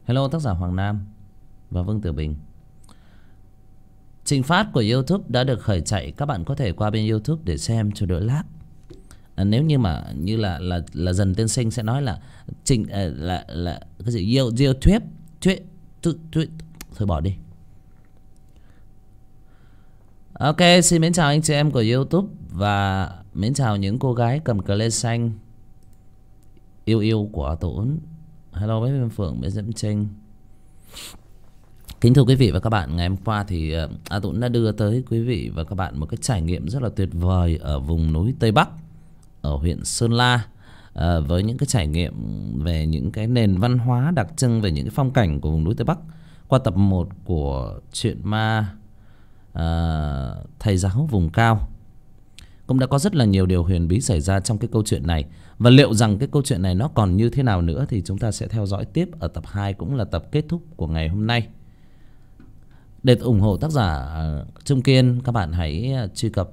Hello tác giả Hoàng Nam và Vương Tử Bình. Trình phát của YouTube đã được khởi chạy. Các bạn có thể qua bên YouTube để xem cho đỡ lag. Nếu như mà như là dần tiên sinh sẽ nói là trình là cái gì YouTube thôi bỏ đi. Ok, xin mến chào anh chị em của YouTube và mến chào những cô gái cầm cờ lê xanh yêu yêu của Tốn. Hello bé Viêm Phượng, bé Diễm Trinh. Kính thưa quý vị và các bạn, ngày hôm qua thì A Tũng đã đưa tới quý vị và các bạn một cái trải nghiệm rất là tuyệt vời ở vùng núi Tây Bắc, ở huyện Sơn La, với những cái trải nghiệm về những cái nền văn hóa đặc trưng, về những cái phong cảnh của vùng núi Tây Bắc. Qua tập 1 của truyện ma Thầy Giáo Vùng Cao, cũng đã có rất là nhiều điều huyền bí xảy ra trong cái câu chuyện này. Và liệu rằng cái câu chuyện này nó còn như thế nào nữa thì chúng ta sẽ theo dõi tiếp ở tập 2, cũng là tập kết thúc của ngày hôm nay. Để ủng hộ tác giả Trung Kiên, các bạn hãy truy cập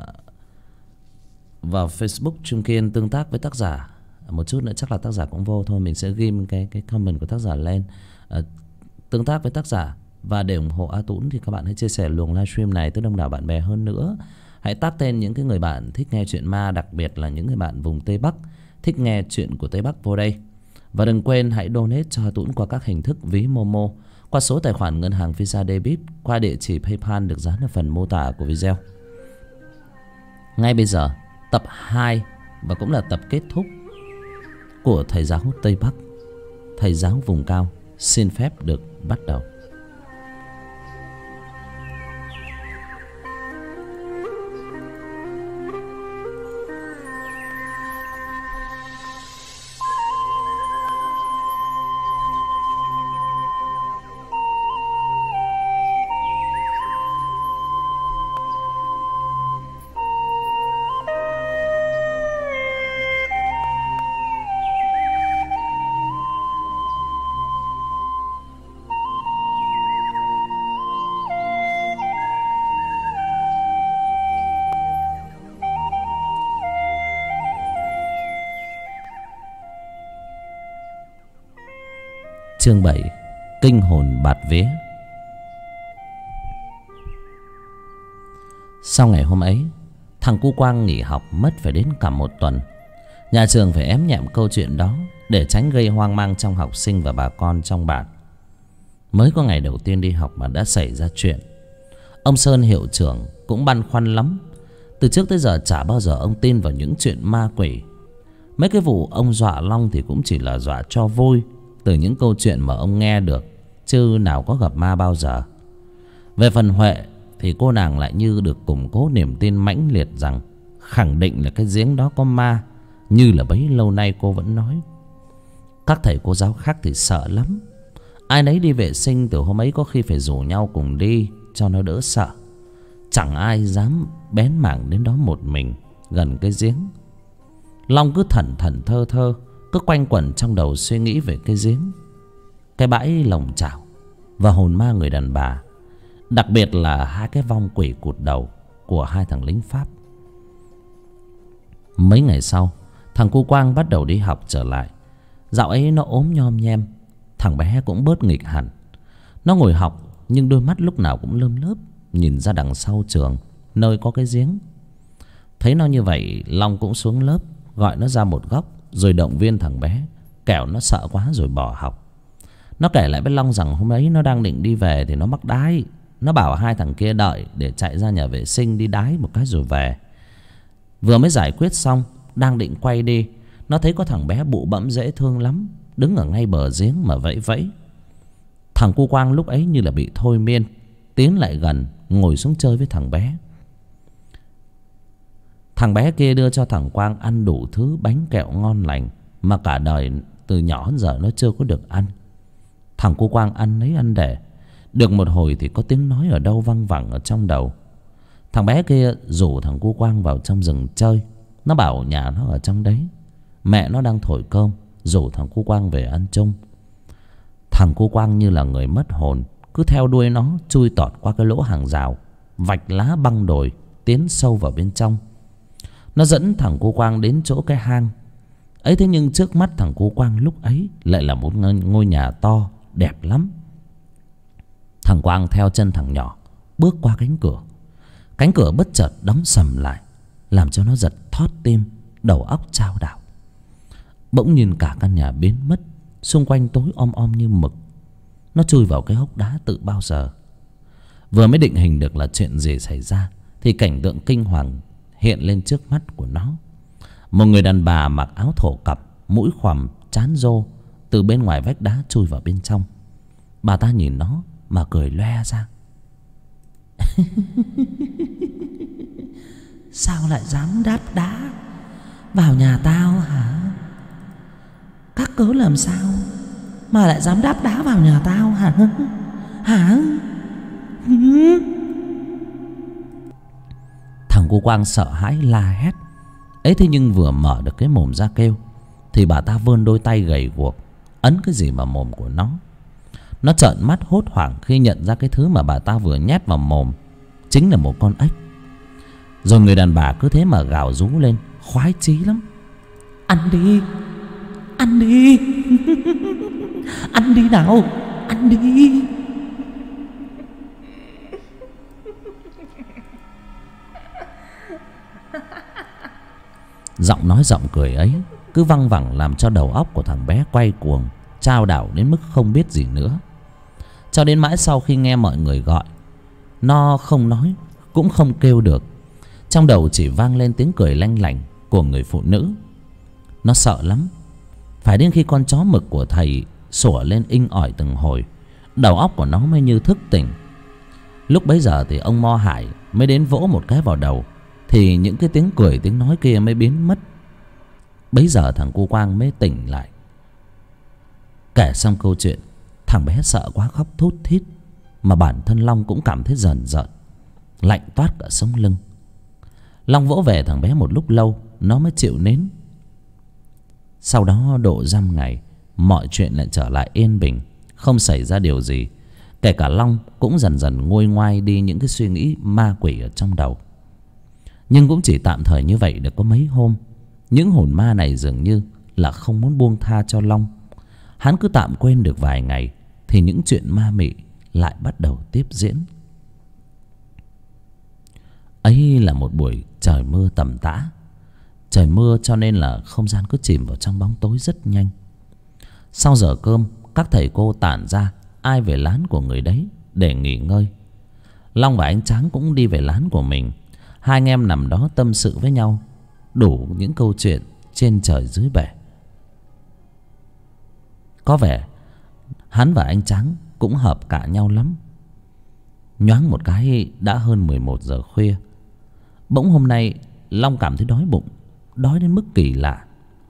vào Facebook Trung Kiên, tương tác với tác giả. Một chút nữa chắc là tác giả cũng vô thôi, mình sẽ ghim cái comment của tác giả lên, tương tác với tác giả. Và để ủng hộ A Tũng thì các bạn hãy chia sẻ luồng livestream này tới đông đảo bạn bè hơn nữa. Hãy tag tên những cái người bạn thích nghe chuyện ma, đặc biệt là những người bạn vùng Tây Bắc thích nghe chuyện của Tây Bắc vô đây. Và đừng quên hãy donate cho A Tũng qua các hình thức ví Momo, qua số tài khoản ngân hàng Visa Debit, qua địa chỉ PayPal được dán ở phần mô tả của video. Ngay bây giờ, tập 2 và cũng là tập kết thúc của Thầy Giáo Tây Bắc, Thầy Giáo Vùng Cao xin phép được bắt đầu. Chương 7: Kinh hồn bạt vía. Sau ngày hôm ấy, thằng Cu Quang nghỉ học mất phải đến cả 1 tuần. Nhà trường phải ém nhẹm câu chuyện đó để tránh gây hoang mang trong học sinh và bà con trong bản. Mới có ngày đầu tiên đi học mà đã xảy ra chuyện. Ông Sơn hiệu trưởng cũng băn khoăn lắm. Từ trước tới giờ chả bao giờ ông tin vào những chuyện ma quỷ. Mấy cái vụ ông dọa Long thì cũng chỉ là dọa cho vui, từ những câu chuyện mà ông nghe được, chứ nào có gặp ma bao giờ. Về phần Huệ thì cô nàng lại như được củng cố niềm tin mãnh liệt rằng khẳng định là cái giếng đó có ma, như là bấy lâu nay cô vẫn nói. Các thầy cô giáo khác thì sợ lắm. Ai nấy đi vệ sinh từ hôm ấy có khi phải rủ nhau cùng đi cho nó đỡ sợ. Chẳng ai dám bén mảng đến đó một mình gần cái giếng. Long cứ thẩn thẩn thơ thơ, cứ quanh quẩn trong đầu suy nghĩ về cái giếng, cái bãi lồng chảo và hồn ma người đàn bà, đặc biệt là 2 cái vong quỷ cụt đầu của 2 thằng lính Pháp. Mấy ngày sau, thằng Cu Quang bắt đầu đi học trở lại. Dạo ấy nó ốm nhom nhem, thằng bé cũng bớt nghịch hẳn. Nó ngồi học nhưng đôi mắt lúc nào cũng lơm lớp nhìn ra đằng sau trường, nơi có cái giếng. Thấy nó như vậy, Long cũng xuống lớp gọi nó ra một góc, rồi động viên thằng bé, kẻo nó sợ quá rồi bỏ học. Nó kể lại với Long rằng hôm ấy nó đang định đi về thì nó mắc đái. Nó bảo 2 thằng kia đợi để chạy ra nhà vệ sinh đi đái một cái rồi về. Vừa mới giải quyết xong, đang định quay đi, nó thấy có thằng bé bụ bẫm dễ thương lắm, đứng ở ngay bờ giếng mà vẫy vẫy. Thằng Cu Quang lúc ấy như là bị thôi miên, tiến lại gần ngồi xuống chơi với thằng bé. Thằng bé kia đưa cho thằng Quang ăn đủ thứ bánh kẹo ngon lành mà cả đời từ nhỏ đến giờ nó chưa có được ăn. Thằng Cu Quang ăn lấy ăn để. Được một hồi thì có tiếng nói ở đâu văng vẳng ở trong đầu. Thằng bé kia rủ thằng Cu Quang vào trong rừng chơi. Nó bảo nhà nó ở trong đấy, mẹ nó đang thổi cơm, rủ thằng Cu Quang về ăn chung. Thằng Cu Quang như là người mất hồn, cứ theo đuôi nó chui tọt qua cái lỗ hàng rào, vạch lá băng đồi, tiến sâu vào bên trong. Nó dẫn thằng Cu Quang đến chỗ cái hang ấy. Thế nhưng trước mắt thằng Cu Quang lúc ấy lại là một ngôi nhà to đẹp lắm. Thằng Quang theo chân thằng nhỏ bước qua cánh cửa. Cánh cửa bất chợt đóng sầm lại, làm cho nó giật thót tim, đầu óc chao đảo. Bỗng nhiên cả căn nhà biến mất, xung quanh tối om om như mực. Nó chui vào cái hốc đá tự bao giờ. Vừa mới định hình được là chuyện gì xảy ra thì cảnh tượng kinh hoàng hiện lên trước mắt của nó. Một người đàn bà mặc áo thổ cặp, mũi khoằm, trán rô, từ bên ngoài vách đá chui vào bên trong. Bà ta nhìn nó mà cười loe ra. Sao lại dám đáp đá vào nhà tao hả? Các cớ làm sao mà lại dám đáp đá vào nhà tao hả? Hả? Thằng cô Quang sợ hãi la hét. Ấy thế nhưng vừa mở được cái mồm ra kêu thì bà ta vươn đôi tay gầy guộc ấn cái gì vào mồm của nó. Nó trợn mắt hốt hoảng khi nhận ra cái thứ mà bà ta vừa nhét vào mồm chính là một con ếch. Rồi người đàn bà cứ thế mà gào rú lên, khoái chí lắm. Ăn đi, ăn đi, ăn đi nào, ăn đi. Giọng nói giọng cười ấy cứ văng vẳng làm cho đầu óc của thằng bé quay cuồng, chao đảo đến mức không biết gì nữa. Cho đến mãi sau khi nghe mọi người gọi, nó không nói cũng không kêu được. Trong đầu chỉ vang lên tiếng cười lanh lảnh của người phụ nữ. Nó sợ lắm. Phải đến khi con chó mực của thầy sủa lên inh ỏi từng hồi, đầu óc của nó mới như thức tỉnh. Lúc bấy giờ thì ông Mo Hải mới đến vỗ một cái vào đầu, thì những cái tiếng cười tiếng nói kia mới biến mất. Bấy giờ thằng cu Quang mới tỉnh lại. Kể xong câu chuyện, thằng bé sợ quá khóc thút thít, mà bản thân Long cũng cảm thấy rờn rợn, lạnh toát cả sống lưng. Long vỗ về thằng bé một lúc lâu, nó mới chịu nín. Sau đó độ dăm ngày, mọi chuyện lại trở lại yên bình, không xảy ra điều gì. Kể cả Long cũng dần dần nguôi ngoai đi những cái suy nghĩ ma quỷ ở trong đầu. Nhưng cũng chỉ tạm thời như vậy được có mấy hôm. Những hồn ma này dường như là không muốn buông tha cho Long. Hắn cứ tạm quên được vài ngày thì những chuyện ma mị lại bắt đầu tiếp diễn. Ấy là một buổi trời mưa tầm tã. Trời mưa cho nên là không gian cứ chìm vào trong bóng tối rất nhanh. Sau giờ cơm, các thầy cô tản ra, ai về lán của người đấy để nghỉ ngơi. Long và anh Tráng cũng đi về lán của mình. Hai anh em nằm đó tâm sự với nhau đủ những câu chuyện trên trời dưới bể. Có vẻ hắn và anh Tráng cũng hợp cả nhau lắm. Nhoáng một cái đã hơn 11 giờ khuya. Bỗng hôm nay Long cảm thấy đói bụng, đói đến mức kỳ lạ.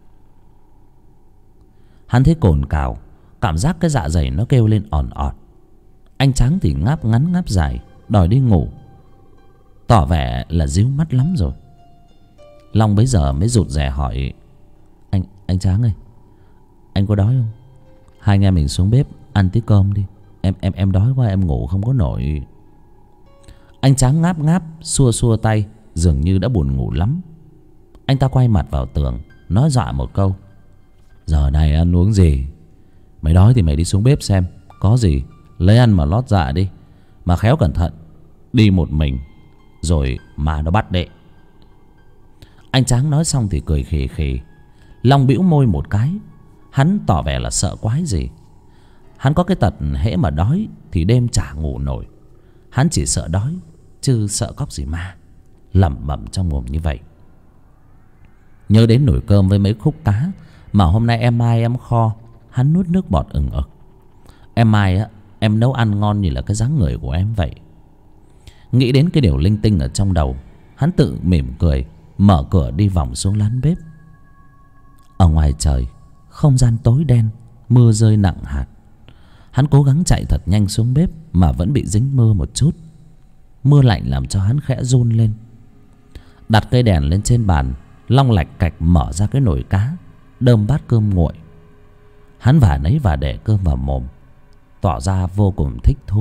Hắn thấy cồn cào, cảm giác cái dạ dày nó kêu lên òn ọt. Anh Tráng thì ngáp ngắn ngáp dài, đòi đi ngủ, tỏ vẻ là díu mắt lắm rồi. Long bấy giờ mới rụt rè hỏi: Anh Tráng ơi, anh có đói không? Hai anh em mình xuống bếp ăn tí cơm đi. Em đói quá, em ngủ không có nổi. Anh Tráng ngáp ngáp, xua xua tay, dường như đã buồn ngủ lắm. Anh ta quay mặt vào tường, nói dọa một câu: Giờ này ăn uống gì? Mày đói thì mày đi xuống bếp xem có gì lấy ăn mà lót dạ đi. Mà khéo cẩn thận, đi một mình rồi mà nó bắt đệ. Anh Tráng nói xong thì cười khì khì. Long bĩu môi một cái. Hắn tỏ vẻ là sợ quái gì. Hắn có cái tật hễ mà đói thì đêm chả ngủ nổi. Hắn chỉ sợ đói chứ sợ cóc gì ma. Lẩm bẩm trong mồm như vậy. Nhớ đến nồi cơm với mấy khúc cá mà hôm nay em Mai em kho, hắn nuốt nước bọt ừng ực. Em Mai á, em nấu ăn ngon như là cái dáng người của em vậy. Nghĩ đến cái điều linh tinh ở trong đầu, hắn tự mỉm cười, mở cửa đi vòng xuống lán bếp. Ở ngoài trời, không gian tối đen, mưa rơi nặng hạt. Hắn cố gắng chạy thật nhanh xuống bếp mà vẫn bị dính mưa một chút. Mưa lạnh làm cho hắn khẽ run lên. Đặt cây đèn lên trên bàn, Long lạch cạch mở ra cái nồi cá, đơm bát cơm nguội. Hắn vả nấy và để cơm vào mồm, tỏ ra vô cùng thích thú.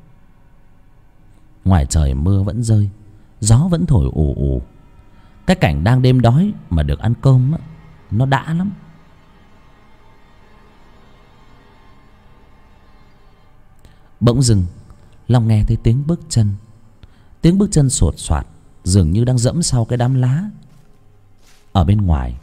Ngoài trời mưa vẫn rơi, gió vẫn thổi ù ù. Cái cảnh đang đêm đói mà được ăn cơm á, nó đã lắm. Bỗng dưng Long nghe thấy tiếng bước chân. Tiếng bước chân sột soạt, dường như đang dẫm sau cái đám lá ở bên ngoài.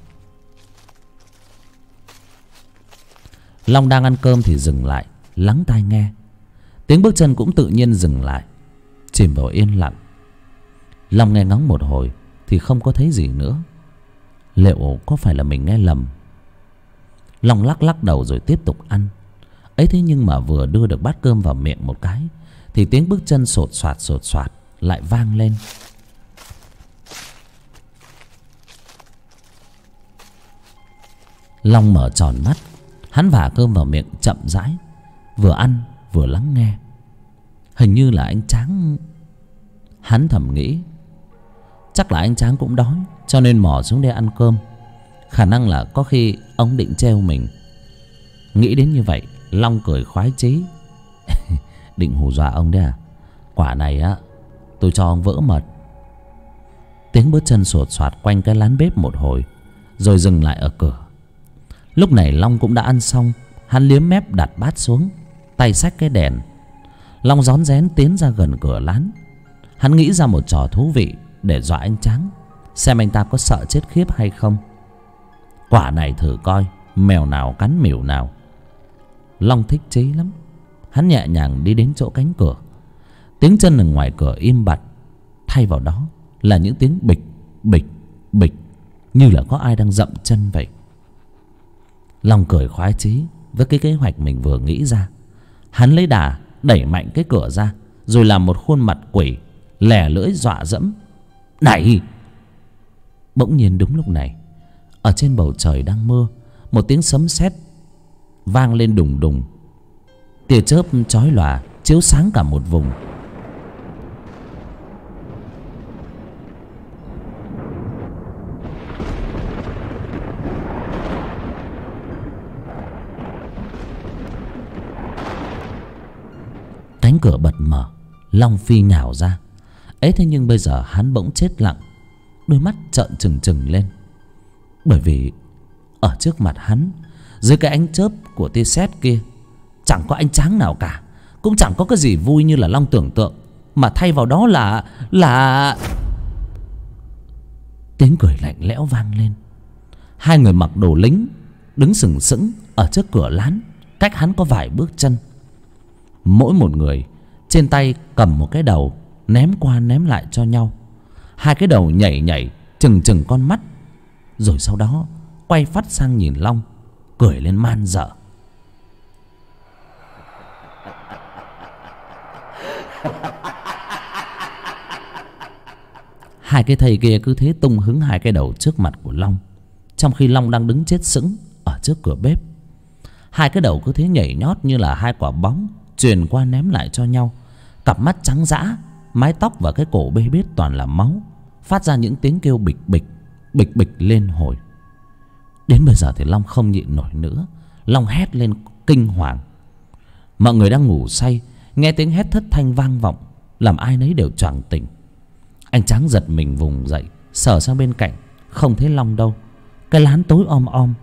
Long đang ăn cơm thì dừng lại, lắng tai nghe. Tiếng bước chân cũng tự nhiên dừng lại, chìm vào yên lặng. Long nghe ngóng một hồi thì không có thấy gì nữa. Liệu có phải là mình nghe lầm? Long lắc lắc đầu rồi tiếp tục ăn. Ấy thế nhưng mà vừa đưa được bát cơm vào miệng một cái thì tiếng bước chân sột soạt lại vang lên. Long mở tròn mắt, hắn vả cơm vào miệng chậm rãi, vừa ăn vừa lắng nghe. Hình như là anh Tráng. Hắn thầm nghĩ chắc là anh Tráng cũng đói cho nên mò xuống đây ăn cơm. Khả năng là có khi ông định trêu mình. Nghĩ đến như vậy, Long cười khoái chí. Định hù dọa ông đấy à? Quả này á, tôi cho ông vỡ mật. Tiếng bước chân sột soạt quanh cái lán bếp một hồi rồi dừng lại ở cửa. Lúc này Long cũng đã ăn xong. Hắn liếm mép đặt bát xuống, tay xách cái đèn. Long rón rén tiến ra gần cửa lán. Hắn nghĩ ra một trò thú vị để dọa anh Tráng, xem anh ta có sợ chết khiếp hay không. Quả này thử coi mèo nào cắn mèo nào. Long thích chí lắm. Hắn nhẹ nhàng đi đến chỗ cánh cửa. Tiếng chân ở ngoài cửa im bặt, thay vào đó là những tiếng bịch bịch bịch, như là có ai đang dậm chân vậy. Long cười khoái chí với cái kế hoạch mình vừa nghĩ ra. Hắn lấy đà đẩy mạnh cái cửa ra, rồi làm một khuôn mặt quỷ, lè lưỡi dọa dẫm. Này! Bỗng nhiên đúng lúc này, ở trên bầu trời đang mưa, một tiếng sấm sét vang lên đùng đùng. Tia chớp chói lòa chiếu sáng cả một vùng. Cánh cửa bật mở, Long phi nhào ra. Ấy thế nhưng bây giờ hắn bỗng chết lặng, đôi mắt trợn trừng trừng lên. Bởi vì ở trước mặt hắn, dưới cái ánh chớp của tia sét kia, chẳng có ánh Tráng nào cả, cũng chẳng có cái gì vui như là Long tưởng tượng, mà thay vào đó là tiếng cười lạnh lẽo vang lên. Hai người mặc đồ lính đứng sừng sững ở trước cửa lán, cách hắn có vài bước chân. Mỗi một người trên tay cầm một cái đầu, ném qua ném lại cho nhau. Hai cái đầu nhảy nhảy chừng chừng con mắt, rồi sau đó quay phát sang nhìn Long, cười lên man dợ. Hai cái thầy kia cứ thế tung hứng hai cái đầu trước mặt của Long, trong khi Long đang đứng chết sững ở trước cửa bếp. Hai cái đầu cứ thế nhảy nhót như là hai quả bóng, truyền qua ném lại cho nhau. Cặp mắt trắng dã, mái tóc và cái cổ bê bết toàn là máu, phát ra những tiếng kêu bịch bịch bịch bịch lên hồi. Đến bây giờ thì Long không nhịn nổi nữa. Long hét lên kinh hoàng. Mọi người đang ngủ say nghe tiếng hét thất thanh vang vọng, làm ai nấy đều choàng tỉnh. Anh Tráng giật mình vùng dậy, sờ sang bên cạnh, không thấy Long đâu. Cái lán tối om om.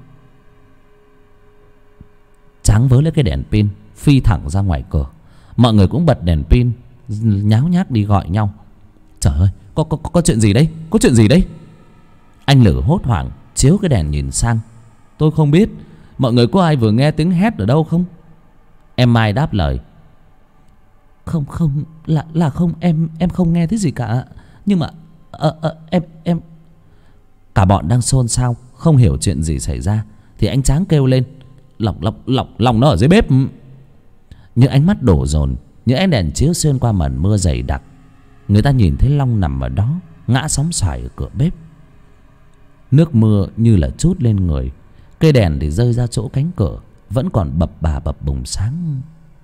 Tráng vớ lấy cái đèn pin phi thẳng ra ngoài cửa. Mọi người cũng bật đèn pin, nháo nhác đi gọi nhau. Trời ơi, có chuyện gì đấy? Có chuyện gì đấy? Anh Lử hốt hoảng chiếu cái đèn nhìn sang. Tôi không biết, mọi người có ai vừa nghe tiếng hét ở đâu không? Em Mai đáp lời. Không, là không, em không nghe thấy gì cả. Nhưng mà em. Cả bọn đang xôn xao không hiểu chuyện gì xảy ra thì anh Tráng kêu lên. Lòng nó ở dưới bếp. Những ánh mắt đổ dồn, những ánh đèn chiếu xuyên qua màn mưa dày đặc, người ta nhìn thấy Long nằm ở đó, ngã sóng xoài ở cửa bếp. Nước mưa như là trút lên người. Cây đèn thì rơi ra chỗ cánh cửa, vẫn còn bập bà bập bùng sáng.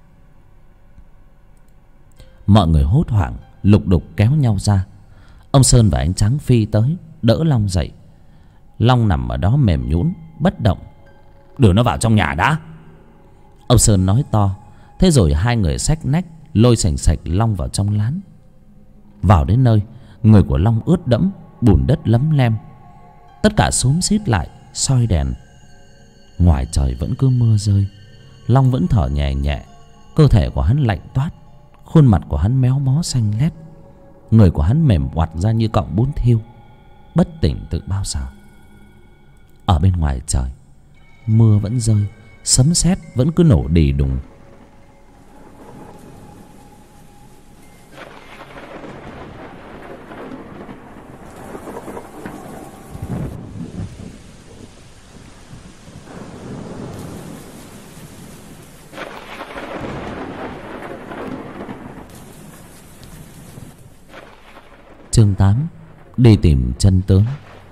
Mọi người hốt hoảng lục đục kéo nhau ra. Ông Sơn và anh Tráng phi tới đỡ Long dậy. Long nằm ở đó mềm nhũn bất động. Đưa nó vào trong nhà đã, ông Sơn nói to. Thế rồi hai người xách nách lôi sành sạch Long vào trong lán. Vào đến nơi, người của Long ướt đẫm, bùn đất lấm lem. Tất cả xúm xít lại soi đèn. Ngoài trời vẫn cứ mưa rơi. Long vẫn thở nhẹ nhẹ, Cơ thể của hắn lạnh toát, khuôn mặt của hắn méo mó xanh lét, người của hắn mềm oặt ra như cọng bún thiêu, bất tỉnh từ bao giờ. Ở bên ngoài trời, mưa vẫn rơi, sấm sét vẫn cứ nổ đì đùng. Chương 8. Đi tìm chân tướng.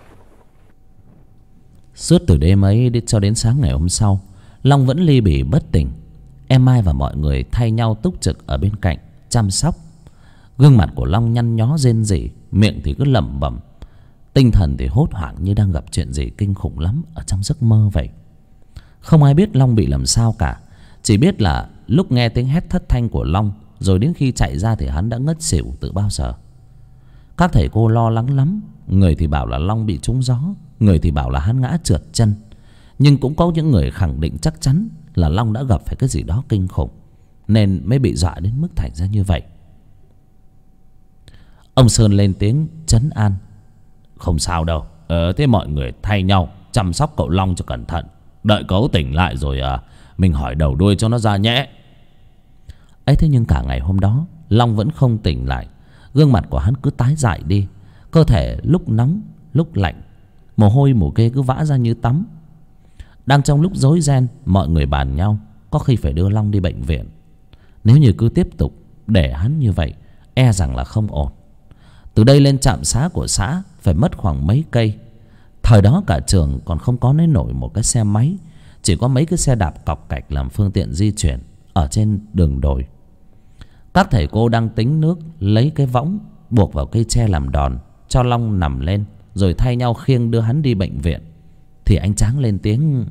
Suốt từ đêm ấy cho đến sáng ngày hôm sau, Long vẫn li bì bất tỉnh. Em Mai và mọi người thay nhau túc trực ở bên cạnh chăm sóc. Gương mặt của Long nhăn nhó rên rỉ, miệng thì cứ lẩm bẩm, tinh thần thì hốt hoảng như đang gặp chuyện gì kinh khủng lắm ở trong giấc mơ vậy. Không ai biết Long bị làm sao cả, chỉ biết là lúc nghe tiếng hét thất thanh của Long, rồi đến khi chạy ra thì hắn đã ngất xỉu từ bao giờ. Các thầy cô lo lắng lắm, người thì bảo là Long bị trúng gió, người thì bảo là hắn ngã trượt chân. Nhưng cũng có những người khẳng định chắc chắn là Long đã gặp phải cái gì đó kinh khủng, nên mới bị dọa đến mức thành ra như vậy. Ông Sơn lên tiếng trấn an: "Không sao đâu, thế mọi người thay nhau chăm sóc cậu Long cho cẩn thận. Đợi cậu tỉnh lại rồi mình hỏi đầu đuôi cho nó ra nhé." Ấy thế nhưng cả ngày hôm đó Long vẫn không tỉnh lại. Gương mặt của hắn cứ tái dại đi, cơ thể lúc nóng lúc lạnh, mồ hôi mồ kê cứ vã ra như tắm. Đang trong lúc rối ren, mọi người bàn nhau có khi phải đưa Long đi bệnh viện. Nếu như cứ tiếp tục để hắn như vậy, e rằng là không ổn. Từ đây lên trạm xá của xã phải mất khoảng mấy cây. Thời đó cả trường còn không có lấy nổi một cái xe máy, chỉ có mấy cái xe đạp cọc cạch làm phương tiện di chuyển ở trên đường đồi. Các thầy cô đang tính nước lấy cái võng buộc vào cây tre làm đòn cho Long nằm lên, rồi thay nhau khiêng đưa hắn đi bệnh viện. Thì anh Tráng lên tiếng: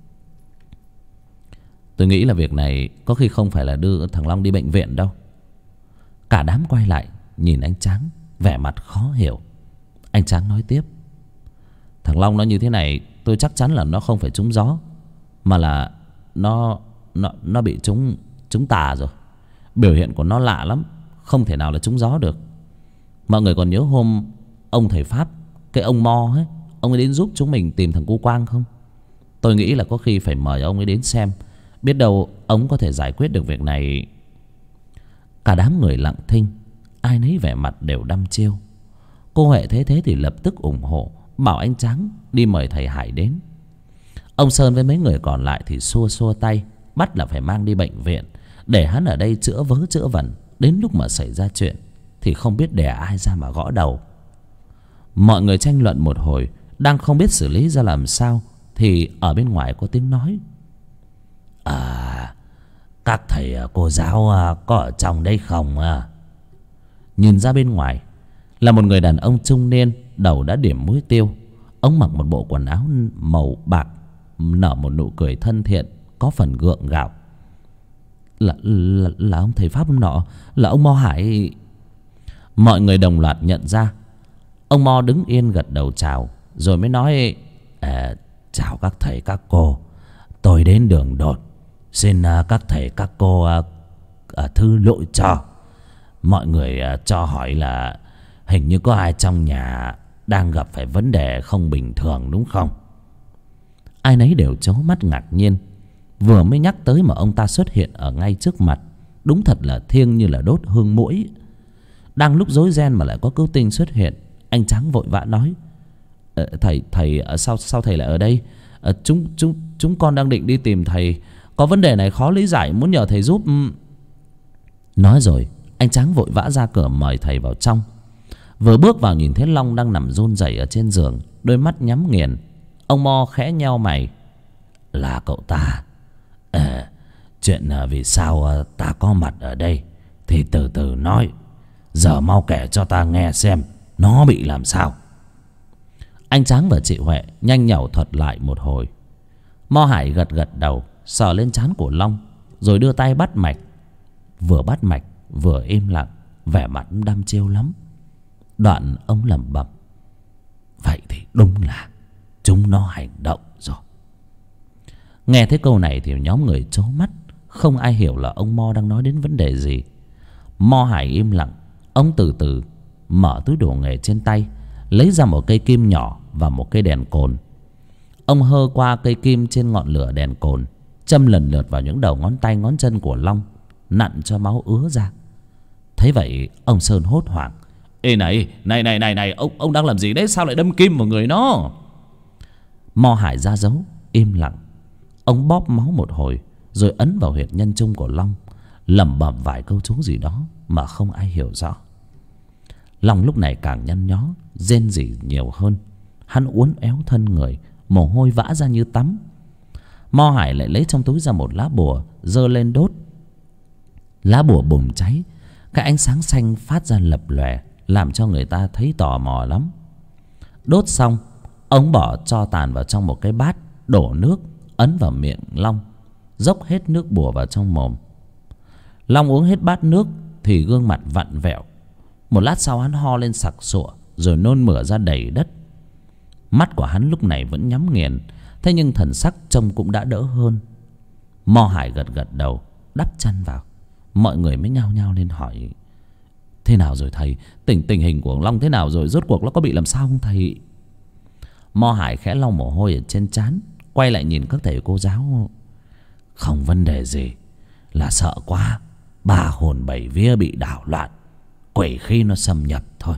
"Tôi nghĩ là việc này có khi không phải là đưa thằng Long đi bệnh viện đâu." Cả đám quay lại nhìn anh Tráng, vẻ mặt khó hiểu. Anh Tráng nói tiếp: "Thằng Long nó như thế này, tôi chắc chắn là nó không phải trúng gió, mà là nó bị trúng tà rồi. Biểu hiện của nó lạ lắm, không thể nào là trúng gió được. Mọi người còn nhớ hôm ông thầy Pháp, cái ông Mo ấy, ông ấy đến giúp chúng mình tìm thằng Cu Quang không? Tôi nghĩ là có khi phải mời ông ấy đến xem, biết đâu ông có thể giải quyết được việc này." Cả đám người lặng thinh, ai nấy vẻ mặt đều đăm chiêu. Cô Huệ thấy thế thì lập tức ủng hộ, bảo anh Tráng đi mời thầy Hải đến. Ông Sơn với mấy người còn lại thì xua xua tay, bắt là phải mang đi bệnh viện, để hắn ở đây chữa vớ chữa vẩn, đến lúc mà xảy ra chuyện thì không biết để ai ra mà gõ đầu. Mọi người tranh luận một hồi, đang không biết xử lý ra làm sao, thì ở bên ngoài có tiếng nói: "Các thầy cô giáo có ở trong đây không à?" Nhìn ra bên ngoài là một người đàn ông trung niên, đầu đã điểm muối tiêu. Ông mặc một bộ quần áo màu bạc, nở một nụ cười thân thiện, có phần gượng gạo. Là ông thầy Pháp hôm nọ, là ông Mo Hải." Mọi người đồng loạt nhận ra. Ông Mo đứng yên gật đầu chào, rồi mới nói: "Chào các thầy các cô, tôi đến đường đột, xin các thầy các cô thứ lỗi cho. Mọi người cho hỏi là hình như có ai trong nhà đang gặp phải vấn đề không bình thường đúng không?" Ai nấy đều trố mắt ngạc nhiên. Vừa mới nhắc tới mà ông ta xuất hiện ở ngay trước mặt, đúng thật là thiêng như là đốt hương muỗi. Đang lúc rối ren mà lại có cứu tinh xuất hiện, anh Tráng vội vã nói: Thầy sao thầy lại ở đây? Chúng con đang định đi tìm thầy, có vấn đề này khó lý giải, muốn nhờ thầy giúp." Nói rồi anh Tráng vội vã ra cửa mời thầy vào trong. Vừa bước vào nhìn thấy Long đang nằm run rẩy ở trên giường, đôi mắt nhắm nghiền. Ông Mo khẽ nheo mày: "Là cậu ta? Chuyện vì sao ta có mặt ở đây thì từ từ nói, giờ mau kể cho ta nghe xem nó bị làm sao." Anh Tráng và chị Huệ nhanh nhảu thuật lại một hồi. Mo Hải gật gật đầu, sờ lên trán của Long, rồi đưa tay bắt mạch. Vừa bắt mạch vừa im lặng, vẻ mặt đăm chiêu lắm. Đoạn ông lẩm bẩm: "Vậy thì đúng là chúng nó hành động rồi." Nghe thấy câu này thì nhóm người trố mắt, Không ai hiểu là ông Mo đang nói đến vấn đề gì. Mo Hải im lặng. Ông từ từ mở túi đồ nghề trên tay, lấy ra một cây kim nhỏ và một cây đèn cồn. Ông hơ qua cây kim trên ngọn lửa đèn cồn, châm lần lượt vào những đầu ngón tay ngón chân của Long, nặn cho máu ứa ra. Thấy vậy ông Sơn hốt hoảng. Ê này, ông đang làm gì đấy? Sao lại đâm kim vào người nó? Mo Hải ra dấu, im lặng. Ông bóp máu một hồi rồi ấn vào huyệt nhân trung của Long, lẩm bẩm vài câu chú gì đó mà không ai hiểu rõ. Long lúc này càng nhăn nhó, rên rỉ nhiều hơn. Hắn uốn éo thân người, mồ hôi vã ra như tắm. Mo Hải lại lấy trong túi ra một lá bùa, giơ lên đốt. Lá bùa bùng cháy, cái ánh sáng xanh phát ra lập lòe, làm cho người ta thấy tò mò lắm. Đốt xong, ông bỏ tro tàn vào trong một cái bát, đổ nước, ấn vào miệng Long, dốc hết nước bùa vào trong mồm. Long uống hết bát nước thì gương mặt vặn vẹo. Một lát sau hắn ho lên sặc sụa, rồi nôn mửa ra đầy đất. Mắt của hắn lúc này vẫn nhắm nghiền, thế nhưng thần sắc trông cũng đã đỡ hơn. Mo Hải gật đầu, đắp chăn vào. Mọi người mới nhao nhao lên hỏi: thế nào rồi thầy? Tình hình của Long thế nào rồi? Rốt cuộc nó có bị làm sao không thầy? Mo Hải khẽ lau mồ hôi ở trên trán, quay lại nhìn các thầy cô giáo. Không vấn đề gì, là sợ quá, ba hồn bảy vía bị đảo loạn, quỷ khí nó xâm nhập thôi.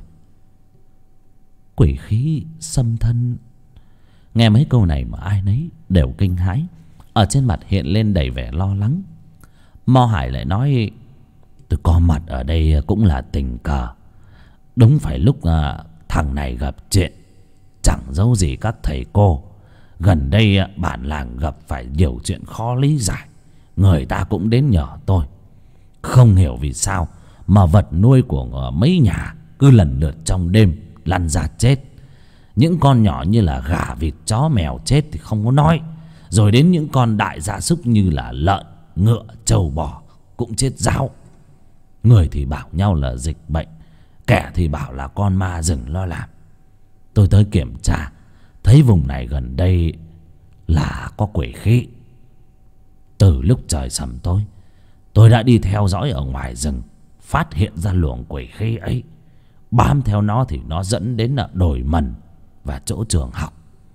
Quỷ khí xâm thân? Nghe mấy câu này mà ai nấy đều kinh hãi, ở trên mặt hiện lên đầy vẻ lo lắng. Mo Hải lại nói: tôi có mặt ở đây cũng là tình cờ. Đúng phải lúc thằng này gặp chuyện, chẳng giấu gì các thầy cô. Gần đây bản làng gặp phải nhiều chuyện khó lý giải, người ta cũng đến nhờ tôi. Không hiểu vì sao mà vật nuôi của mấy nhà cứ lần lượt trong đêm lăn ra chết. Những con nhỏ như là gà, vịt, chó, mèo chết thì không có nói, rồi đến những con đại gia súc như là lợn, ngựa, trâu, bò cũng chết ráo. Người thì bảo nhau là dịch bệnh, kẻ thì bảo là con ma rừng lo làm. Tôi tới kiểm tra, thấy vùng này gần đây là có quỷ khí. Từ lúc trời sầm tối, tôi đã đi theo dõi ở ngoài rừng, phát hiện ra luồng quỷ khí ấy. Bám theo nó thì nó dẫn đến là đồi mần và chỗ trường học.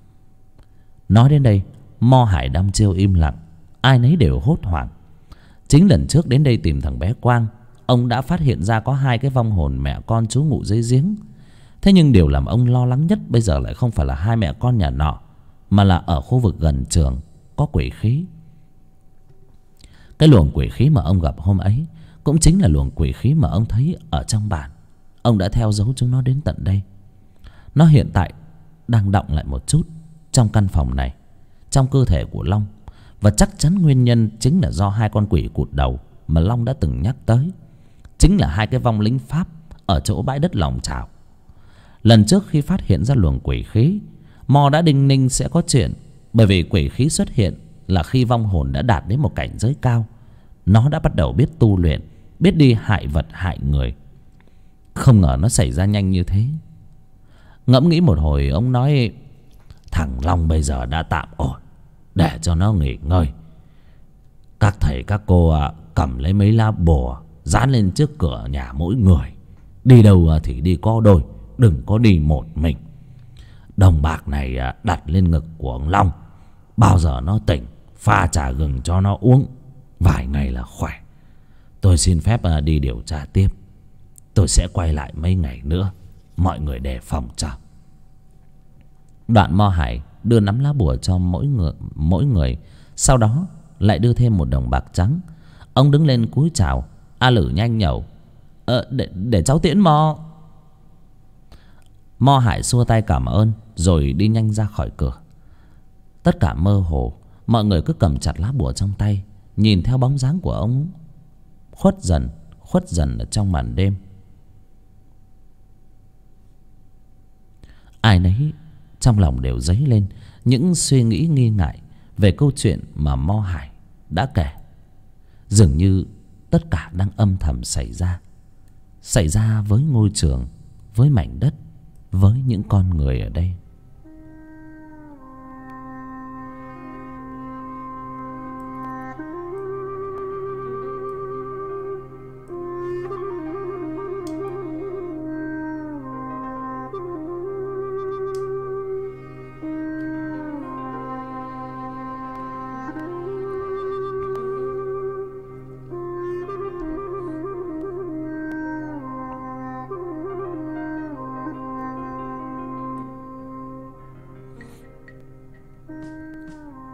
Nói đến đây, Mo Hải đăm chiêu im lặng, ai nấy đều hốt hoảng. Chính lần trước đến đây tìm thằng bé Quang, ông đã phát hiện ra có hai cái vong hồn mẹ con trú ngụ dưới giếng. Thế nhưng điều làm ông lo lắng nhất bây giờ lại không phải là hai mẹ con nhà nọ, mà là ở khu vực gần trường có quỷ khí. Cái luồng quỷ khí mà ông gặp hôm ấy cũng chính là luồng quỷ khí mà ông thấy ở trong bản. Ông đã theo dấu chúng nó đến tận đây. Nó hiện tại đang đọng lại một chút trong căn phòng này, trong cơ thể của Long. Và chắc chắn nguyên nhân chính là do hai con quỷ cụt đầu mà Long đã từng nhắc tới. Chính là hai cái vong lính Pháp ở chỗ bãi đất Lòng Chảo. Lần trước khi phát hiện ra luồng quỷ khí, Mo đã đinh ninh sẽ có chuyện. Bởi vì quỷ khí xuất hiện là khi vong hồn đã đạt đến một cảnh giới cao. Nó đã bắt đầu biết tu luyện, biết đi hại vật hại người. Không ngờ nó xảy ra nhanh như thế. Ngẫm nghĩ một hồi, ông nói: thằng Long bây giờ đã tạm ổn, để cho nó nghỉ ngơi. Các thầy các cô cầm lấy mấy lá bùa dán lên trước cửa nhà mỗi người. Đi đâu thì đi có đôi, đừng có đi một mình. Đồng bạc này đặt lên ngực của ông Long, bao giờ nó tỉnh pha trà gừng cho nó uống, vài ngày là khỏe. Tôi xin phép đi điều tra tiếp. Tôi sẽ quay lại mấy ngày nữa, mọi người đề phòng cho. Đoạn Mo Hải đưa nắm lá bùa cho mỗi người, sau đó lại đưa thêm một đồng bạc trắng. Ông đứng lên cúi chào. A Lử nhanh nhẩu: để cháu tiễn Mo. Mo Hải xua tay cảm ơn rồi đi nhanh ra khỏi cửa. Tất cả mơ hồ, mọi người cứ cầm chặt lá bùa trong tay, nhìn theo bóng dáng của ông khuất dần ở trong màn đêm. Ai nấy trong lòng đều dấy lên những suy nghĩ nghi ngại về câu chuyện mà Mo Hải đã kể. Dường như tất cả đang âm thầm xảy ra với ngôi trường, với mảnh đất, với những con người ở đây.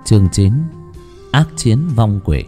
Chương 9: Ác chiến vong quỷ.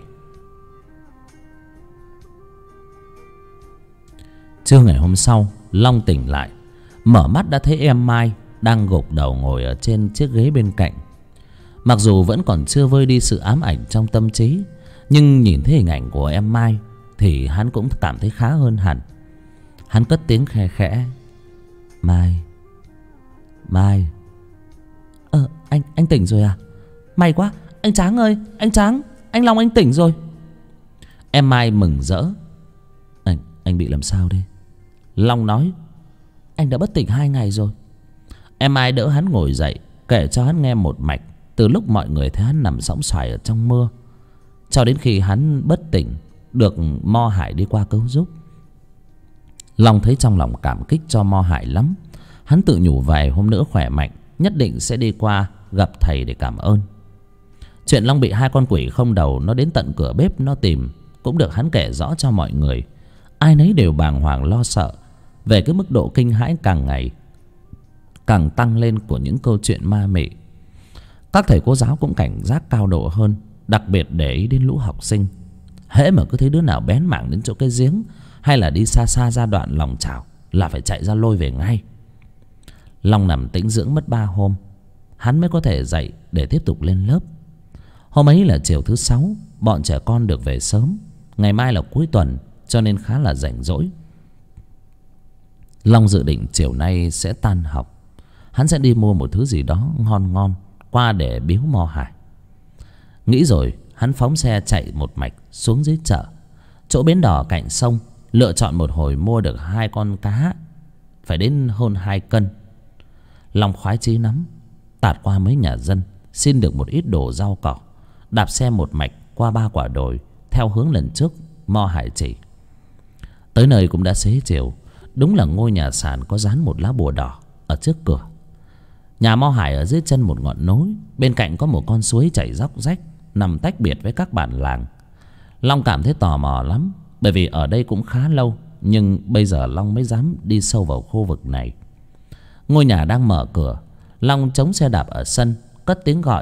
Trưa ngày hôm sau, Long tỉnh lại, mở mắt đã thấy em Mai đang gục đầu ngồi ở trên chiếc ghế bên cạnh. Mặc dù vẫn còn chưa vơi đi sự ám ảnh trong tâm trí, nhưng nhìn thấy hình ảnh của em Mai thì hắn cũng cảm thấy khá hơn hẳn. Hắn cất tiếng khe khẽ: Mai, Mai. Anh tỉnh rồi à? May quá, anh Tráng ơi, anh Tráng, anh Long anh tỉnh rồi. Em Mai mừng rỡ: Anh bị làm sao đây? Long nói: Anh đã bất tỉnh 2 ngày rồi. Em Mai đỡ hắn ngồi dậy, kể cho hắn nghe một mạch từ lúc mọi người thấy hắn nằm sõng soài ở trong mưa cho đến khi hắn bất tỉnh, được Mo Hải đi qua cứu giúp. Long thấy trong lòng cảm kích cho Mo Hải lắm. Hắn tự nhủ vài hôm nữa khỏe mạnh nhất định sẽ đi qua gặp thầy để cảm ơn. Chuyện Long bị 2 con quỷ không đầu nó đến tận cửa bếp nó tìm cũng được hắn kể rõ cho mọi người. Ai nấy đều bàng hoàng lo sợ về cái mức độ kinh hãi càng ngày càng tăng lên của những câu chuyện ma mị. Các thầy cô giáo cũng cảnh giác cao độ hơn, đặc biệt để ý đến lũ học sinh. Hễ mà cứ thấy đứa nào bén mảng đến chỗ cái giếng hay là đi xa xa ra đoạn lòng chảo là phải chạy ra lôi về ngay. Long nằm tĩnh dưỡng mất 3 hôm, hắn mới có thể dậy để tiếp tục lên lớp. Hôm ấy là chiều thứ 6, bọn trẻ con được về sớm. Ngày mai là cuối tuần cho nên khá là rảnh rỗi. Long dự định chiều nay sẽ tan học, hắn sẽ đi mua một thứ gì đó ngon ngon qua để biếu Mo Hải. Nghĩ rồi hắn phóng xe chạy một mạch xuống dưới chợ, chỗ bến đò cạnh sông, lựa chọn một hồi mua được 2 con cá phải đến hơn 2 cân. Long khoái chí lắm, tạt qua mấy nhà dân xin được một ít đồ rau cỏ, đạp xe một mạch qua 3 quả đồi theo hướng lần trước Mo Hải chỉ. Tới nơi cũng đã xế chiều. Đúng là ngôi nhà sàn có dán một lá bùa đỏ ở trước cửa. Nhà Mo Hải ở dưới chân một ngọn núi, bên cạnh có một con suối chảy róc rách nằm tách biệt với các bản làng. Long cảm thấy tò mò lắm, bởi vì ở đây cũng khá lâu, nhưng bây giờ Long mới dám đi sâu vào khu vực này. Ngôi nhà đang mở cửa, Long chống xe đạp ở sân, cất tiếng gọi: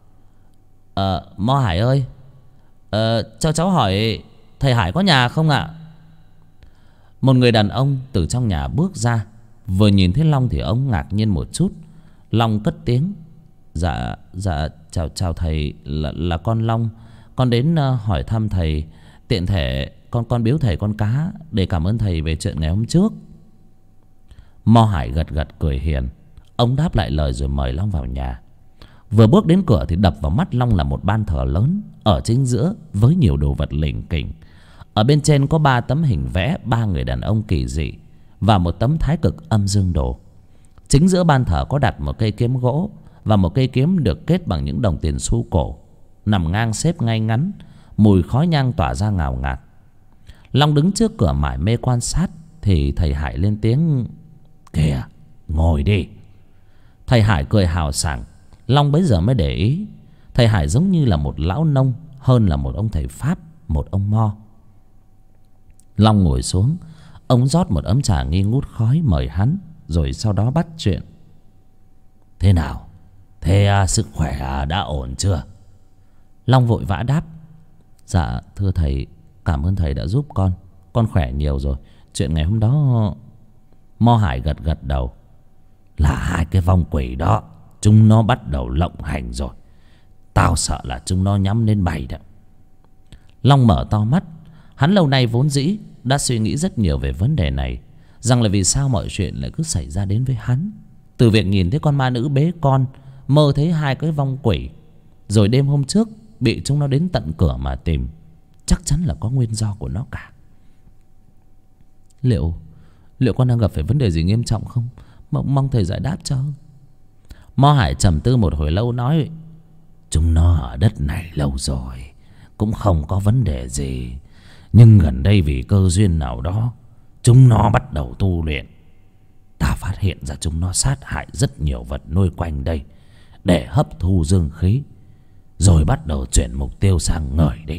Mo Hải ơi, cho cháu hỏi thầy Hải có nhà không ạ? Một người đàn ông từ trong nhà bước ra. Vừa nhìn thấy Long thì ông ngạc nhiên một chút. Long cất tiếng: Dạ chào thầy, là con Long. Con đến hỏi thăm thầy. Tiện thể con biếu thầy con cá để cảm ơn thầy về chuyện ngày hôm trước. Mo Hải gật gật cười hiền. Ông đáp lại lời rồi mời Long vào nhà. Vừa bước đến cửa thì đập vào mắt Long là một ban thờ lớn ở chính giữa với nhiều đồ vật lỉnh kỉnh. Ở bên trên có 3 tấm hình vẽ 3 người đàn ông kỳ dị và một tấm thái cực âm dương đồ. Chính giữa ban thờ có đặt một cây kiếm gỗ và một cây kiếm được kết bằng những đồng tiền xu cổ, nằm ngang xếp ngay ngắn, mùi khói nhang tỏa ra ngào ngạt. Long đứng trước cửa mải mê quan sát thì thầy Hải lên tiếng: Kìa, ngồi đi. Thầy Hải cười hào sảng. Long bấy giờ mới để ý thầy Hải giống như là một lão nông hơn là một ông thầy Pháp, một ông Mo. Long ngồi xuống, ông rót một ấm trà nghi ngút khói mời hắn, rồi sau đó bắt chuyện: Thế nào? Thế sức khỏe đã ổn chưa? Long vội vã đáp: Dạ thưa thầy, cảm ơn thầy đã giúp con khỏe nhiều rồi. Chuyện ngày hôm đó... Mo Hải gật gật đầu: Là 2 cái vong quỷ đó, chúng nó bắt đầu lộng hành rồi. Tao sợ là chúng nó nhắm đến mày đó. Long mở to mắt. Hắn lâu nay vốn dĩ đã suy nghĩ rất nhiều về vấn đề này, rằng là vì sao mọi chuyện lại cứ xảy ra đến với hắn. Từ việc nhìn thấy con ma nữ bế con, mơ thấy 2 cái vong quỷ, rồi đêm hôm trước bị chúng nó đến tận cửa mà tìm, chắc chắn là có nguyên do của nó cả. Liệu con đang gặp phải vấn đề gì nghiêm trọng không? Mong thầy giải đáp cho. Mo Hải trầm tư một hồi lâu nói: Chúng nó ở đất này lâu rồi, cũng không có vấn đề gì. Nhưng gần đây vì cơ duyên nào đó, chúng nó bắt đầu tu luyện. Ta phát hiện ra chúng nó sát hại rất nhiều vật nuôi quanh đây để hấp thu dương khí, rồi bắt đầu chuyển mục tiêu sang người đấy.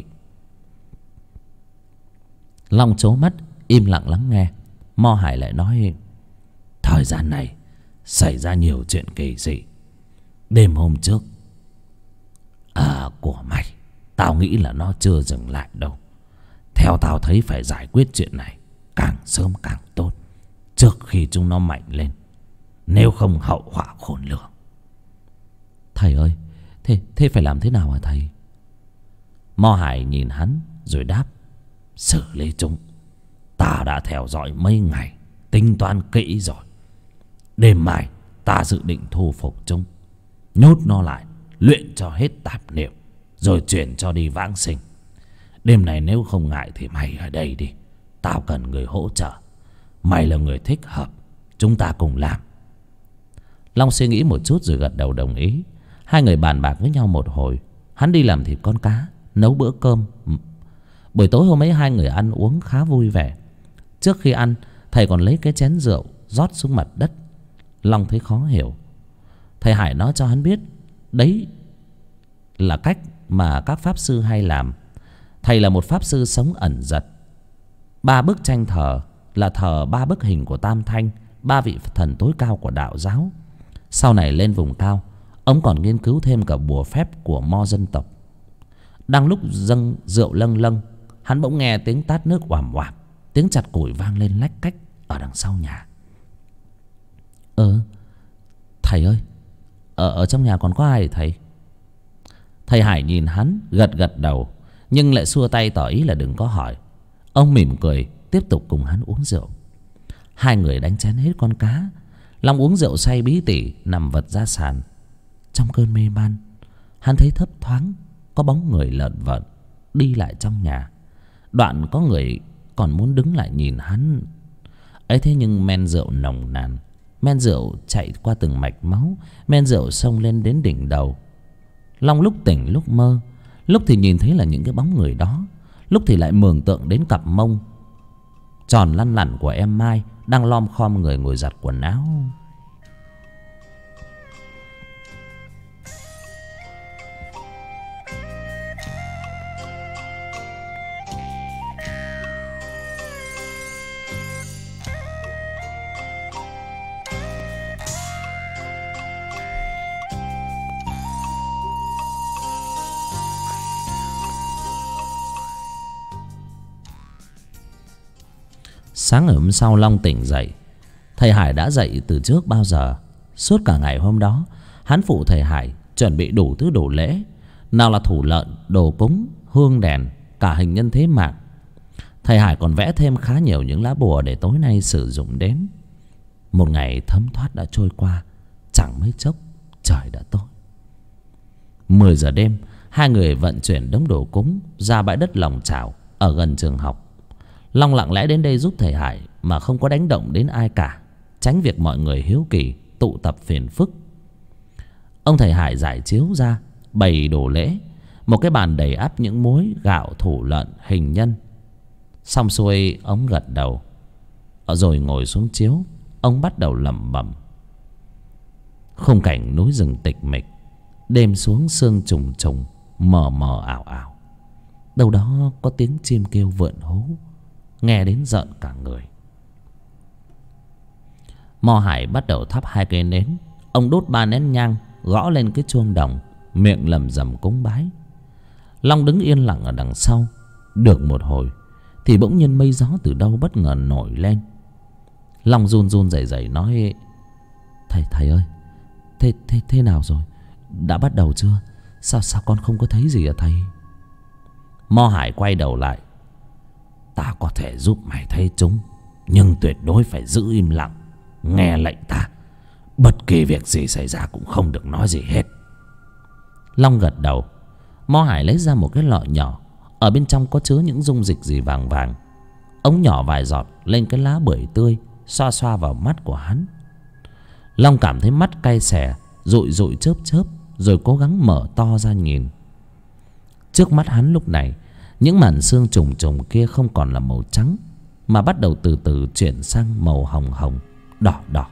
Long trố mắt im lặng lắng nghe. Mo Hải lại nói: Thời gian này xảy ra nhiều chuyện kỳ dị. Đêm hôm trước của mày, tao nghĩ là nó chưa dừng lại đâu. Theo tao thấy phải giải quyết chuyện này càng sớm càng tốt, trước khi chúng nó mạnh lên, nếu không hậu họa khôn lường. Thầy ơi, thế phải làm thế nào hả thầy? Mo Hải nhìn hắn rồi đáp: xử lý chúng, ta đã theo dõi mấy ngày, tính toán kỹ rồi. Đêm mai ta dự định thu phục chúng, nhốt nó lại, luyện cho hết tạp niệm, rồi chuyển cho đi vãng sinh. Đêm này nếu không ngại thì mày ở đây đi, tao cần người hỗ trợ. Mày là người thích hợp, chúng ta cùng làm. Long suy nghĩ một chút rồi gật đầu đồng ý. Hai người bàn bạc với nhau một hồi. Hắn đi làm thịt con cá, nấu bữa cơm. Buổi tối hôm ấy hai người ăn uống khá vui vẻ. Trước khi ăn, thầy còn lấy cái chén rượu rót xuống mặt đất. Long thấy khó hiểu. Thầy Hải nói cho hắn biết đấy là cách mà các pháp sư hay làm. Thầy là một pháp sư sống ẩn giật. 3 bức tranh thờ là thờ 3 bức hình của Tam Thanh, 3 vị thần tối cao của đạo giáo. Sau này lên vùng cao, ông còn nghiên cứu thêm cả bùa phép của Mo dân tộc. Đang lúc dâng rượu lâng lâng, hắn bỗng nghe tiếng tát nước oàm oàm, tiếng chặt củi vang lên lách cách ở đằng sau nhà. Thầy ơi, ở trong nhà còn có ai thầy? Thầy Hải nhìn hắn gật gật đầu, nhưng lại xua tay tỏ ý là đừng có hỏi. Ông mỉm cười tiếp tục cùng hắn uống rượu. Hai người đánh chén hết con cá. Long uống rượu say bí tỉ, nằm vật ra sàn. Trong cơn mê man, hắn thấy thấp thoáng có bóng người lợn vợn đi lại trong nhà. Đoạn có người còn muốn đứng lại nhìn hắn ấy, thế nhưng men rượu nồng nàn, men rượu chạy qua từng mạch máu, men rượu xông lên đến đỉnh đầu. Long lúc tỉnh lúc mơ, lúc thì nhìn thấy là những cái bóng người đó, lúc thì lại mường tượng đến cặp mông tròn lăn lặn của em Mai đang lom khom người ngồi giặt quần áo. Sáng ngày hôm sau Long tỉnh dậy. Thầy Hải đã dậy từ trước bao giờ. Suốt cả ngày hôm đó, hắn phụ thầy Hải chuẩn bị đủ thứ đồ lễ, nào là thủ lợn, đồ cúng, hương đèn, cả hình nhân thế mạng. Thầy Hải còn vẽ thêm khá nhiều những lá bùa để tối nay sử dụng đến. Một ngày thấm thoát đã trôi qua, chẳng mấy chốc trời đã tối. 10 giờ đêm, hai người vận chuyển đống đồ cúng ra bãi đất lòng chảo ở gần trường học. Long lặng lẽ đến đây giúp thầy Hải mà không có đánh động đến ai cả, tránh việc mọi người hiếu kỳ tụ tập phiền phức. Ông thầy Hải giải chiếu ra bày đồ lễ, một cái bàn đầy ắp những muối, gạo, thủ lợn, hình nhân. Xong xuôi ông gật đầu, rồi ngồi xuống chiếu. Ông bắt đầu lẩm bẩm. Khung cảnh núi rừng tịch mịch, đêm xuống sương trùng trùng, mờ mờ ảo ảo. Đâu đó có tiếng chim kêu vượn hú, nghe đến rợn cả người. Mo Hải bắt đầu thắp 2 cây nến. Ông đốt 3 nén nhang, gõ lên cái chuông đồng, miệng lầm rầm cúng bái. Long đứng yên lặng ở đằng sau. Được một hồi thì bỗng nhiên mây gió từ đâu bất ngờ nổi lên. Long run run rẩy rẩy nói: Thầy ơi, thế nào rồi? Đã bắt đầu chưa? Sao con không có thấy gì à thầy? Mo Hải quay đầu lại. Ta có thể giúp mày thấy chúng, nhưng tuyệt đối phải giữ im lặng, nghe lệnh ta. Bất kỳ việc gì xảy ra cũng không được nói gì hết. Long gật đầu. Mo Hải lấy ra một cái lọ nhỏ, ở bên trong có chứa những dung dịch gì vàng vàng. Ông nhỏ vài giọt lên cái lá bưởi tươi, xoa xoa vào mắt của hắn. Long cảm thấy mắt cay xè, dụi dụi chớp chớp, rồi cố gắng mở to ra nhìn. Trước mắt hắn lúc này, những màn xương trùng trùng kia không còn là màu trắng, mà bắt đầu từ từ chuyển sang màu hồng hồng, đỏ đỏ.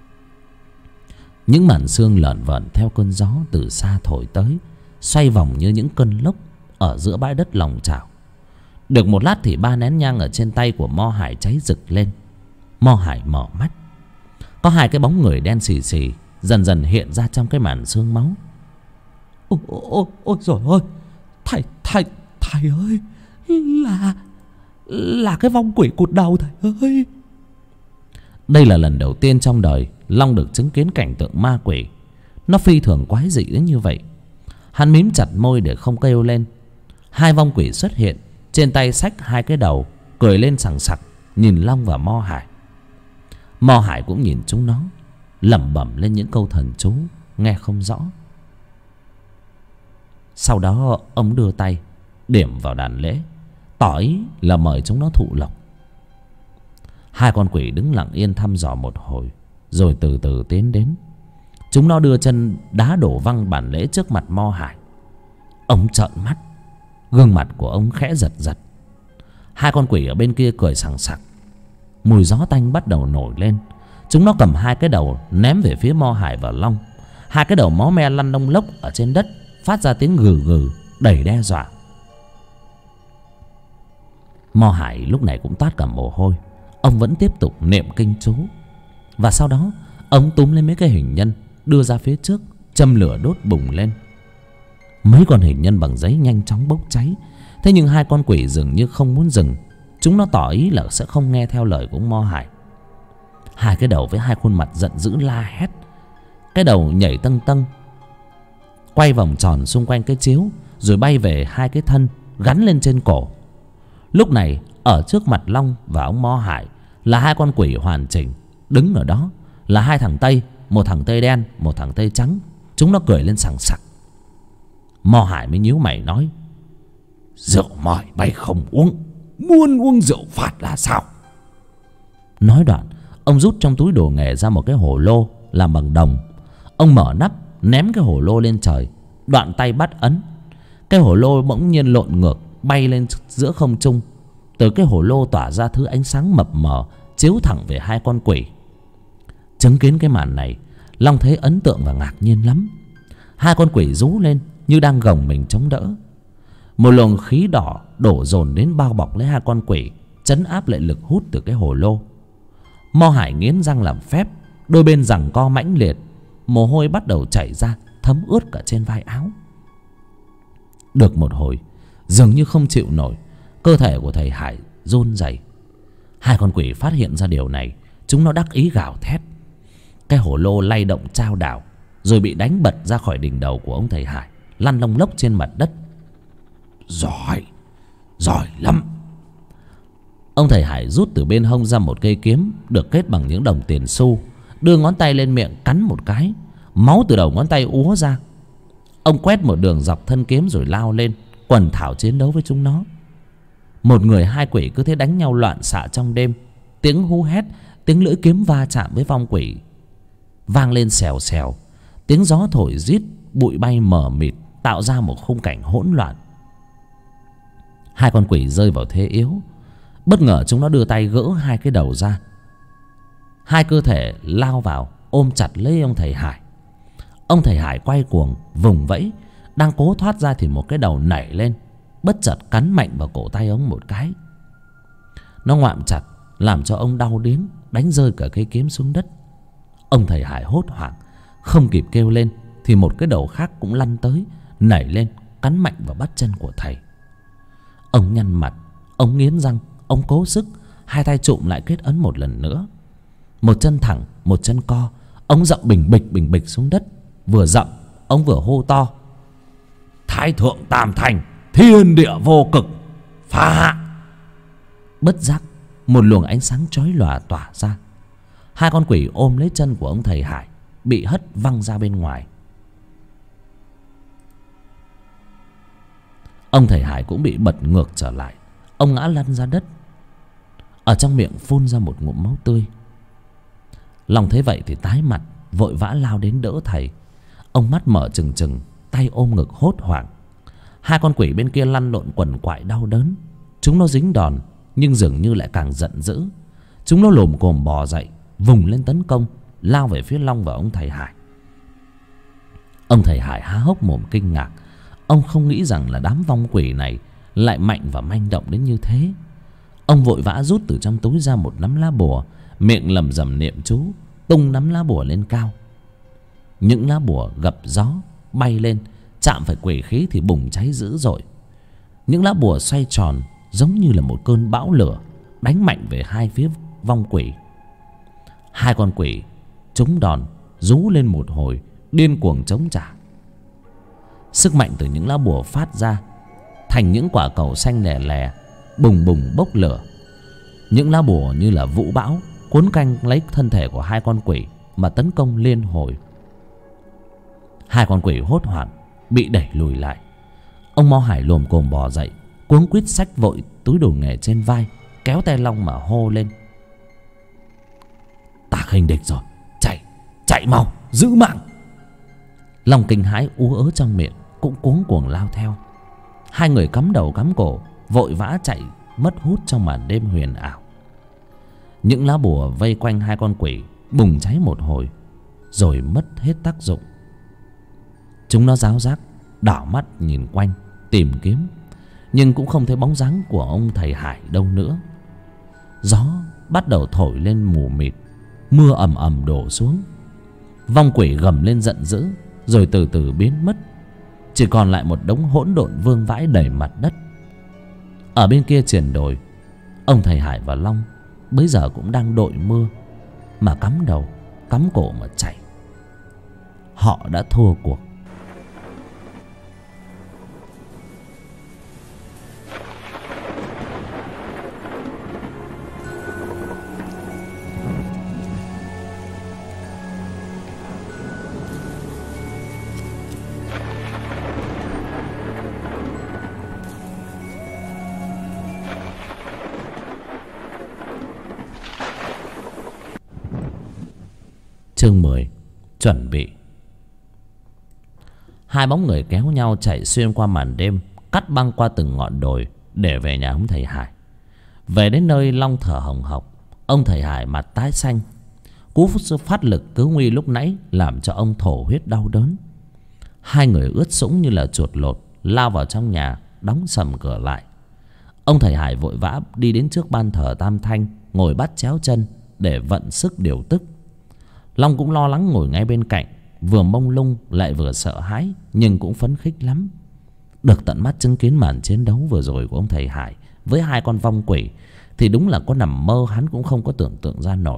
Những màn xương lợn vợn theo cơn gió từ xa thổi tới, xoay vòng như những cơn lốc ở giữa bãi đất lòng chảo. Được một lát thì 3 nén nhang ở trên tay của Mo Hải cháy rực lên. Mo Hải mở mắt. Có 2 cái bóng người đen xì xì dần dần hiện ra trong cái màn xương máu. Ôi trời ơi, Thầy ơi, là cái vong quỷ cụt đầu thầy ơi. Đây là lần đầu tiên trong đời Long được chứng kiến cảnh tượng ma quỷ. Nó phi thường quái dị đến như vậy. Hắn mím chặt môi để không kêu lên. Hai vong quỷ xuất hiện, trên tay xách hai cái đầu, cười lên sằng sặc nhìn Long và Mo Hải. Mo Hải cũng nhìn chúng nó, lẩm bẩm lên những câu thần chú nghe không rõ. Sau đó ông đưa tay điểm vào đàn lễ, tỏ ý là mời chúng nó thụ lộc. Hai con quỷ đứng lặng yên thăm dò một hồi, rồi từ từ tiến đến. Chúng nó đưa chân đá đổ văng bàn lễ trước mặt Mo Hải. Ông trợn mắt, gương mặt của ông khẽ giật giật. Hai con quỷ ở bên kia cười sằng sặc. Mùi gió tanh bắt đầu nổi lên. Chúng nó cầm hai cái đầu ném về phía Mo Hải và Long. Hai cái đầu máu me lăn lông lốc ở trên đất, phát ra tiếng gừ gừ đầy đe dọa. Mo Hải lúc này cũng toát cả mồ hôi. Ông vẫn tiếp tục niệm kinh chú. Và sau đó ông túm lên mấy cái hình nhân, đưa ra phía trước, châm lửa đốt bùng lên. Mấy con hình nhân bằng giấy nhanh chóng bốc cháy. Thế nhưng hai con quỷ dường như không muốn dừng. Chúng nó tỏ ý là sẽ không nghe theo lời của Mo Hải. Hai cái đầu với hai khuôn mặt giận dữ la hét. Cái đầu nhảy tâng tâng, quay vòng tròn xung quanh cái chiếu, rồi bay về hai cái thân gắn lên trên cổ. Lúc này ở trước mặt Long và ông Mo Hải là hai con quỷ hoàn chỉnh. Đứng ở đó là hai thằng Tây, một thằng Tây đen, một thằng Tây trắng. Chúng nó cười lên sằng sặc. Mo Hải mới nhíu mày nói: rượu mời bay không uống, muốn uống rượu phạt là sao? Nói đoạn ông rút trong túi đồ nghề ra một cái hồ lô làm bằng đồng. Ông mở nắp, ném cái hồ lô lên trời, đoạn tay bắt ấn. Cái hồ lô bỗng nhiên lộn ngược, bay lên giữa không trung. Từ cái hồ lô tỏa ra thứ ánh sáng mập mờ, chiếu thẳng về hai con quỷ. Chứng kiến cái màn này, Long thấy ấn tượng và ngạc nhiên lắm. Hai con quỷ rú lên như đang gồng mình chống đỡ. Một luồng khí đỏ đổ dồn đến bao bọc lấy hai con quỷ, trấn áp lại lực hút từ cái hồ lô. Mo Hải nghiến răng làm phép, đôi bên giằng co mãnh liệt. Mồ hôi bắt đầu chảy ra, thấm ướt cả trên vai áo. Được một hồi, dường như không chịu nổi, cơ thể của thầy Hải run rẩy. Hai con quỷ phát hiện ra điều này, chúng nó đắc ý gào thét. Cái hồ lô lay động chao đảo, rồi bị đánh bật ra khỏi đỉnh đầu của ông thầy Hải, lăn lông lốc trên mặt đất. Giỏi lắm. Ông thầy Hải rút từ bên hông ra một cây kiếm được kết bằng những đồng tiền xu, đưa ngón tay lên miệng cắn một cái. Máu từ đầu ngón tay úa ra. Ông quét một đường dọc thân kiếm rồi lao lên, quần thảo chiến đấu với chúng nó. Một người hai quỷ cứ thế đánh nhau loạn xạ trong đêm. Tiếng hú hét, tiếng lưỡi kiếm va chạm với vong quỷ vang lên xèo xèo. Tiếng gió thổi rít, bụi bay mờ mịt, tạo ra một khung cảnh hỗn loạn. Hai con quỷ rơi vào thế yếu. Bất ngờ chúng nó đưa tay gỡ hai cái đầu ra. Hai cơ thể lao vào ôm chặt lấy ông thầy Hải. Ông thầy Hải quay cuồng vùng vẫy, đang cố thoát ra thì một cái đầu nảy lên, bất chợt cắn mạnh vào cổ tay ông một cái. Nó ngoạm chặt làm cho ông đau điếng, đánh rơi cả cây kiếm xuống đất. Ông thầy Hải hốt hoảng, không kịp kêu lên thì một cái đầu khác cũng lăn tới, nảy lên cắn mạnh vào bắp chân của thầy. Ông nhăn mặt, ông nghiến răng, ông cố sức, hai tay trụm lại kết ấn một lần nữa. Một chân thẳng, một chân co, ông dậm bình bịch xuống đất. Vừa dậm, ông vừa hô to: Thái thượng tam thành, thiên địa vô cực, phá! Bất giác một luồng ánh sáng chói lòa tỏa ra. Hai con quỷ ôm lấy chân của ông thầy Hải, bị hất văng ra bên ngoài. Ông thầy Hải cũng bị bật ngược trở lại. Ông ngã lăn ra đất, ở trong miệng phun ra một ngụm máu tươi. Long thấy vậy thì tái mặt, vội vã lao đến đỡ thầy. Ông mắt mở trừng trừng, tay ôm ngực hốt hoảng. Hai con quỷ bên kia lăn lộn quằn quại đau đớn. Chúng nó dính đòn nhưng dường như lại càng giận dữ. Chúng nó lồm cồm bò dậy, vùng lên tấn công, lao về phía Long và ông thầy Hải. Ông thầy Hải há hốc mồm kinh ngạc. Ông không nghĩ rằng là đám vong quỷ này lại mạnh và manh động đến như thế. Ông vội vã rút từ trong túi ra một nắm lá bùa, miệng lẩm rẩm niệm chú, tung nắm lá bùa lên cao. Những lá bùa gập gió bay lên, chạm phải quỷ khí thì bùng cháy dữ dội. Những lá bùa xoay tròn giống như là một cơn bão lửa, đánh mạnh về hai phía vong quỷ. Hai con quỷ trúng đòn rú lên một hồi, điên cuồng chống trả. Sức mạnh từ những lá bùa phát ra thành những quả cầu xanh lè lè, bùng bùng bốc lửa. Những lá bùa như là vũ bão cuốn canh lấy thân thể của hai con quỷ mà tấn công liên hồi. Hai con quỷ hốt hoảng bị đẩy lùi lại. Ông Mo Hải lồm cồm bò dậy, cuống quýt xách vội túi đồ nghề trên vai, kéo tay Long mà hô lên: "Ta khinh địch rồi, chạy mau, giữ mạng!" Long kinh hãi ú ớ trong miệng, cũng cuống cuồng lao theo. Hai người cắm đầu cắm cổ vội vã chạy mất hút trong màn đêm huyền ảo. Những lá bùa vây quanh hai con quỷ bùng cháy một hồi rồi mất hết tác dụng. Chúng nó ráo rác đảo mắt nhìn quanh tìm kiếm, nhưng cũng không thấy bóng dáng của ông thầy Hải đâu nữa. Gió bắt đầu thổi lên mù mịt, mưa ầm ầm đổ xuống. Vong quỷ gầm lên giận dữ rồi từ từ biến mất, chỉ còn lại một đống hỗn độn vương vãi đầy mặt đất. Ở bên kia triền đồi, ông thầy Hải và Long bấy giờ cũng đang đội mưa mà cắm đầu cắm cổ mà chạy. Họ đã thua cuộc. Chương 10. Chuẩn bị. Hai bóng người kéo nhau chạy xuyên qua màn đêm, cắt băng qua từng ngọn đồi để về nhà ông thầy Hải. Về đến nơi, Long thở hồng hộc, ông thầy Hải mặt tái xanh. Cú phát lực cứu nguy lúc nãy làm cho ông thổ huyết đau đớn. Hai người ướt sũng như là chuột lột lao vào trong nhà, đóng sầm cửa lại. Ông thầy Hải vội vã đi đến trước ban thờ Tam Thanh, ngồi bắt chéo chân để vận sức điều tức. Long cũng lo lắng ngồi ngay bên cạnh, vừa mông lung lại vừa sợ hãi, nhưng cũng phấn khích lắm. Được tận mắt chứng kiến màn chiến đấu vừa rồi của ông thầy Hải với hai con vong quỷ thì đúng là có nằm mơ hắn cũng không có tưởng tượng ra nổi.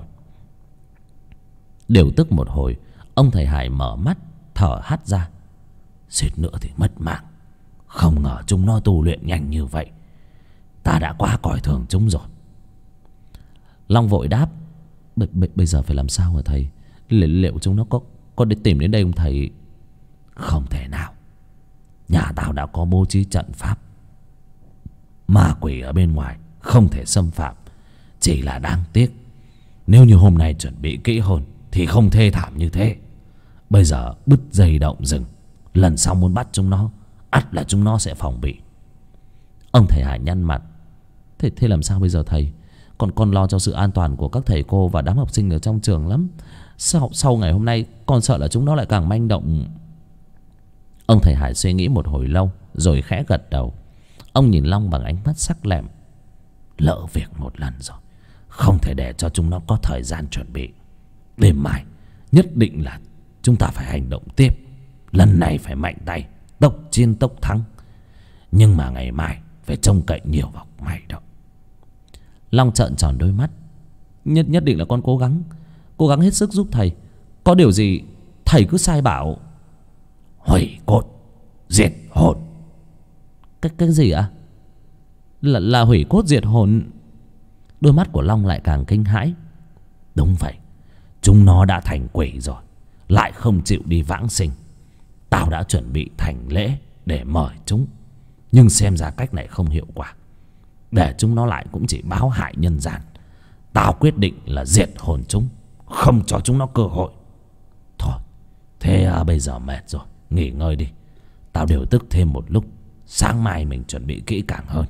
Điều tức một hồi, ông thầy Hải mở mắt thở hắt ra: "Suýt nữa thì mất mạng. Không ngờ chúng nó tu luyện nhanh như vậy. Ta đã quá coi thường chúng rồi." Long vội đáp: Bây giờ phải làm sao hả thầy? Liệu chúng nó có để tìm đến đây không thầy? Không thể nào. Nhà tao đã có bố trí trận pháp, ma quỷ ở bên ngoài không thể xâm phạm. Chỉ là đáng tiếc, nếu như hôm nay chuẩn bị kỹ hơn thì không thê thảm như thế. Bây giờ bứt dây động rừng, lần sau muốn bắt chúng nó, ắt là chúng nó sẽ phòng bị. Ông thầy Hải nhăn mặt: Thế làm sao bây giờ thầy? Con lo cho sự an toàn của các thầy cô và đám học sinh ở trong trường lắm. Sau ngày hôm nay con sợ là chúng nó lại càng manh động. Ông thầy Hải suy nghĩ một hồi lâu rồi khẽ gật đầu. Ông nhìn Long bằng ánh mắt sắc lẹm: Lỡ việc một lần rồi, không thể để cho chúng nó có thời gian chuẩn bị. Đêm mai nhất định là chúng ta phải hành động tiếp. Lần này phải mạnh tay, tốc chiến tốc thắng. Nhưng mà ngày mai phải trông cậy nhiều vào mày đâu. Long trợn tròn đôi mắt: Nhất định là con cố gắng hết sức giúp thầy. Có điều gì thầy cứ sai bảo. Hủy cốt diệt hồn. Cái gì ạ? Là hủy cốt diệt hồn? Đôi mắt của Long lại càng kinh hãi. Đúng vậy, chúng nó đã thành quỷ rồi, lại không chịu đi vãng sinh. Tao đã chuẩn bị thành lễ để mời chúng, nhưng xem ra cách này không hiệu quả. Để chúng nó lại cũng chỉ báo hại nhân gian. Tao quyết định là diệt hồn chúng, không cho chúng nó cơ hội. Thôi, thế bây giờ mệt rồi, nghỉ ngơi đi. Tao điều tức thêm một lúc, sáng mai mình chuẩn bị kỹ càng hơn.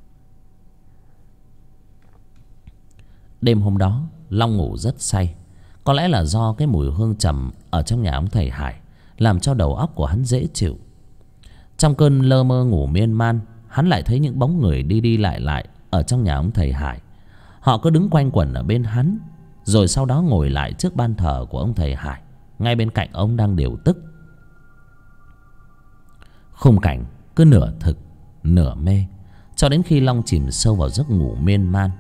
Đêm hôm đó Long ngủ rất say. Có lẽ là do cái mùi hương trầm ở trong nhà ông thầy Hải làm cho đầu óc của hắn dễ chịu. Trong cơn lơ mơ ngủ miên man, hắn lại thấy những bóng người đi đi lại ở trong nhà ông thầy Hải. Họ cứ đứng quanh quẩn ở bên hắn, rồi sau đó ngồi lại trước ban thờ của ông thầy Hải, ngay bên cạnh ông đang điều tức. Khung cảnh cứ nửa thực nửa mê, cho đến khi Long chìm sâu vào giấc ngủ miên man.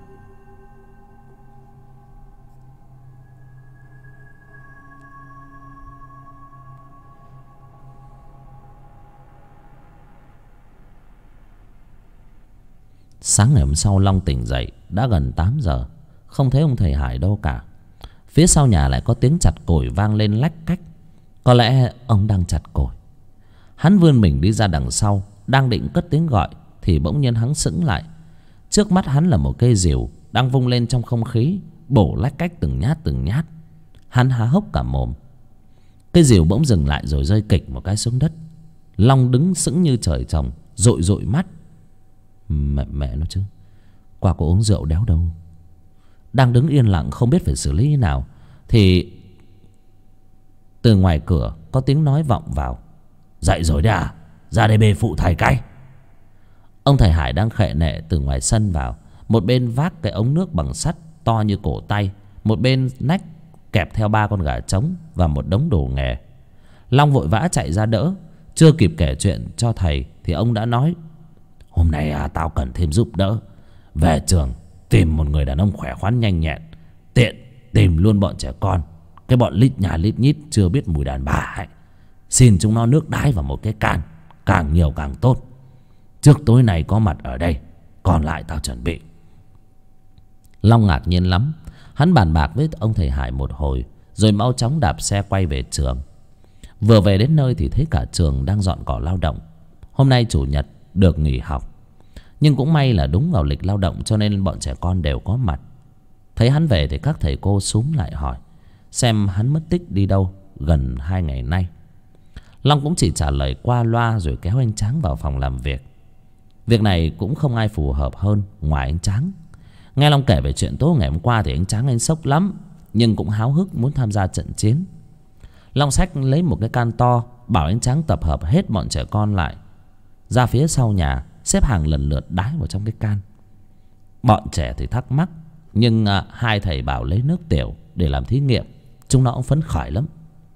Sáng ngày hôm sau Long tỉnh dậy đã gần 8 giờ, không thấy ông thầy Hải đâu cả. Phía sau nhà lại có tiếng chặt củi vang lên lách cách. Có lẽ ông đang chặt củi. Hắn vươn mình đi ra đằng sau, đang định cất tiếng gọi thì bỗng nhiên hắn sững lại. Trước mắt hắn là một cây rìu đang vung lên trong không khí, bổ lách cách từng nhát từng nhát. Hắn há hốc cả mồm. Cây rìu bỗng dừng lại rồi rơi kịch một cái xuống đất. Long đứng sững như trời trồng, dội dội mắt. Mẹ nó chứ, qua có uống rượu đéo đâu. Đang đứng yên lặng không biết phải xử lý thế nào thì từ ngoài cửa có tiếng nói vọng vào. Dậy rồi đấy à? Ra đây bê phụ thầy cái. Ông thầy Hải đang khệ nệ từ ngoài sân vào, một bên vác cái ống nước bằng sắt to như cổ tay, một bên nách kẹp theo 3 con gà trống và một đống đồ nghề. Long vội vã chạy ra đỡ. Chưa kịp kể chuyện cho thầy thì ông đã nói: hôm nay tao cần thêm giúp đỡ. Về trường tìm một người đàn ông khỏe khoắn nhanh nhẹn, tiện tìm luôn bọn trẻ con, cái bọn lít nhà lít nhít chưa biết mùi đàn bà ấy. Xin chúng nó nước đái vào một cái can, càng nhiều càng tốt. Trước tối nay có mặt ở đây, còn lại tao chuẩn bị. Long ngạc nhiên lắm. Hắn bàn bạc với ông thầy Hải một hồi rồi mau chóng đạp xe quay về trường. Vừa về đến nơi thì thấy cả trường đang dọn cỏ lao động. Hôm nay chủ nhật được nghỉ học, nhưng cũng may là đúng vào lịch lao động cho nên bọn trẻ con đều có mặt. Thấy hắn về thì các thầy cô xúm lại hỏi xem hắn mất tích đi đâu gần 2 ngày nay. Long cũng chỉ trả lời qua loa rồi kéo anh Tráng vào phòng làm việc. Việc này cũng không ai phù hợp hơn ngoài anh Tráng. Nghe Long kể về chuyện tối ngày hôm qua thì anh Tráng anh sốc lắm, nhưng cũng háo hức muốn tham gia trận chiến. Long xách lấy một cái can to, bảo anh Tráng tập hợp hết bọn trẻ con lại, ra phía sau nhà xếp hàng lần lượt đái vào trong cái can. Bọn trẻ thì thắc mắc, nhưng hai thầy bảo lấy nước tiểu để làm thí nghiệm, chúng nó cũng phấn khởi lắm.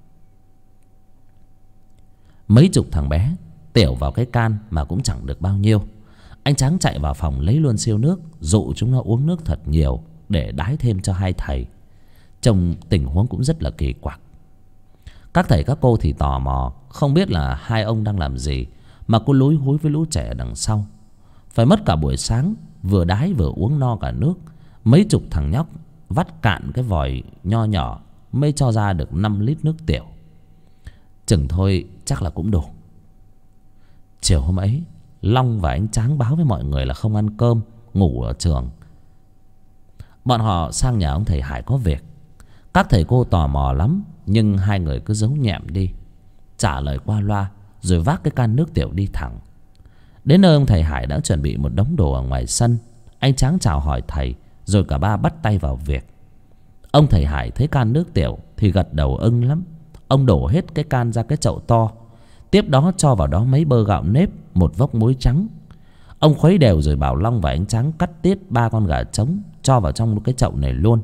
Mấy chục thằng bé tiểu vào cái can mà cũng chẳng được bao nhiêu. Anh Tráng chạy vào phòng lấy luôn siêu nước, dụ chúng nó uống nước thật nhiều để đái thêm cho hai thầy. Trông tình huống cũng rất là kỳ quặc. Các thầy các cô thì tò mò, không biết là hai ông đang làm gì mà cứ lúi húi với lũ trẻ đằng sau. Phải mất cả buổi sáng, vừa đái vừa uống no cả nước. Mấy chục thằng nhóc vắt cạn cái vòi nho nhỏ mới cho ra được 5 lít nước tiểu. Chừng thôi chắc là cũng đủ. Chiều hôm ấy, Long và anh Tráng báo với mọi người là không ăn cơm, ngủ ở trường. Bọn họ sang nhà ông thầy Hải có việc. Các thầy cô tò mò lắm, nhưng hai người cứ giấu nhẹm đi, trả lời qua loa rồi vác cái can nước tiểu đi thẳng. Đến nơi ông thầy Hải đã chuẩn bị một đống đồ ở ngoài sân. Anh Tráng chào hỏi thầy rồi cả ba bắt tay vào việc. Ông thầy Hải thấy can nước tiểu thì gật đầu ưng lắm. Ông đổ hết cái can ra cái chậu to, tiếp đó cho vào đó mấy bơ gạo nếp, một vốc muối trắng. Ông khuấy đều rồi bảo Long và anh Tráng cắt tiết 3 con gà trống cho vào trong cái chậu này luôn.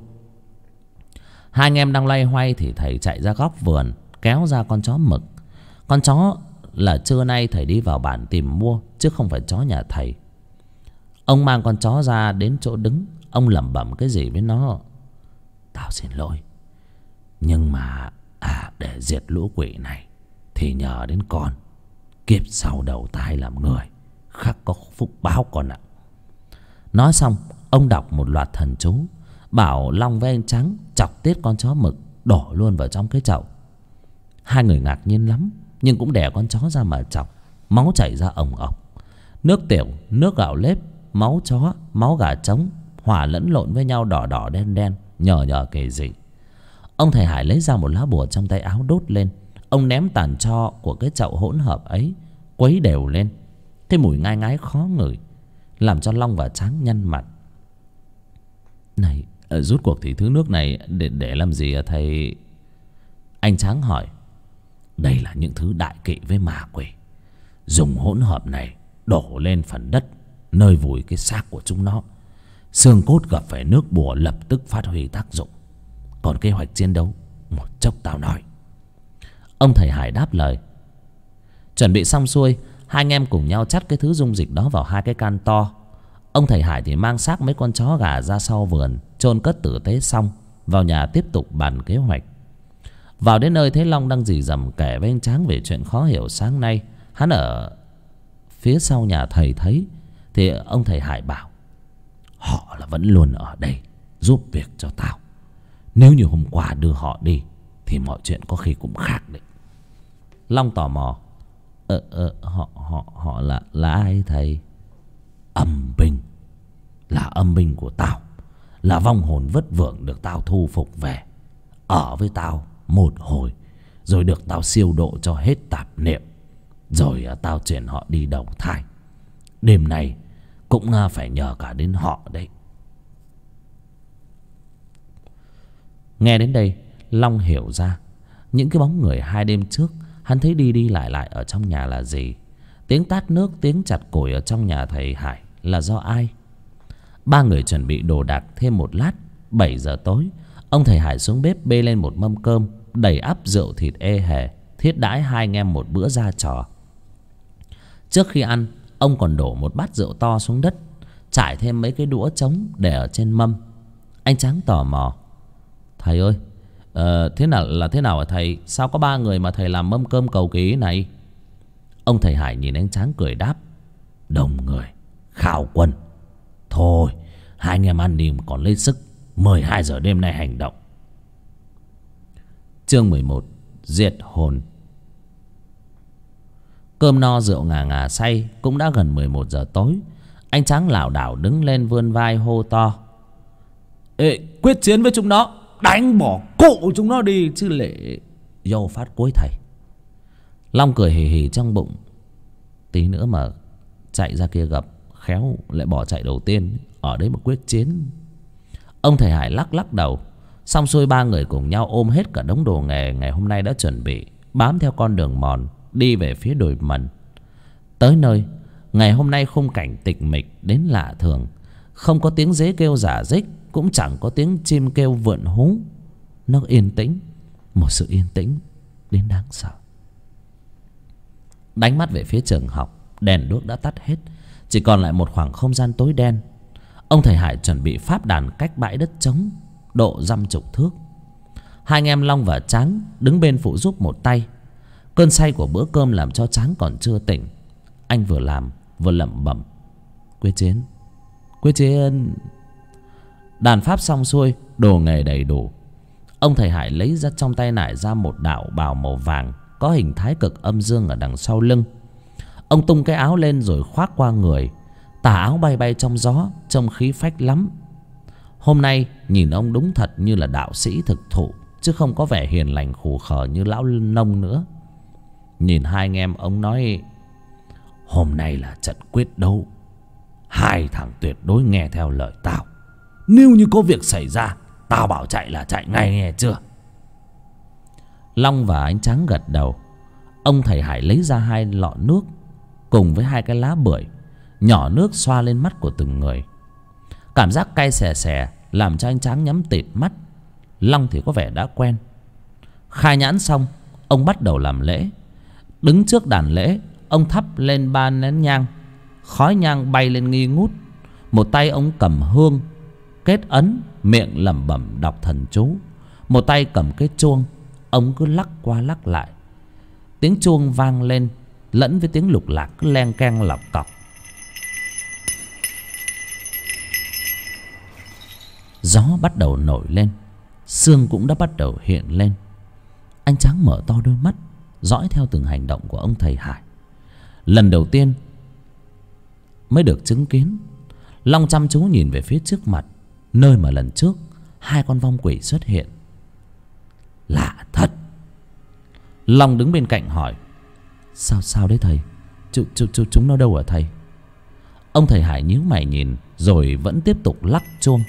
Hai anh em đang loay hoay thì thầy chạy ra góc vườn kéo ra con chó mực. Con chó là trưa nay thầy đi vào bản tìm mua, chứ không phải chó nhà thầy. Ông mang con chó ra đến chỗ đứng, ông lẩm bẩm cái gì với nó: tao xin lỗi, nhưng mà để diệt lũ quỷ này thì nhờ đến con. Kiếp sau đầu thai làm người, khắc có phúc báo con ạ. Nói xong ông đọc một loạt thần chú, bảo Long với anh Trắng chọc tiết con chó mực đổ luôn vào trong cái chậu. Hai người ngạc nhiên lắm, nhưng cũng đẻ con chó ra mà chọc. Máu chảy ra ồng ọc. Nước tiểu, nước gạo lếp, máu chó, máu gà trống hòa lẫn lộn với nhau, đỏ đỏ đen đen, nhờ nhờ kỳ dị. Ông thầy Hải lấy ra một lá bùa trong tay áo đốt lên. Ông ném tàn tro của cái chậu hỗn hợp ấy quấy đều lên. Cái mùi ngai ngái khó ngửi làm cho Long và Tráng nhăn mặt. Này, rút cuộc thì thứ nước này để làm gì à thầy? Anh Tráng hỏi. Đây là những thứ đại kỵ với ma quỷ. Dùng hỗn hợp này đổ lên phần đất nơi vùi cái xác của chúng nó. Xương cốt gặp phải nước bùa lập tức phát huy tác dụng. Còn kế hoạch chiến đấu một chốc tao nói. Ông thầy Hải đáp lời. Chuẩn bị xong xuôi, Hai anh em cùng nhau chắt cái thứ dung dịch đó vào hai cái can to. Ông thầy Hải thì mang xác mấy con chó gà ra sau vườn chôn cất tử tế xong, vào nhà tiếp tục bàn kế hoạch. Vào đến nơi thấy Long đang rì rầm kể với anh Tráng về chuyện khó hiểu sáng nay hắn ở phía sau nhà thầy thấy, thì ông thầy Hải bảo: họ là vẫn luôn ở đây giúp việc cho tao. Nếu như hôm qua đưa họ đi thì mọi chuyện có khi cũng khác đấy. Long tò mò: họ là ai thầy? Âm binh. Là âm binh của tao, là vong hồn vất vưởng được tao thu phục về, ở với tao một hồi, rồi được tao siêu độ cho hết tạp niệm, rồi tao chuyển họ đi đầu thai. Đêm nay cũng phải nhờ cả đến họ đấy. Nghe đến đây, Long hiểu ra những cái bóng người hai đêm trước hắn thấy đi đi lại ở trong nhà là gì. Tiếng tát nước, tiếng chặt củi ở trong nhà thầy Hải là do ai? Ba người chuẩn bị đồ đạc thêm một lát. 7 giờ tối, ông thầy Hải xuống bếp bê lên một mâm cơm đầy ắp rượu thịt ê hề, thiết đãi hai anh em một bữa ra trò. Trước khi ăn, ông còn đổ một bát rượu to xuống đất, trải thêm mấy cái đũa trống để ở trên mâm. Anh Tráng tò mò: thầy ơi, thế nào hả thầy? Sao có 3 người mà thầy làm mâm cơm cầu kỳ này? Ông thầy Hải nhìn anh Tráng cười đáp: đông người khao quân. Thôi, hai anh em ăn đi còn lấy sức, 12 giờ đêm nay hành động. Chương 11: diệt hồn. Cơm no rượu ngà ngà say, cũng đã gần 11 giờ tối. Anh Tráng lảo đảo đứng lên vươn vai hô to: ê, quyết chiến với chúng nó, đánh bỏ cụ chúng nó đi chứ lệ. Vô phát cuối thầy. Long cười hì hì trong bụng: tí nữa mà chạy ra kia gặp, khéo lại bỏ chạy đầu tiên, ở đấy mà quyết chiến. Ông thầy Hải lắc lắc đầu. Xong xuôi, 3 người cùng nhau ôm hết cả đống đồ nghề ngày hôm nay đã chuẩn bị, bám theo con đường mòn đi về phía đồi Mần. Tới nơi, ngày hôm nay khung cảnh tịch mịch đến lạ thường. Không có tiếng dế kêu rả rích, cũng chẳng có tiếng chim kêu vượn hú. Nó yên tĩnh, một sự yên tĩnh đến đáng sợ. Đánh mắt về phía trường học, đèn đuốc đã tắt hết, chỉ còn lại một khoảng không gian tối đen. Ông thầy Hải chuẩn bị pháp đàn cách bãi đất trống độ 50 thước. Hai anh em Long và Tráng đứng bên phụ giúp một tay. Cơn say của bữa cơm làm cho Tráng còn chưa tỉnh. Anh vừa làm vừa lẩm bẩm: quyết chiến, quyết chiến. Đàn pháp xong xuôi, đồ nghề đầy đủ. Ông thầy Hải lấy ra trong tay nải ra một đạo bào màu vàng có hình thái cực âm dương ở đằng sau lưng. Ông tung cái áo lên rồi khoác qua người. Tà áo bay bay trong gió, trông khí phách lắm. Hôm nay nhìn ông đúng thật như là đạo sĩ thực thụ, chứ không có vẻ hiền lành khù khờ như lão nông nữa. Nhìn hai anh em, ông nói: hôm nay là trận quyết đấu, hai thằng tuyệt đối nghe theo lời tao. Nếu như có việc xảy ra, tao bảo chạy là chạy ngay, nghe chưa? Long và anh Tráng gật đầu. Ông thầy Hải lấy ra 2 lọ nước cùng với 2 cái lá bưởi, nhỏ nước xoa lên mắt của từng người. Cảm giác cay xè xè làm cho anh Tráng nhắm tịt mắt. Long thì có vẻ đã quen. Khai nhãn xong, ông bắt đầu làm lễ. Đứng trước đàn lễ, ông thắp lên 3 nén nhang. Khói nhang bay lên nghi ngút. Một tay ông cầm hương kết ấn, miệng lẩm bẩm đọc thần chú. Một tay cầm cái chuông, ông cứ lắc qua lắc lại. Tiếng chuông vang lên lẫn với tiếng lục lạc cứ len keng lọc cọc. Gió bắt đầu nổi lên, sương cũng đã bắt đầu hiện lên. Anh Tráng mở to đôi mắt, dõi theo từng hành động của ông thầy Hải. Lần đầu tiên mới được chứng kiến. Long chăm chú nhìn về phía trước mặt, nơi mà lần trước 2 con vong quỷ xuất hiện. Lạ thật. Long đứng bên cạnh hỏi: Sao đấy thầy? Chúng nó đâu hả thầy? Ông thầy Hải nhíu mày nhìn, rồi vẫn tiếp tục lắc chuông.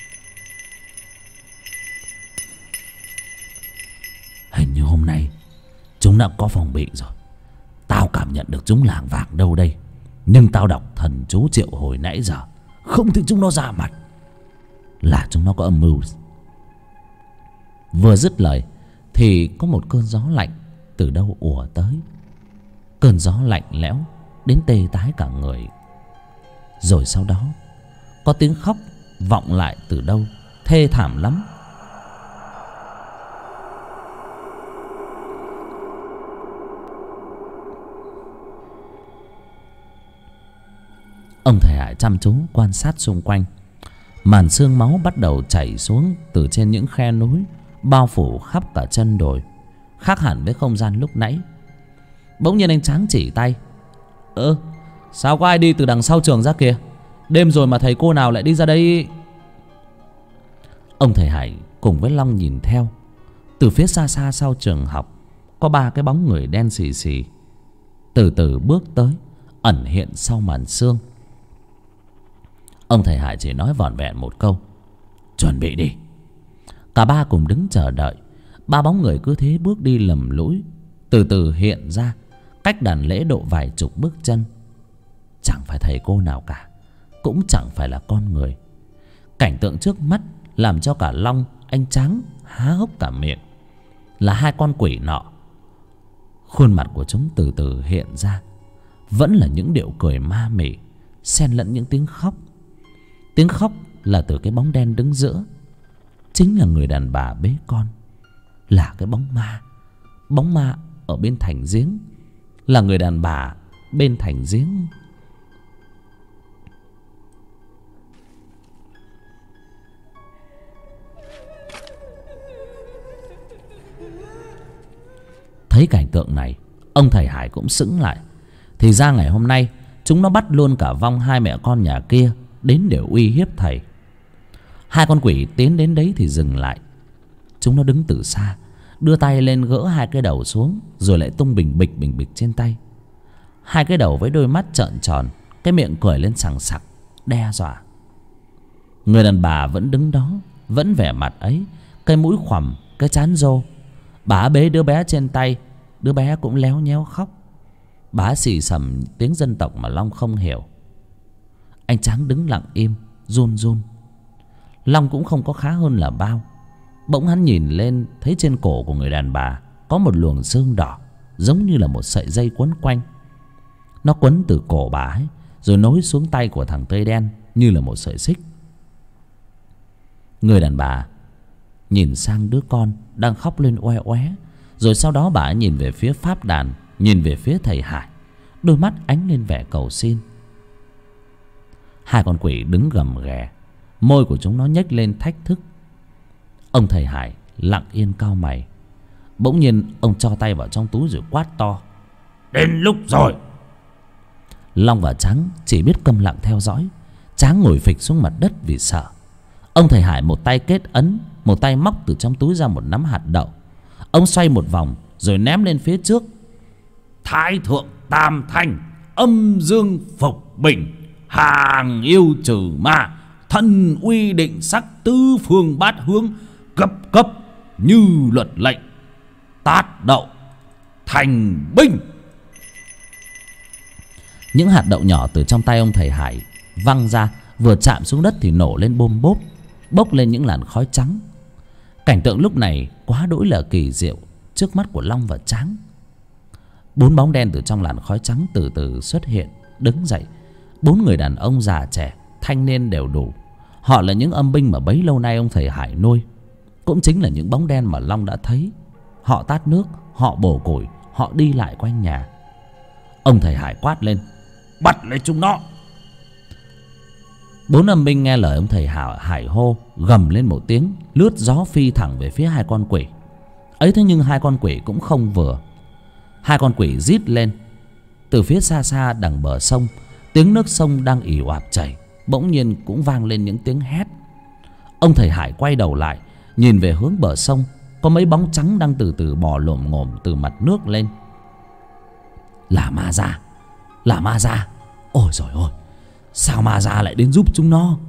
Hình như hôm nay chúng đã có phòng bị rồi. Tao cảm nhận được chúng lảng vảng đâu đây, nhưng tao đọc thần chú triệu hồi nãy giờ không thấy chúng nó ra mặt. Là chúng nó có âm mưu. Vừa dứt lời thì có một cơn gió lạnh từ đâu ùa tới. Cơn gió lạnh lẽo đến tê tái cả người. Rồi sau đó có tiếng khóc vọng lại từ đâu, thê thảm lắm. Ông thầy Hải chăm chú quan sát xung quanh. Màn xương máu bắt đầu chảy xuống từ trên những khe núi, bao phủ khắp cả chân đồi, khác hẳn với không gian lúc nãy. Bỗng nhiên anh Tráng chỉ tay: Sao có ai đi từ đằng sau trường ra kìa? Đêm rồi mà thầy cô nào lại đi ra đây? Ông thầy Hải cùng với Long nhìn theo. Từ phía xa xa sau trường học có 3 cái bóng người đen xì xì từ từ bước tới, ẩn hiện sau màn sương. Ông thầy Hải chỉ nói vỏn vẹn một câu: chuẩn bị đi. Cả 3 cùng đứng chờ đợi. 3 bóng người cứ thế bước đi lầm lũi, từ từ hiện ra, cách đàn lễ độ vài chục bước chân. Chẳng phải thầy cô nào cả, cũng chẳng phải là con người. Cảnh tượng trước mắt làm cho cả Long, anh Tráng há hốc cả miệng. Là 2 con quỷ nọ. Khuôn mặt của chúng từ từ hiện ra, vẫn là những điệu cười ma mị, xen lẫn những tiếng khóc. Tiếng khóc là từ cái bóng đen đứng giữa, chính là người đàn bà bế con. Là cái bóng ma ở bên thành giếng, là người đàn bà bên thành giếng. Thấy cảnh tượng này, ông thầy Hải cũng sững lại. Thì ra ngày hôm nay chúng nó bắt luôn cả vong 2 mẹ con nhà kia đến để uy hiếp thầy. 2 con quỷ tiến đến đấy thì dừng lại. Chúng nó đứng từ xa, đưa tay lên gỡ 2 cái đầu xuống, rồi lại tung bình bịch trên tay. 2 cái đầu với đôi mắt trợn tròn, cái miệng cười lên sằng sặc, đe dọa. Người đàn bà vẫn đứng đó, vẫn vẻ mặt ấy, cái mũi khoằm, cái trán rô. Bà bế đứa bé trên tay, đứa bé cũng léo nhéo khóc. Bà xì xầm tiếng dân tộc mà Long không hiểu. Anh Tráng đứng lặng im, run run. Long cũng không có khá hơn là bao. Bỗng hắn nhìn lên, thấy trên cổ của người đàn bà có một luồng xương đỏ, giống như là một sợi dây quấn quanh. Nó quấn từ cổ bà ấy, rồi nối xuống tay của thằng tây đen như là một sợi xích. Người đàn bà nhìn sang đứa con đang khóc lên oe oé, rồi sau đó bà nhìn về phía pháp đàn, nhìn về phía thầy Hải, đôi mắt ánh lên vẻ cầu xin. 2 con quỷ đứng gầm ghè, môi của chúng nó nhếch lên thách thức. Ông thầy Hải lặng yên cau mày. Bỗng nhiên ông cho tay vào trong túi rồi quát to: đến lúc rồi. Long và Tráng chỉ biết câm lặng theo dõi. Tráng ngồi phịch xuống mặt đất vì sợ. Ông thầy Hải một tay kết ấn, một tay móc từ trong túi ra một nắm hạt đậu. Ông xoay một vòng rồi ném lên phía trước: Thái thượng tam thanh, âm dương phục bình, hàng yêu trừ ma, thần uy định sắc, tứ phương bát hướng, cấp cấp như luật lệnh, tát đậu thành binh. Những hạt đậu nhỏ từ trong tay ông thầy Hải văng ra, vừa chạm xuống đất thì nổ lên bôm bốp, bốc lên những làn khói trắng. Cảnh tượng lúc này quá đỗi là kỳ diệu trước mắt của Long và Tráng. 4 bóng đen từ trong làn khói trắng từ từ xuất hiện, đứng dậy. 4 người đàn ông già trẻ, thanh niên đều đủ. Họ là những âm binh mà bấy lâu nay ông thầy Hải nuôi, cũng chính là những bóng đen mà Long đã thấy. Họ tát nước, họ bổ củi, họ đi lại quanh nhà. Ông thầy Hải quát lên: bắt lấy chúng nó. 4 âm binh nghe lời ông thầy Hải hô, gầm lên một tiếng, lướt gió phi thẳng về phía 2 con quỷ ấy. Thế nhưng 2 con quỷ cũng không vừa. 2 con quỷ rít lên. Từ phía xa xa đằng bờ sông, tiếng nước sông đang ì oạp chảy, bỗng nhiên cũng vang lên những tiếng hét. Ông thầy Hải quay đầu lại, nhìn về hướng bờ sông, có mấy bóng trắng đang từ từ bò lồm ngồm từ mặt nước lên. Là ma già, là ma già. Ôi giời ơi, sao ma già lại đến giúp chúng nó?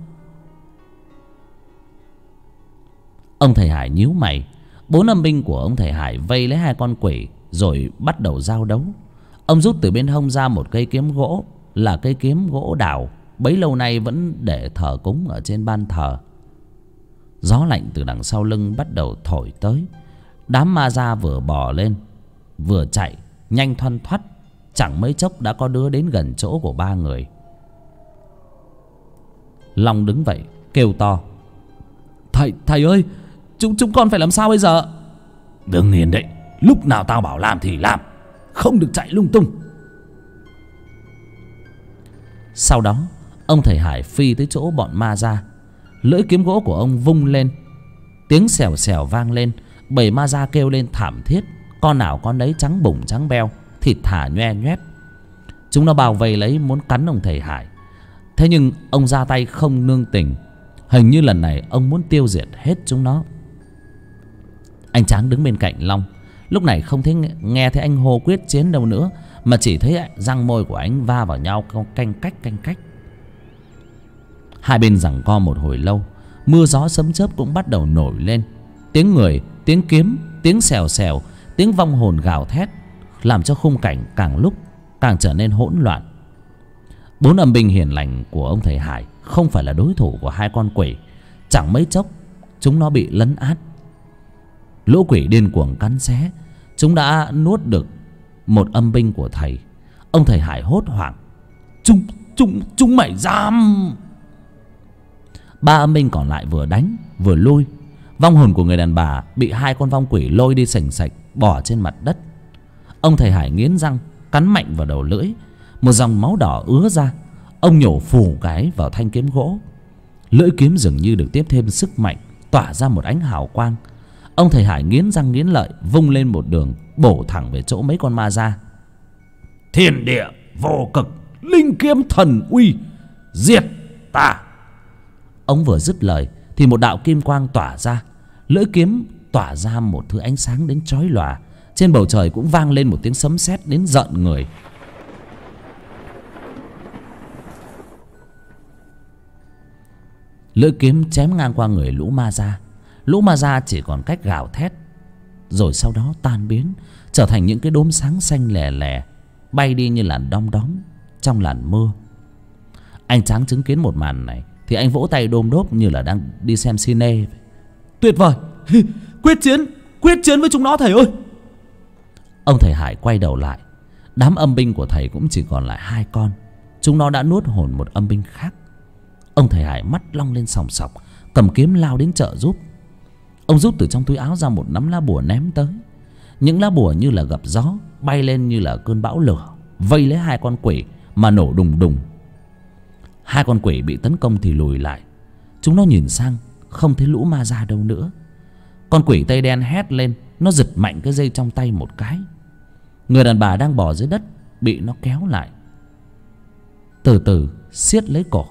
Ông thầy Hải nhíu mày. 4 âm binh của ông thầy Hải vây lấy 2 con quỷ rồi bắt đầu giao đấu. Ông rút từ bên hông ra một cây kiếm gỗ, là cây kiếm gỗ đào bấy lâu nay vẫn để thờ cúng ở trên ban thờ. Gió lạnh từ đằng sau lưng bắt đầu thổi tới. Đám ma da vừa bò lên vừa chạy nhanh thoăn thoắt, Chẳng mấy chốc đã có đứa đến gần chỗ của ba người. Long đứng vậy kêu to: Thầy ơi, chúng con phải làm sao bây giờ? Đừng yên đấy, lúc nào tao bảo làm thì làm, không được chạy lung tung. Sau đó ông thầy Hải phi tới chỗ bọn ma ra. Lưỡi kiếm gỗ của ông vung lên, tiếng xèo xèo vang lên. Bầy ma ra kêu lên thảm thiết, con nào con đấy trắng bủng trắng beo, thịt thả nhoe nhoét. Chúng nó bao vây lấy muốn cắn ông thầy Hải. Thế nhưng ông ra tay không nương tình. Hình như lần này ông muốn tiêu diệt hết chúng nó. Anh Tráng đứng bên cạnh Long, lúc này không thấy nghe thấy anh hô quyết chiến đâu nữa, mà chỉ thấy răng môi của anh va vào nhau canh cách. Hai bên giằng co một hồi lâu, mưa gió sấm chớp cũng bắt đầu nổi lên. Tiếng người, tiếng kiếm, tiếng xèo xèo, tiếng vong hồn gào thét, làm cho khung cảnh càng lúc càng trở nên hỗn loạn. 4 âm binh hiền lành của ông thầy Hải không phải là đối thủ của hai con quỷ. Chẳng mấy chốc chúng nó bị lấn át. Lũ quỷ điên cuồng cắn xé. Chúng đã nuốt được một âm binh của thầy. Ông thầy Hải hốt hoảng: Chúng mày dám! 3 âm binh còn lại vừa đánh vừa lui. Vong hồn của người đàn bà bị hai con vong quỷ lôi đi sành sạch, bỏ trên mặt đất. Ông thầy Hải nghiến răng cắn mạnh vào đầu lưỡi. Một dòng máu đỏ ứa ra. Ông nhổ phù cái vào thanh kiếm gỗ. Lưỡi kiếm dường như được tiếp thêm sức mạnh, tỏa ra một ánh hào quang. Ông thầy Hải nghiến răng nghiến lợi, vung lên một đường bổ thẳng về chỗ mấy con ma ra. Thiên địa vô cực, linh kiếm thần uy, diệt ta! Ông vừa dứt lời thì một đạo kim quang tỏa ra. Lưỡi kiếm tỏa ra một thứ ánh sáng đến chói lòa. Trên bầu trời cũng vang lên một tiếng sấm sét đến giận người. Lưỡi kiếm chém ngang qua người lũ ma ra. Lũ ma ra chỉ còn cách gào thét, rồi sau đó tan biến, trở thành những cái đốm sáng xanh lè lè, bay đi như làn đom đóm trong làn mưa. Anh Tráng chứng kiến một màn này thì anh vỗ tay đôm đốp như là đang đi xem cine. Tuyệt vời! Quyết chiến với chúng nó thầy ơi! Ông thầy Hải quay đầu lại. Đám âm binh của thầy cũng chỉ còn lại 2 con. Chúng nó đã nuốt hồn một âm binh khác. Ông thầy Hải mắt long lên sòng sọc, cầm kiếm lao đến trợ giúp. Ông rút từ trong túi áo ra một nắm lá bùa ném tới. Những lá bùa như là gặp gió, bay lên như là cơn bão lửa, vây lấy hai con quỷ mà nổ đùng đùng. Hai con quỷ bị tấn công thì lùi lại. Chúng nó nhìn sang không thấy lũ ma ra đâu nữa. Con quỷ tây đen hét lên, nó giật mạnh cái dây trong tay một cái. Người đàn bà đang bò dưới đất bị nó kéo lại, từ từ siết lấy cổ.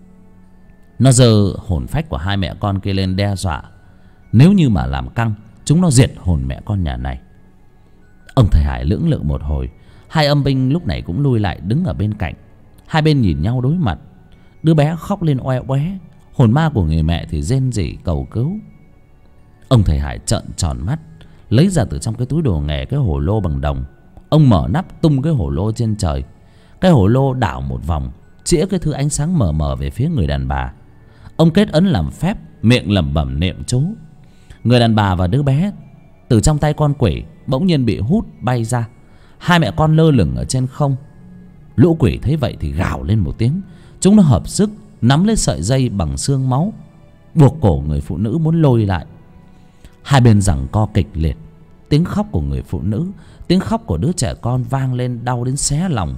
Nó giơ hồn phách của hai mẹ con kia lên đe dọa, nếu như mà làm căng, chúng nó diệt hồn mẹ con nhà này. Ông thầy Hải lưỡng lự một hồi. Hai âm binh lúc này cũng lui lại đứng ở bên cạnh. Hai bên nhìn nhau đối mặt. Đứa bé khóc lên oe oé, hồn ma của người mẹ thì rên rỉ cầu cứu. Ông thầy Hải trợn tròn mắt, lấy ra từ trong cái túi đồ nghề cái hồ lô bằng đồng. Ông mở nắp tung cái hồ lô trên trời. Cái hồ lô đảo một vòng, chĩa cái thứ ánh sáng mờ mờ về phía người đàn bà. Ông kết ấn làm phép, miệng lẩm bẩm niệm chú. Người đàn bà và đứa bé từ trong tay con quỷ bỗng nhiên bị hút bay ra. Hai mẹ con lơ lửng ở trên không. Lũ quỷ thấy vậy thì gào lên một tiếng. Chúng nó hợp sức nắm lấy sợi dây bằng xương máu, buộc cổ người phụ nữ muốn lôi lại. Hai bên giằng co kịch liệt. Tiếng khóc của người phụ nữ, tiếng khóc của đứa trẻ con vang lên đau đến xé lòng.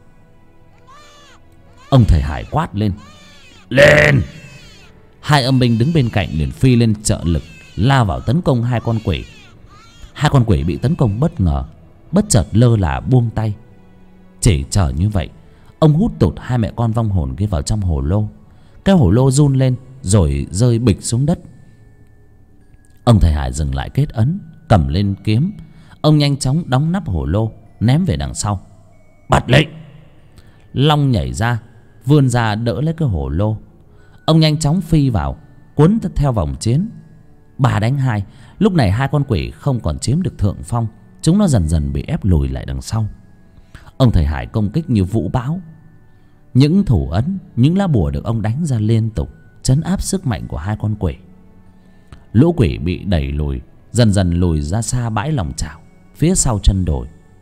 Ông thầy Hải quát lên: Lên! Hai âm binh đứng bên cạnh liền phi lên trợ lực, lao vào tấn công hai con quỷ. Hai con quỷ bị tấn công bất ngờ, bất chợt lơ là buông tay. Chỉ chờ như vậy, ông hút tụt hai mẹ con vong hồn kia vào trong hồ lô. Cái hồ lô run lên rồi rơi bịch xuống đất. Ông thầy Hải dừng lại kết ấn, cầm lên kiếm. Ông nhanh chóng đóng nắp hồ lô, ném về đằng sau. Bắt lệnh! Long nhảy ra, vươn ra đỡ lấy cái hồ lô. Ông nhanh chóng phi vào, cuốn theo vòng chiến. 3 đánh 2. Lúc này hai con quỷ không còn chiếm được thượng phong. Chúng nó dần dần bị ép lùi lại đằng sau. Ông thầy Hải công kích như vũ bão. Những thủ ấn, những lá bùa được ông đánh ra liên tục, trấn áp sức mạnh của hai con quỷ. Lũ quỷ bị đẩy lùi, dần dần lùi ra xa bãi lòng chảo, phía sau chân đồi.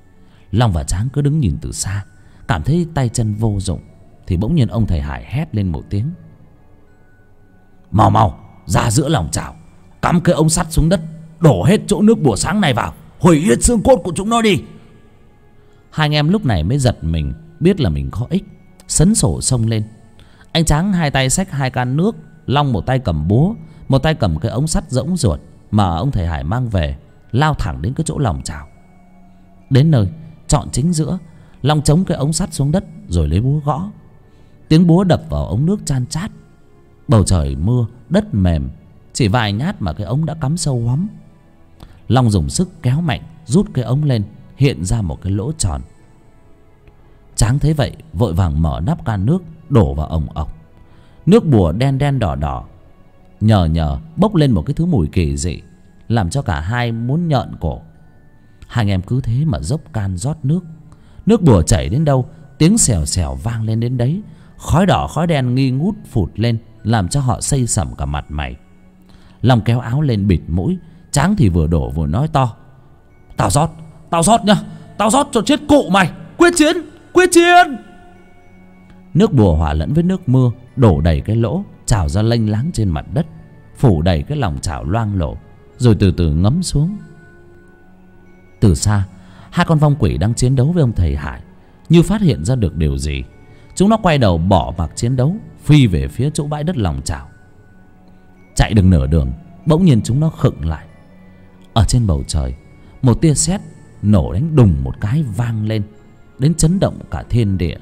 Long và Tráng cứ đứng nhìn từ xa, cảm thấy tay chân vô dụng, thì bỗng nhiên ông thầy Hải hét lên một tiếng: Mau mau ra giữa lòng chảo, cắm cái ống sắt xuống đất, đổ hết chỗ nước bùa sáng này vào, hủy hết xương cốt của chúng nó đi. Hai anh em lúc này mới giật mình, biết là mình có ích, sấn sổ xông lên. Anh Tráng hai tay xách 2 can nước, Long một tay cầm búa, một tay cầm cái ống sắt rỗng ruột mà ông thầy Hải mang về, lao thẳng đến cái chỗ lòng chảo. Đến nơi chọn chính giữa, Long chống cái ống sắt xuống đất rồi lấy búa gõ. Tiếng búa đập vào ống nước chan chát. Bầu trời mưa, đất mềm, chỉ vài nhát mà cái ống đã cắm sâu hoắm. Long dùng sức kéo mạnh, rút cái ống lên, hiện ra một cái lỗ tròn. Tráng thấy vậy vội vàng mở nắp can nước, đổ vào ồng ọc. Nước bùa đen đen đỏ đỏ, nhờ bốc lên một cái thứ mùi kỳ dị, làm cho cả hai muốn nhợn cổ. Hai anh em cứ thế mà dốc can rót nước. Nước bùa chảy đến đâu, tiếng xèo xèo vang lên đến đấy. Khói đỏ khói đen nghi ngút phụt lên, làm cho họ xây sẩm cả mặt mày. Long kéo áo lên bịt mũi, Tráng thì vừa đổ vừa nói to: Tao rót nhá, tao rót cho chết cụ mày. Quyết chiến. Nước bùa hòa lẫn với nước mưa đổ đầy cái lỗ, trào ra lênh láng trên mặt đất, phủ đầy cái lòng chảo loang lổ, rồi từ từ ngấm xuống. Từ xa, 2 con vong quỷ đang chiến đấu với ông thầy Hải như phát hiện ra được điều gì. Chúng nó quay đầu bỏ mặc chiến đấu, phi về phía chỗ bãi đất lòng chảo. Chạy được nửa đường, bỗng nhiên chúng nó khựng lại. Ở trên bầu trời, một tia sét nổ đánh đùng một cái vang lên, đến chấn động cả thiên địa.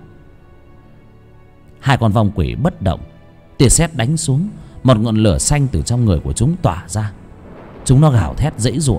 2 con vong quỷ bất động. Tia sét đánh xuống, một ngọn lửa xanh từ trong người của chúng tỏa ra. Chúng nó gào thét giãy giụa.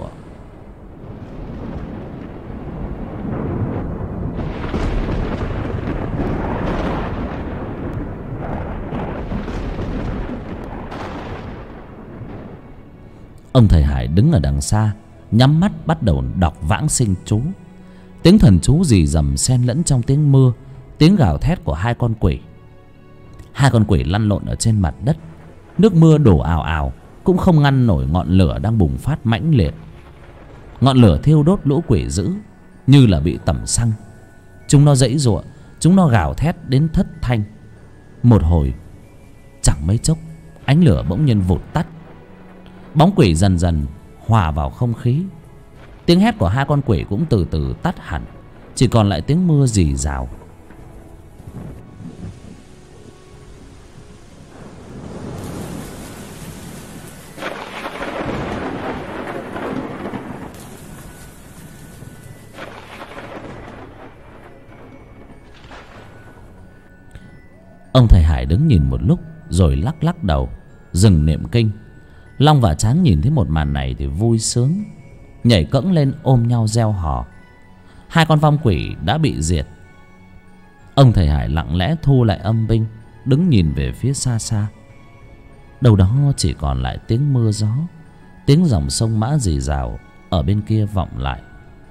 Ông thầy Hải đứng ở đằng xa, nhắm mắt bắt đầu đọc vãng sinh chú. Tiếng thần chú rì rầm xen lẫn trong tiếng mưa, tiếng gào thét của 2 con quỷ. 2 con quỷ lăn lộn ở trên mặt đất. Nước mưa đổ ào ào cũng không ngăn nổi ngọn lửa đang bùng phát mãnh liệt. Ngọn lửa thiêu đốt lũ quỷ dữ như là bị tẩm xăng. Chúng nó giãy giụa, chúng nó gào thét đến thất thanh. Một hồi, chẳng mấy chốc, ánh lửa bỗng nhiên vụt tắt. Bóng quỷ dần dần hòa vào không khí. Tiếng hét của 2 con quỷ cũng từ từ tắt hẳn, chỉ còn lại tiếng mưa rì rào. Ông thầy Hải đứng nhìn một lúc rồi lắc lắc đầu, dừng niệm kinh. Long và Tráng nhìn thấy một màn này thì vui sướng, nhảy cẫng lên ôm nhau reo hò. 2 con vong quỷ đã bị diệt. Ông thầy Hải lặng lẽ thu lại âm binh, đứng nhìn về phía xa xa. Đâu đó chỉ còn lại tiếng mưa gió, tiếng dòng sông Mã rì rào ở bên kia vọng lại.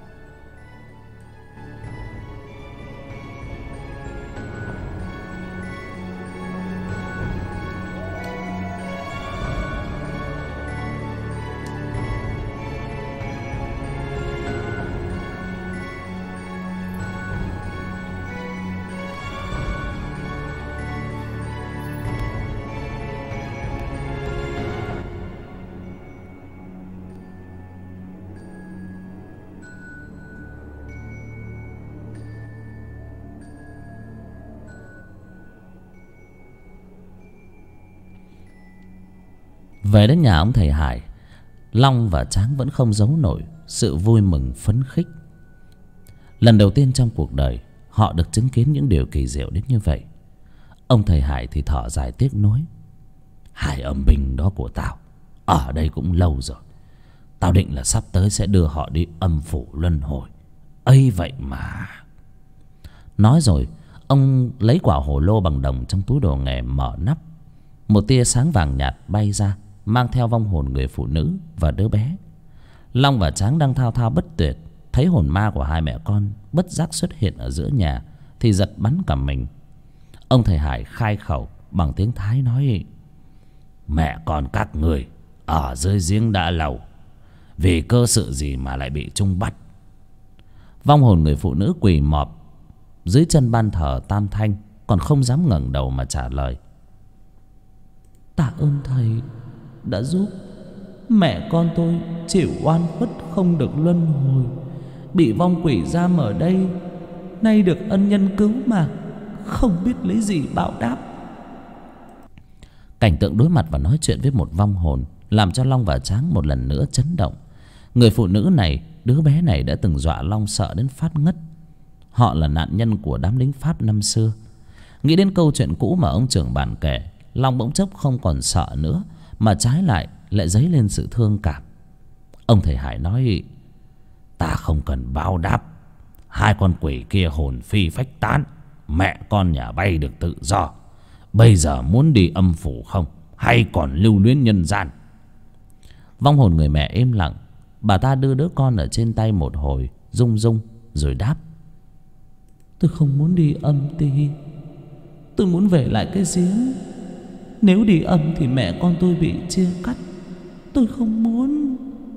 Về đến nhà ông thầy Hải, Long và Tráng vẫn không giấu nổi sự vui mừng phấn khích. Lần đầu tiên trong cuộc đời họ được chứng kiến những điều kỳ diệu đến như vậy. Ông thầy Hải thì thở dài tiếc nuối: 2 âm binh đó của tao ở đây cũng lâu rồi. Tao định là sắp tới sẽ đưa họ đi âm phủ luân hồi, ấy vậy mà. Nói rồi ông lấy quả hồ lô bằng đồng trong túi đồ nghề, mở nắp. Một tia sáng vàng nhạt bay ra, mang theo vong hồn người phụ nữ và đứa bé. Long và Tráng đang thao thao bất tuyệt, thấy hồn ma của 2 mẹ con bất giác xuất hiện ở giữa nhà thì giật bắn cả mình. Ông thầy Hải khai khẩu bằng tiếng Thái nói: Mẹ con các người ở dưới giếng đã lâu, vì cơ sự gì mà lại bị chúng bắt? Vong hồn người phụ nữ quỳ mọp dưới chân ban thờ Tam Thanh, còn không dám ngẩng đầu mà trả lời. Tạ ơn thầy đã giúp mẹ con tôi chịu oan khuất không được luân hồi, bị vong quỷ giam ở đây, nay được ân nhân cứu mạng, không biết lấy gì báo đáp. Cảnh tượng đối mặt và nói chuyện với một vong hồn làm cho Long và Tráng một lần nữa chấn động. Người phụ nữ này, đứa bé này đã từng dọa Long sợ đến phát ngất. Họ là nạn nhân của đám lính Pháp năm xưa. Nghĩ đến câu chuyện cũ mà ông trưởng bản kể, Long bỗng chốc không còn sợ nữa, mà trái lại dấy lên sự thương cảm. Ông thầy Hải nói: ta không cần báo đáp. Hai con quỷ kia hồn phi phách tán, mẹ con nhà bay được tự do. Bây giờ muốn đi âm phủ không, hay còn lưu luyến nhân gian? Vong hồn người mẹ im lặng. Bà ta đưa đứa con ở trên tay một hồi, rung rung rồi đáp: tôi không muốn đi âm ti, tôi muốn về lại cái giếng. Nếu đi âm thì mẹ con tôi bị chia cắt, tôi không muốn.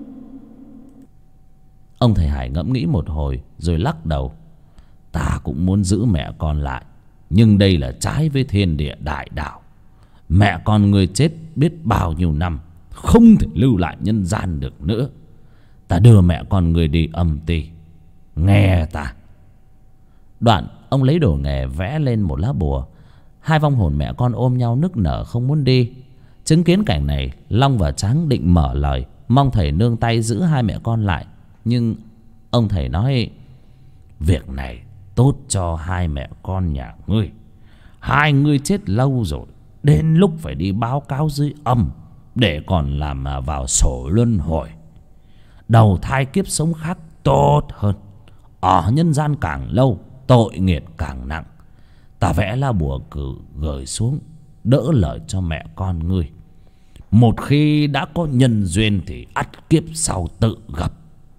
Ông thầy Hải ngẫm nghĩ một hồi rồi lắc đầu: ta cũng muốn giữ mẹ con lại, nhưng đây là trái với thiên địa đại đạo. Mẹ con người chết biết bao nhiêu năm, không thể lưu lại nhân gian được nữa. Ta đưa mẹ con người đi âm ti, nghe ta. Đoạn ông lấy đồ nghề vẽ lên một lá bùa. Hai vong hồn mẹ con ôm nhau nức nở không muốn đi. Chứng kiến cảnh này, Long và Tráng định mở lời, mong thầy nương tay giữ hai mẹ con lại. Nhưng ông thầy nói: việc này tốt cho hai mẹ con nhà ngươi. Hai ngươi chết lâu rồi, đến lúc phải đi báo cáo dưới âm, để còn làm vào sổ luân hồi. Đầu thai kiếp sống khác tốt hơn. Ở nhân gian càng lâu, tội nghiệp càng nặng. Ta vẽ lá bùa cử gửi xuống, đỡ lời cho mẹ con ngươi. Một khi đã có nhân duyên thì ắt kiếp sau tự gặp.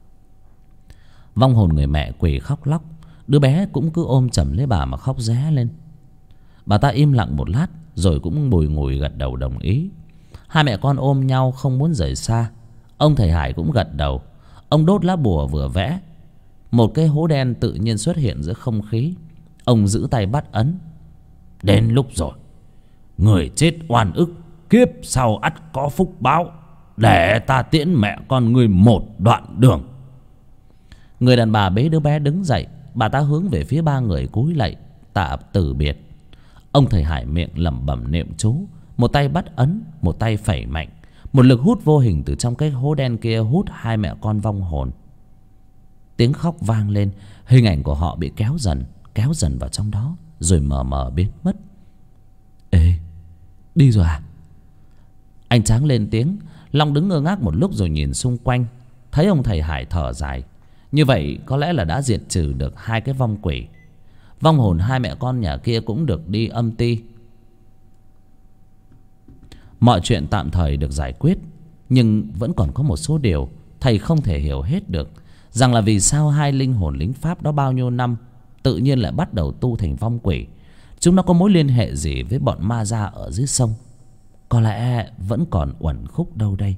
Vong hồn người mẹ quỳ khóc lóc. Đứa bé cũng cứ ôm chầm lấy bà mà khóc ré lên. Bà ta im lặng một lát rồi cũng bùi ngùi gật đầu đồng ý. Hai mẹ con ôm nhau không muốn rời xa. Ông thầy Hải cũng gật đầu. Ông đốt lá bùa vừa vẽ. Một cái hố đen tự nhiên xuất hiện giữa không khí. Ông giữ tay bắt ấn. Đến lúc rồi, người chết oan ức, kiếp sau ắt có phúc báo. Để ta tiễn mẹ con người một đoạn đường. Người đàn bà bế đứa bé đứng dậy. Bà ta hướng về phía ba người cúi lạy tạ từ biệt. Ông thầy Hải miệng lẩm bẩm niệm chú, một tay bắt ấn, một tay phẩy mạnh. Một lực hút vô hình từ trong cái hố đen kia hút hai mẹ con vong hồn. Tiếng khóc vang lên. Hình ảnh của họ bị kéo dần vào trong đó, rồi mờ mờ biến mất. Ê, đi rồi à? Anh Tráng lên tiếng. Long đứng ngơ ngác một lúc rồi nhìn xung quanh. Thấy ông thầy Hải thở dài. Như vậy có lẽ là đã diệt trừ được hai cái vong quỷ. Vong hồn hai mẹ con nhà kia cũng được đi âm ti. Mọi chuyện tạm thời được giải quyết. Nhưng vẫn còn có một số điều thầy không thể hiểu hết được. Rằng là vì sao hai linh hồn lính Pháp đó bao nhiêu năm tự nhiên lại bắt đầu tu thành vong quỷ. Chúng nó có mối liên hệ gì với bọn ma da ở dưới sông? Có lẽ vẫn còn uẩn khúc đâu đây.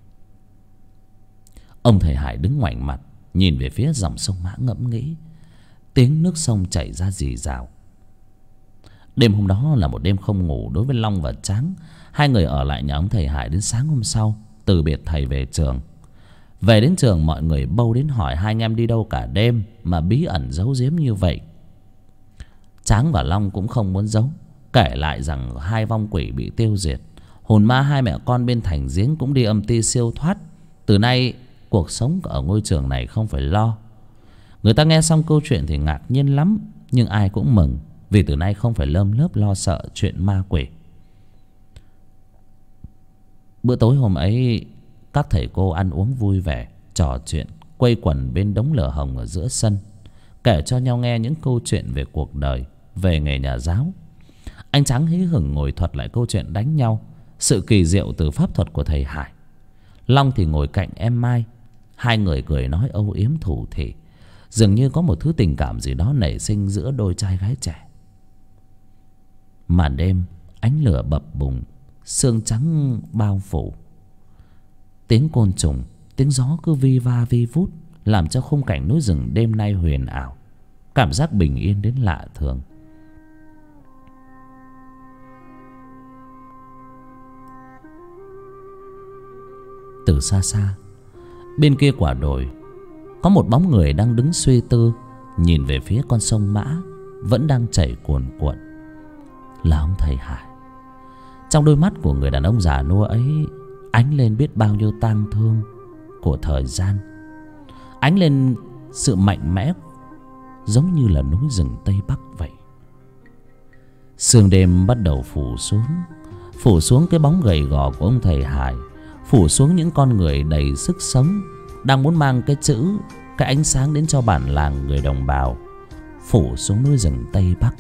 Ông thầy Hải đứng ngoảnh mặt nhìn về phía dòng sông Mã ngẫm nghĩ. Tiếng nước sông chảy ra rì rào. Đêm hôm đó là một đêm không ngủ đối với Long và Tráng. Hai người ở lại nhà ông thầy Hải đến sáng hôm sau, từ biệt thầy về trường. Về đến trường, mọi người bâu đến hỏi hai anh em đi đâu cả đêm mà bí ẩn giấu giếm như vậy. Tráng và Long cũng không muốn giấu, kể lại rằng hai vong quỷ bị tiêu diệt. Hồn ma hai mẹ con bên thành giếng cũng đi âm ti siêu thoát. Từ nay cuộc sống ở ngôi trường này không phải lo. Người ta nghe xong câu chuyện thì ngạc nhiên lắm, nhưng ai cũng mừng, vì từ nay không phải lơm lớp lo sợ chuyện ma quỷ. Bữa tối hôm ấy, các thầy cô ăn uống vui vẻ, trò chuyện, quây quần bên đống lửa hồng ở giữa sân, kể cho nhau nghe những câu chuyện về cuộc đời, về nghề nhà giáo. Anh Tráng hí hửng ngồi thuật lại câu chuyện đánh nhau, sự kỳ diệu từ pháp thuật của thầy Hải. Long thì ngồi cạnh em Mai. Hai người cười nói âu yếm thủ thỉ, dường như có một thứ tình cảm gì đó nảy sinh giữa đôi trai gái trẻ. Màn đêm, ánh lửa bập bùng, sương trắng bao phủ. Tiếng côn trùng, tiếng gió cứ vi va vi vút làm cho khung cảnh núi rừng đêm nay huyền ảo, cảm giác bình yên đến lạ thường. Từ xa xa, bên kia quả đồi, có một bóng người đang đứng suy tư, nhìn về phía con sông Mã vẫn đang chảy cuồn cuộn. Là ông thầy Hải. Trong đôi mắt của người đàn ông già nua ấy ánh lên biết bao nhiêu tang thương của thời gian, ánh lên sự mạnh mẽ giống như là núi rừng Tây Bắc vậy. Sương đêm bắt đầu phủ xuống cái bóng gầy gò của ông thầy Hải, phủ xuống những con người đầy sức sống đang muốn mang cái chữ, cái ánh sáng đến cho bản làng người đồng bào, phủ xuống núi rừng Tây Bắc.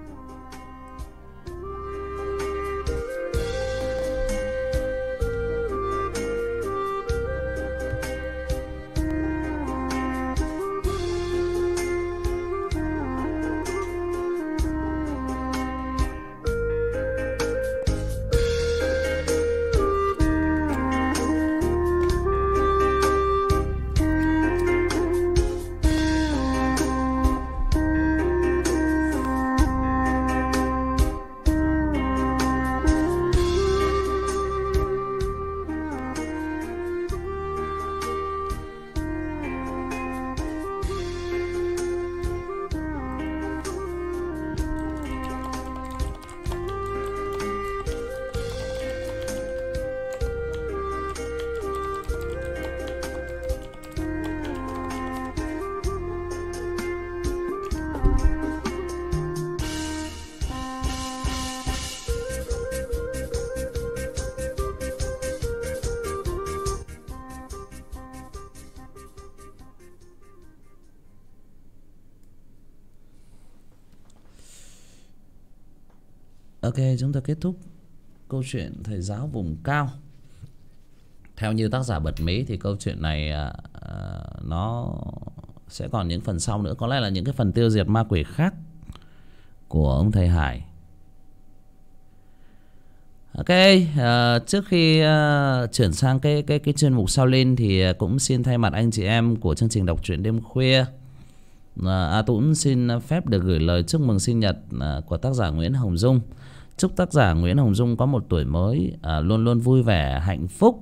Ok, chúng ta kết thúc câu chuyện thầy giáo vùng cao. Theo như tác giả bật mí thì câu chuyện này nó sẽ còn những phần sau nữa, có lẽ là những cái phần tiêu diệt ma quỷ khác của ông thầy Hải. Ok, trước khi chuyển sang cái chuyên mục sau lên thì cũng xin thay mặt anh chị em của chương trình đọc truyện đêm khuya, A Tũng xin phép được gửi lời chúc mừng sinh nhật của tác giả Nguyễn Hồng Dung. Chúc tác giả Nguyễn Hồng Dung có một tuổi mới luôn luôn vui vẻ, hạnh phúc,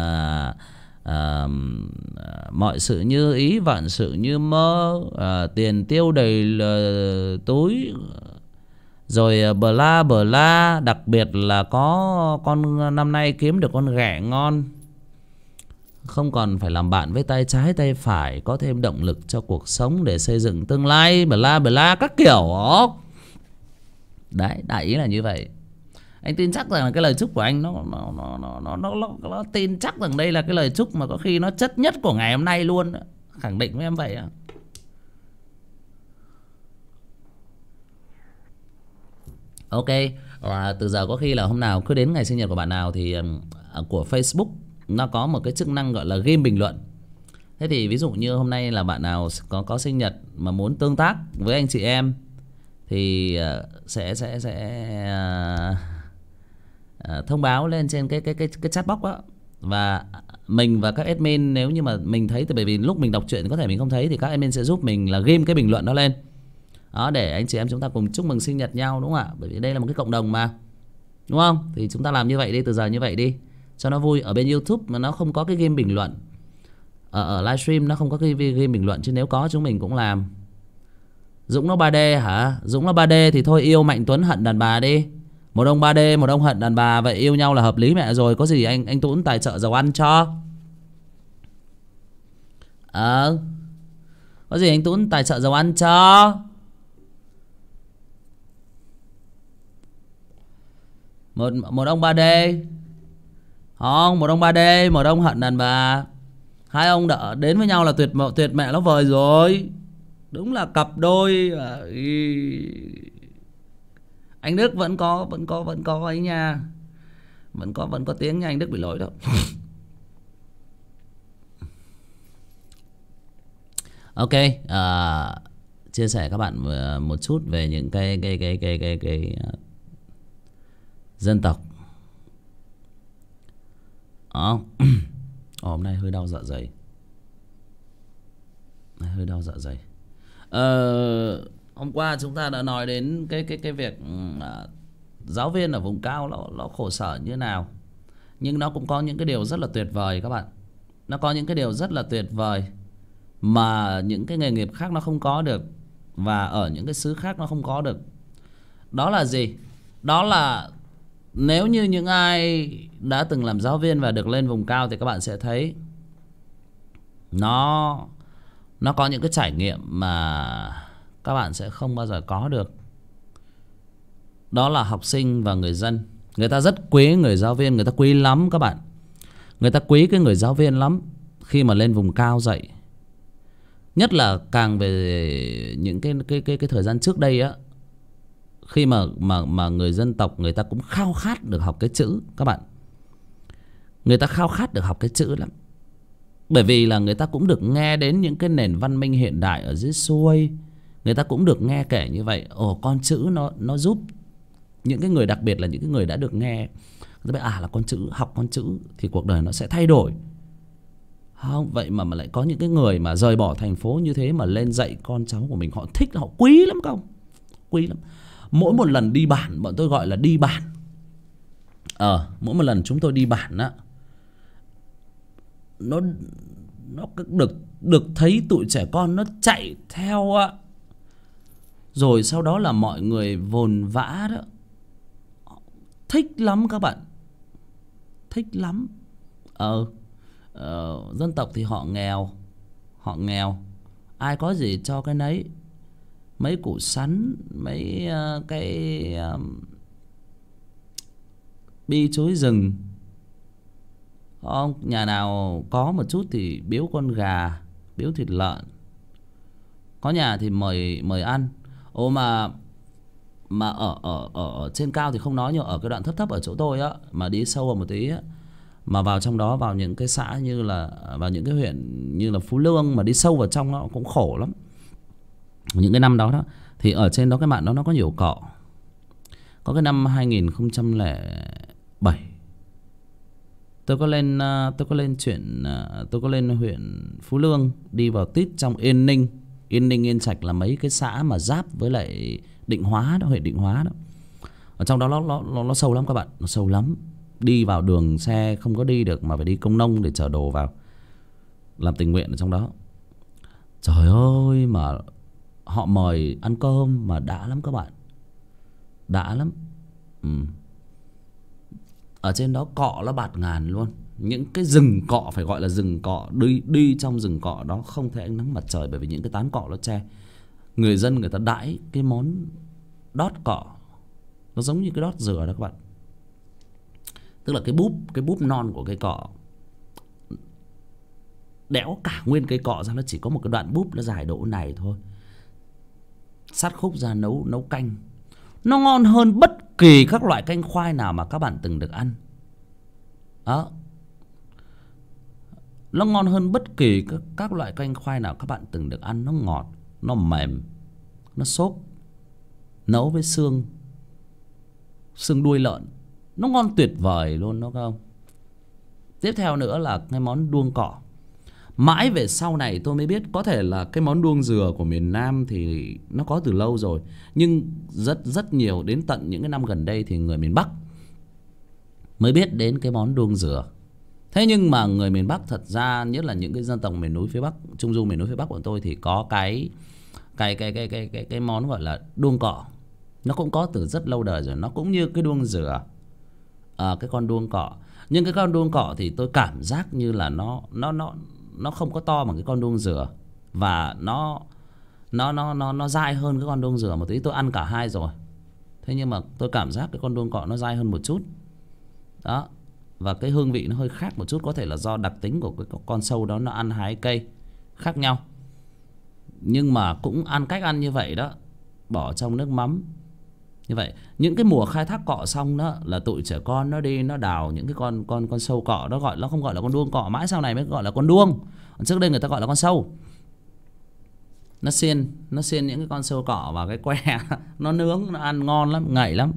mọi sự như ý, vạn sự như mơ, tiền tiêu đầy túi, rồi bla bla. Đặc biệt là có con năm nay kiếm được con ghẹ ngon, không còn phải làm bạn với tay trái tay phải, có thêm động lực cho cuộc sống để xây dựng tương lai, bla bla các kiểu. Đấy, đại ý là như vậy. Anh tin chắc rằng là cái lời chúc của anh nó tin chắc rằng đây là cái lời chúc mà có khi nó chất nhất của ngày hôm nay luôn. Khẳng định với em vậy. Ok, từ giờ có khi là hôm nào cứ đến ngày sinh nhật của bạn nào thì của Facebook nó có một cái chức năng gọi là ghim bình luận. Thế thì ví dụ như hôm nay là bạn nào có sinh nhật mà muốn tương tác với anh chị em thì sẽ thông báo lên trên cái chat box đó. Và mình và các admin, nếu như mà mình thấy, thì bởi vì lúc mình đọc truyện có thể mình không thấy, thì các admin sẽ giúp mình là ghim cái bình luận đó lên đó, để anh chị em chúng ta cùng chúc mừng sinh nhật nhau, đúng không ạ? Bởi vì đây là một cái cộng đồng mà, đúng không? Thì chúng ta làm như vậy đi, từ giờ như vậy đi cho nó vui. Ở bên YouTube mà nó không có cái game bình luận, ở livestream nó không có cái game bình luận, chứ nếu có chúng mình cũng làm. Dũng nó 3D hả? Dũng nó 3D thì thôi yêu Mạnh Tuấn hận đàn bà đi. Một ông 3D, một ông hận đàn bà, vậy yêu nhau là hợp lý mẹ rồi. Có gì anh Tuấn tài trợ dầu ăn cho. Có gì anh Tuấn tài trợ dầu ăn cho. Một ông 3D. Không, một ông 3D, một ông hận đàn bà. Hai ông đã đến với nhau là tuyệt mẹ nó vời rồi. Đúng là cặp đôi. Anh Đức vẫn có ấy nha. Vẫn có tiếng nha, anh Đức bị lỗi đó. Ok, chia sẻ các bạn một chút về những cái dân tộc. Hôm nay hơi đau dạ dày. Hơi đau dạ dày. Hôm qua chúng ta đã nói đến cái việc giáo viên ở vùng cao nó khổ sở như nào. Nhưng nó cũng có những cái điều rất là tuyệt vời các bạn. Nó có những cái điều rất là tuyệt vời mà những cái nghề nghiệp khác nó không có được, và ở những cái xứ khác nó không có được. Đó là gì? Đó là nếu như những ai đã từng làm giáo viên và được lên vùng cao thì các bạn sẽ thấy nó có những cái trải nghiệm mà các bạn sẽ không bao giờ có được. Đó là học sinh và người dân. Người ta rất quý người giáo viên, người ta quý lắm các bạn. Người ta quý cái người giáo viên lắm khi mà lên vùng cao dạy. Nhất là càng về những cái thời gian trước đây á, khi mà người dân tộc người ta cũng khao khát được học cái chữ các bạn. Người ta khao khát được học cái chữ lắm. Bởi vì là người ta cũng được nghe đến những cái nền văn minh hiện đại ở dưới xuôi. Người ta cũng được nghe kể như vậy. Ồ, con chữ nó giúp những cái người, đặc biệt là những cái người đã được nghe, người ta biết là con chữ, học con chữ thì cuộc đời nó sẽ thay đổi. Không, vậy mà lại có những cái người mà rời bỏ thành phố như thế mà lên dạy con cháu của mình, họ thích, họ quý lắm không? Quý lắm. Mỗi một lần đi bản, bọn tôi gọi là đi bản. Mỗi một lần chúng tôi đi bản á, nó được thấy tụi trẻ con nó chạy theo á. Rồi sau đó là mọi người vồn vã đó. Thích lắm các bạn. Thích lắm. Dân tộc thì họ nghèo. Họ nghèo, ai có gì cho cái nấy. Mấy củ sắn, mấy cái bi chuối rừng. Nhà nào có một chút thì biếu con gà, biếu thịt lợn. Có nhà thì mời ăn. Mà ở trên cao thì không nói, nhưng ở cái đoạn thấp ở chỗ tôi á, mà đi sâu vào một tí á, mà vào trong đó, vào những cái xã như là, vào những cái huyện như là Phú Lương, mà đi sâu vào trong nó cũng khổ lắm. Những cái năm đó thì ở trên đó cái mạn đó nó có nhiều cọ. Có cái năm 2007 tôi có lên huyện Phú Lương, đi vào tít trong Yên Ninh, Yên Trạch là mấy cái xã mà giáp với lại Định Hóa đó, huyện Định Hóa đó. Ở trong đó nó sâu lắm các bạn, nó sâu lắm. Đi vào đường xe không có đi được mà phải đi công nông để chở đồ vào, làm tình nguyện ở trong đó. Trời ơi, mà họ mời ăn cơm mà đã lắm các bạn. Đã lắm. Ở trên đó cọ nó bạt ngàn luôn. Những cái rừng cọ, phải gọi là rừng cọ. Đi trong rừng cọ đó không thể ánh nắng mặt trời, bởi vì những cái tán cọ nó che. Người dân người ta đãi cái món đót cọ, nó giống như cái đót dừa đó các bạn. Tức là cái búp non của cây cọ, đẽo cả nguyên cây cọ ra, nó chỉ có một cái đoạn búp nó dài độ này thôi. Sắt khúc ra nấu canh, nó ngon hơn bất kỳ các loại canh khoai nào mà các bạn từng được ăn. Đó, nó ngon hơn bất kỳ các loại canh khoai nào các bạn từng được ăn. Nó ngọt, nó mềm, nó xốp, nấu với xương đuôi lợn, nó ngon tuyệt vời luôn đó không. Tiếp theo nữa là cái món đuông cọ. Mãi về sau này tôi mới biết có thể là cái món đuông dừa của miền Nam thì nó có từ lâu rồi, nhưng rất nhiều, đến tận những cái năm gần đây thì người miền Bắc mới biết đến cái món đuông dừa. Thế nhưng mà người miền Bắc thật ra, nhất là những cái dân tộc miền núi phía Bắc, Trung Du miền núi phía Bắc của tôi, thì có cái món gọi là đuông cọ. Nó cũng có từ rất lâu đời rồi, nó cũng như cái đuông dừa. Cái con đuông cọ, nhưng cái con đuông cọ thì tôi cảm giác như là nó không có to bằng cái con đuông dừa, và nó dai hơn cái con đuông dừa một tí. Tôi ăn cả hai rồi, thế nhưng mà tôi cảm giác cái con đuông cọ nó dai hơn một chút đó, và cái hương vị nó hơi khác một chút. Có thể là do đặc tính của cái con sâu đó, nó ăn hái cây khác nhau, nhưng mà cũng ăn cách ăn như vậy đó, bỏ trong nước mắm như vậy. Những cái mùa khai thác cọ xong đó là tụi trẻ con nó đi nó đào những cái con sâu cọ đó, nó không gọi là con đuông cọ, mãi sau này mới gọi là con đuông. Trước đây người ta gọi là con sâu. Nó xiên những cái con sâu cọ vào cái que nó nướng, nó ăn ngon lắm, ngậy lắm.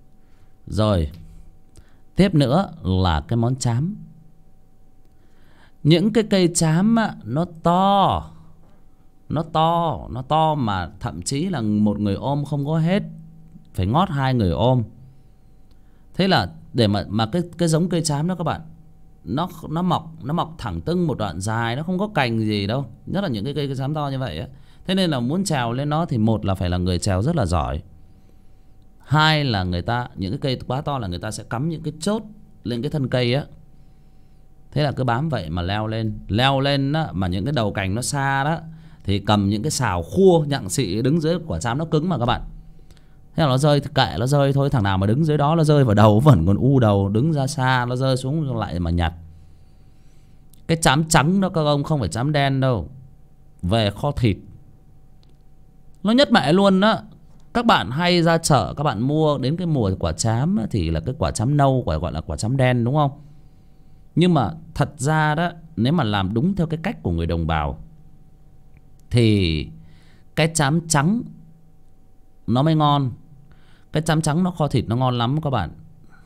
Rồi tiếp nữa là cái món chám. Những cái cây trám á, nó to. Nó to mà thậm chí là một người ôm không có hết, phải ngót hai người ôm. Thế là để mà cái giống cây trám đó các bạn, nó mọc thẳng tưng một đoạn dài, nó không có cành gì đâu, nhất là những cái cây trám to như vậy á. Thế nên là muốn trèo lên nó thì một là phải là người trèo rất là giỏi, hai là người ta, những cái cây quá to là người ta sẽ cắm những cái chốt lên cái thân cây á. Thế là cứ bám vậy mà leo lên á, mà những cái đầu cành nó xa đó thì cầm những cái xào khua nhặng xị đứng dưới quả trám, nó cứng mà các bạn. Thế là nó rơi thì kệ nó rơi thôi, thằng nào mà đứng dưới đó nó rơi vào đầu vẫn còn u đầu, đứng ra xa nó rơi xuống lại mà nhặt. Cái trám trắng đó các ông, không phải trám đen đâu, về kho thịt nó nhất mẹ luôn đó. Các bạn hay ra chợ các bạn mua đến cái mùa quả trám thì là cái quả trám nâu, gọi là quả trám đen đúng không? Nhưng mà thật ra đó, nếu mà làm đúng theo cái cách của người đồng bào thì cái trám trắng nó mới ngon. Cái trám trắng nó kho thịt nó ngon lắm các bạn.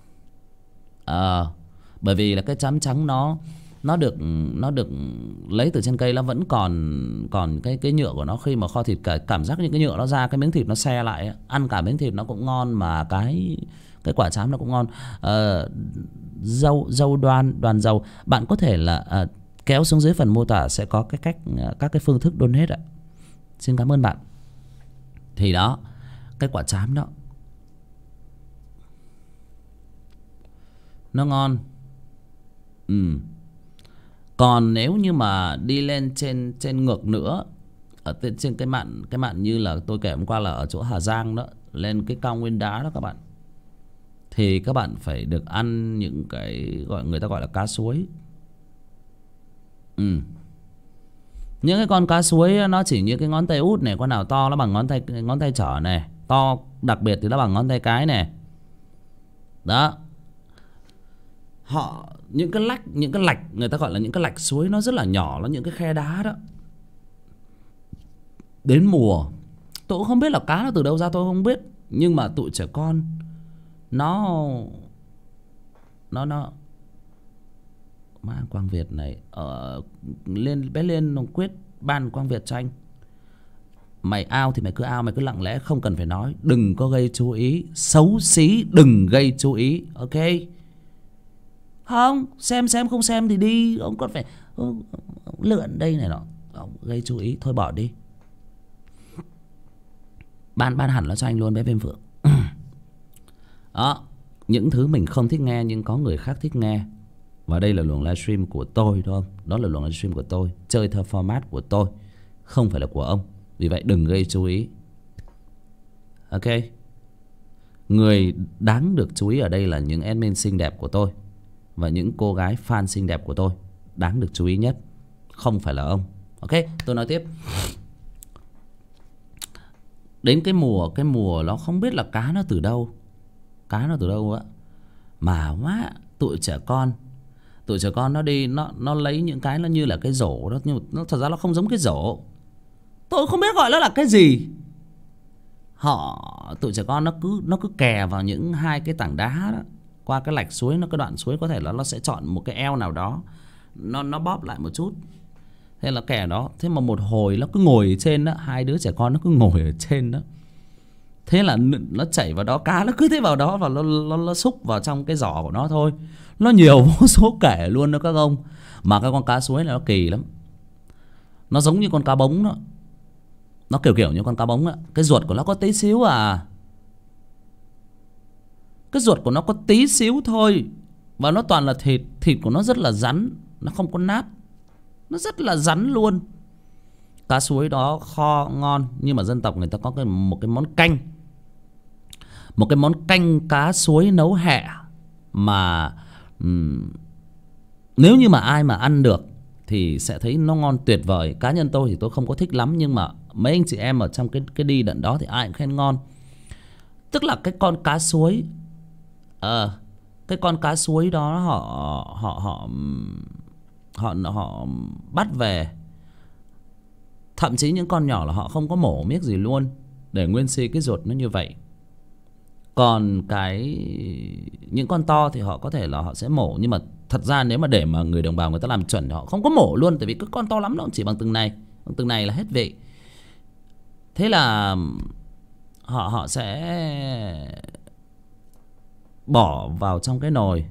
Bởi vì là cái trám trắng nó được lấy từ trên cây, nó vẫn còn cái nhựa của nó. Khi mà kho thịt cảm giác những cái nhựa nó ra, cái miếng thịt nó xe lại, ăn cả miếng thịt nó cũng ngon, mà cái quả trám nó cũng ngon. Đoàn dâu bạn có thể là kéo xuống dưới phần mô tả sẽ có cái cách, các cái phương thức donate ạ. Xin cảm ơn bạn. Thì đó, cái quả trám đó nó ngon. Còn nếu như mà đi lên trên ngược nữa, ở trên cái mạn như là tôi kể hôm qua là ở chỗ Hà Giang đó, lên cái cao nguyên đá đó các bạn, thì các bạn phải được ăn những cái người ta gọi là cá suối. Những cái con cá suối nó chỉ như cái ngón tay út này, con nào to nó bằng ngón tay trỏ này, to đặc biệt thì nó bằng ngón tay cái này. Đó. Những cái lạch người ta gọi là những cái lạch suối nó rất là nhỏ, nó những cái khe đá đó. Đến mùa tôi cũng không biết là cá nó từ đâu ra, tôi không biết, nhưng mà tụi trẻ con nó má Quang Việt này lên nó quyết ban Quang Việt cho anh. Mày ao thì mày cứ ao, mày cứ lặng lẽ, không cần phải nói, đừng có gây chú ý, xấu xí đừng gây chú ý, ok? Không, xem không xem thì đi, ông còn phải lượn đây này nọ, ông gây chú ý thôi bỏ đi. Ban hẳn nó cho anh luôn bé Viêm Phượng. Đó, những thứ mình không thích nghe nhưng có người khác thích nghe. Và đây là luồng livestream của tôi thôi, đó là luồng livestream của tôi, chơi theo format của tôi, không phải là của ông. Vì vậy đừng gây chú ý, ok? Người đáng được chú ý ở đây là những admin xinh đẹp của tôi và những cô gái fan xinh đẹp của tôi, đáng được chú ý nhất, không phải là ông, ok? Tôi nói tiếp. Đến cái mùa nó không biết là cá nó từ đâu á, mà má tụi trẻ con nó đi, nó lấy những cái nó như là cái rổ đó, nhưng mà nó thật ra nó không giống cái rổ, tôi không biết gọi nó là cái gì. Tụi trẻ con nó cứ kè vào những hai cái tảng đá đó, qua cái lạch suối, cái đoạn suối có thể là nó sẽ chọn một cái eo nào đó, nó bóp lại một chút, thế là kè đó. Thế mà một hồi nó cứ ngồi ở trên đó, hai đứa trẻ con nó cứ ngồi ở trên đó, thế là nó chảy vào đó, cá nó cứ thế vào đó và nó xúc vào trong cái giỏ của nó thôi. Nó nhiều vô số kể luôn đó các ông. Mà cái con cá suối này nó kỳ lắm, nó giống như con cá bống đó, nó kiểu như con cá bống á. Cái ruột của nó có tí xíu à, cái ruột của nó có tí xíu thôi, và nó toàn là thịt của nó rất là rắn, nó không có nát, nó rất là rắn luôn. Cá suối đó kho ngon, nhưng mà dân tộc người ta có một cái món canh cá suối nấu hẹ mà nếu như mà ai mà ăn được thì sẽ thấy nó ngon tuyệt vời. Cá nhân tôi thì tôi không có thích lắm, nhưng mà mấy anh chị em ở trong cái đi đận đó thì ai cũng khen ngon. Tức là cái con cá suối, cái con cá suối đó họ bắt về, thậm chí những con nhỏ là họ không có mổ miếc gì luôn, để nguyên si cái ruột nó như vậy. Còn những con to thì họ có thể là họ sẽ mổ, nhưng mà thật ra nếu mà để mà người đồng bào người ta làm chuẩn thì họ không có mổ luôn, tại vì cái con to lắm nó chỉ bằng từng này là hết vị. Thế là họ sẽ bỏ vào trong cái nồi,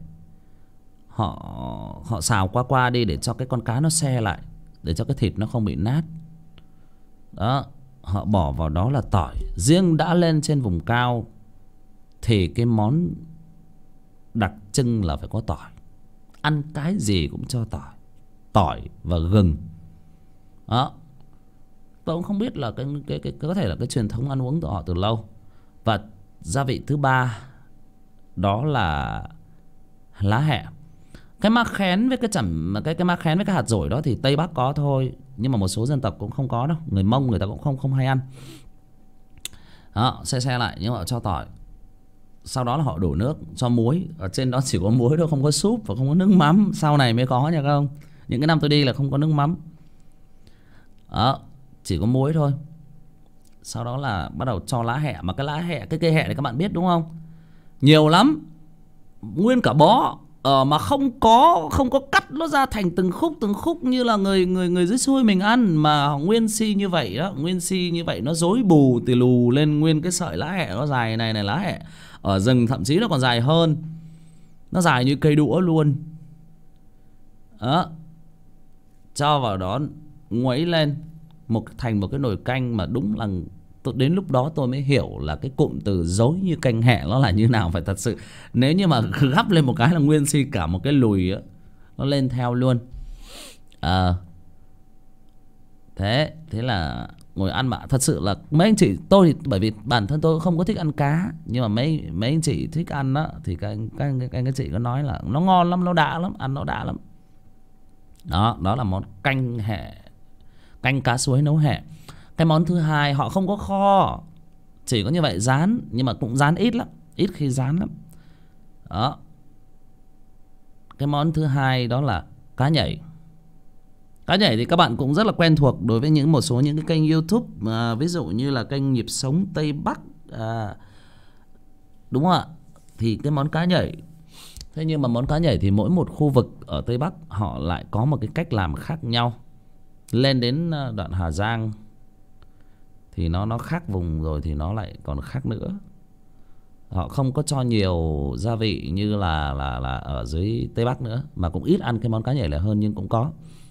họ xào qua đi để cho cái con cá nó se lại, để cho cái thịt nó không bị nát. Đó, họ bỏ vào đó là tỏi. Riêng đã lên trên vùng cao thì cái món đặc trưng là phải có tỏi. Ăn cái gì cũng cho tỏi và gừng. Đó, tôi cũng không biết là cái có thể là cái truyền thống ăn uống của họ từ lâu. Và gia vị thứ ba đó là lá hẹ. Cái mắc khén với cái mắc khén với cái hạt dổi đó thì Tây Bắc có thôi, nhưng mà một số dân tộc cũng không có đâu. Người Mông người ta cũng không hay ăn. Đó, xe lại nhưng mà họ cho tỏi. Sau đó là họ đổ nước, cho muối. Ở trên đó chỉ có muối thôi, không có súp và không có nước mắm. Sau này mới có nha các ông. Những cái năm tôi đi là không có nước mắm. Đó, chỉ có muối thôi. Sau đó là bắt đầu cho lá hẹ. Mà cái lá hẹ, cái cây hẹ này các bạn biết đúng không? Nhiều lắm, nguyên cả bó. Mà không có cắt nó ra thành từng khúc như là người dưới xuôi mình ăn, mà nguyên si như vậy đó, nguyên si như vậy nó rối bù từ lù lên nguyên cái sợi lá hẹ nó dài này lá hẹ ở rừng thậm chí nó còn dài hơn, nó dài như cây đũa luôn. Đó, cho vào đó nguấy lên thành một cái nồi canh mà đúng là đến lúc đó tôi mới hiểu là cái cụm từ dối như canh hẹ nó là như nào. Phải thật sự, nếu như mà gắp lên một cái là nguyên si cả một cái lùi á, nó lên theo luôn. Thế là ngồi ăn. Mà thật sự là mấy anh chị, tôi thì bởi vì bản thân tôi không có thích ăn cá, nhưng mà mấy anh chị thích ăn á, thì các chị có nói là nó ngon lắm, nó đã lắm, ăn nó đã lắm. Đó là món canh hẹ, canh cá suối nấu hẹ. Cái món thứ hai họ không có kho, chỉ có như vậy, rán, nhưng mà cũng rán ít lắm, ít khi rán lắm. Đó, cái món thứ hai đó là cá nhảy. Cá nhảy thì các bạn cũng rất là quen thuộc đối với một số những cái kênh YouTube, ví dụ như là kênh Nhịp Sống Tây Bắc, đúng không ạ? Thì cái món cá nhảy. Thế nhưng mà món cá nhảy thì mỗi một khu vực ở Tây Bắc họ lại có một cái cách làm khác nhau. Lên đến đoạn Hà Giang thì nó khác vùng rồi thì nó lại còn khác nữa. Họ không có cho nhiều gia vị như là ở dưới Tây Bắc nữa, mà cũng ít ăn cái món cá nhảy là hơn, nhưng cũng có.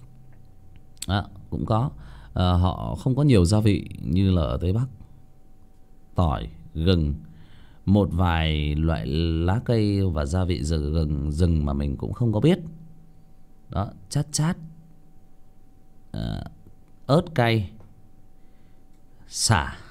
Cũng có. Họ không có nhiều gia vị như là ở Tây Bắc. Tỏi, gừng, một vài loại lá cây và gia vị rừng mà mình cũng không có biết. Đó, chát, ớt cay, sả.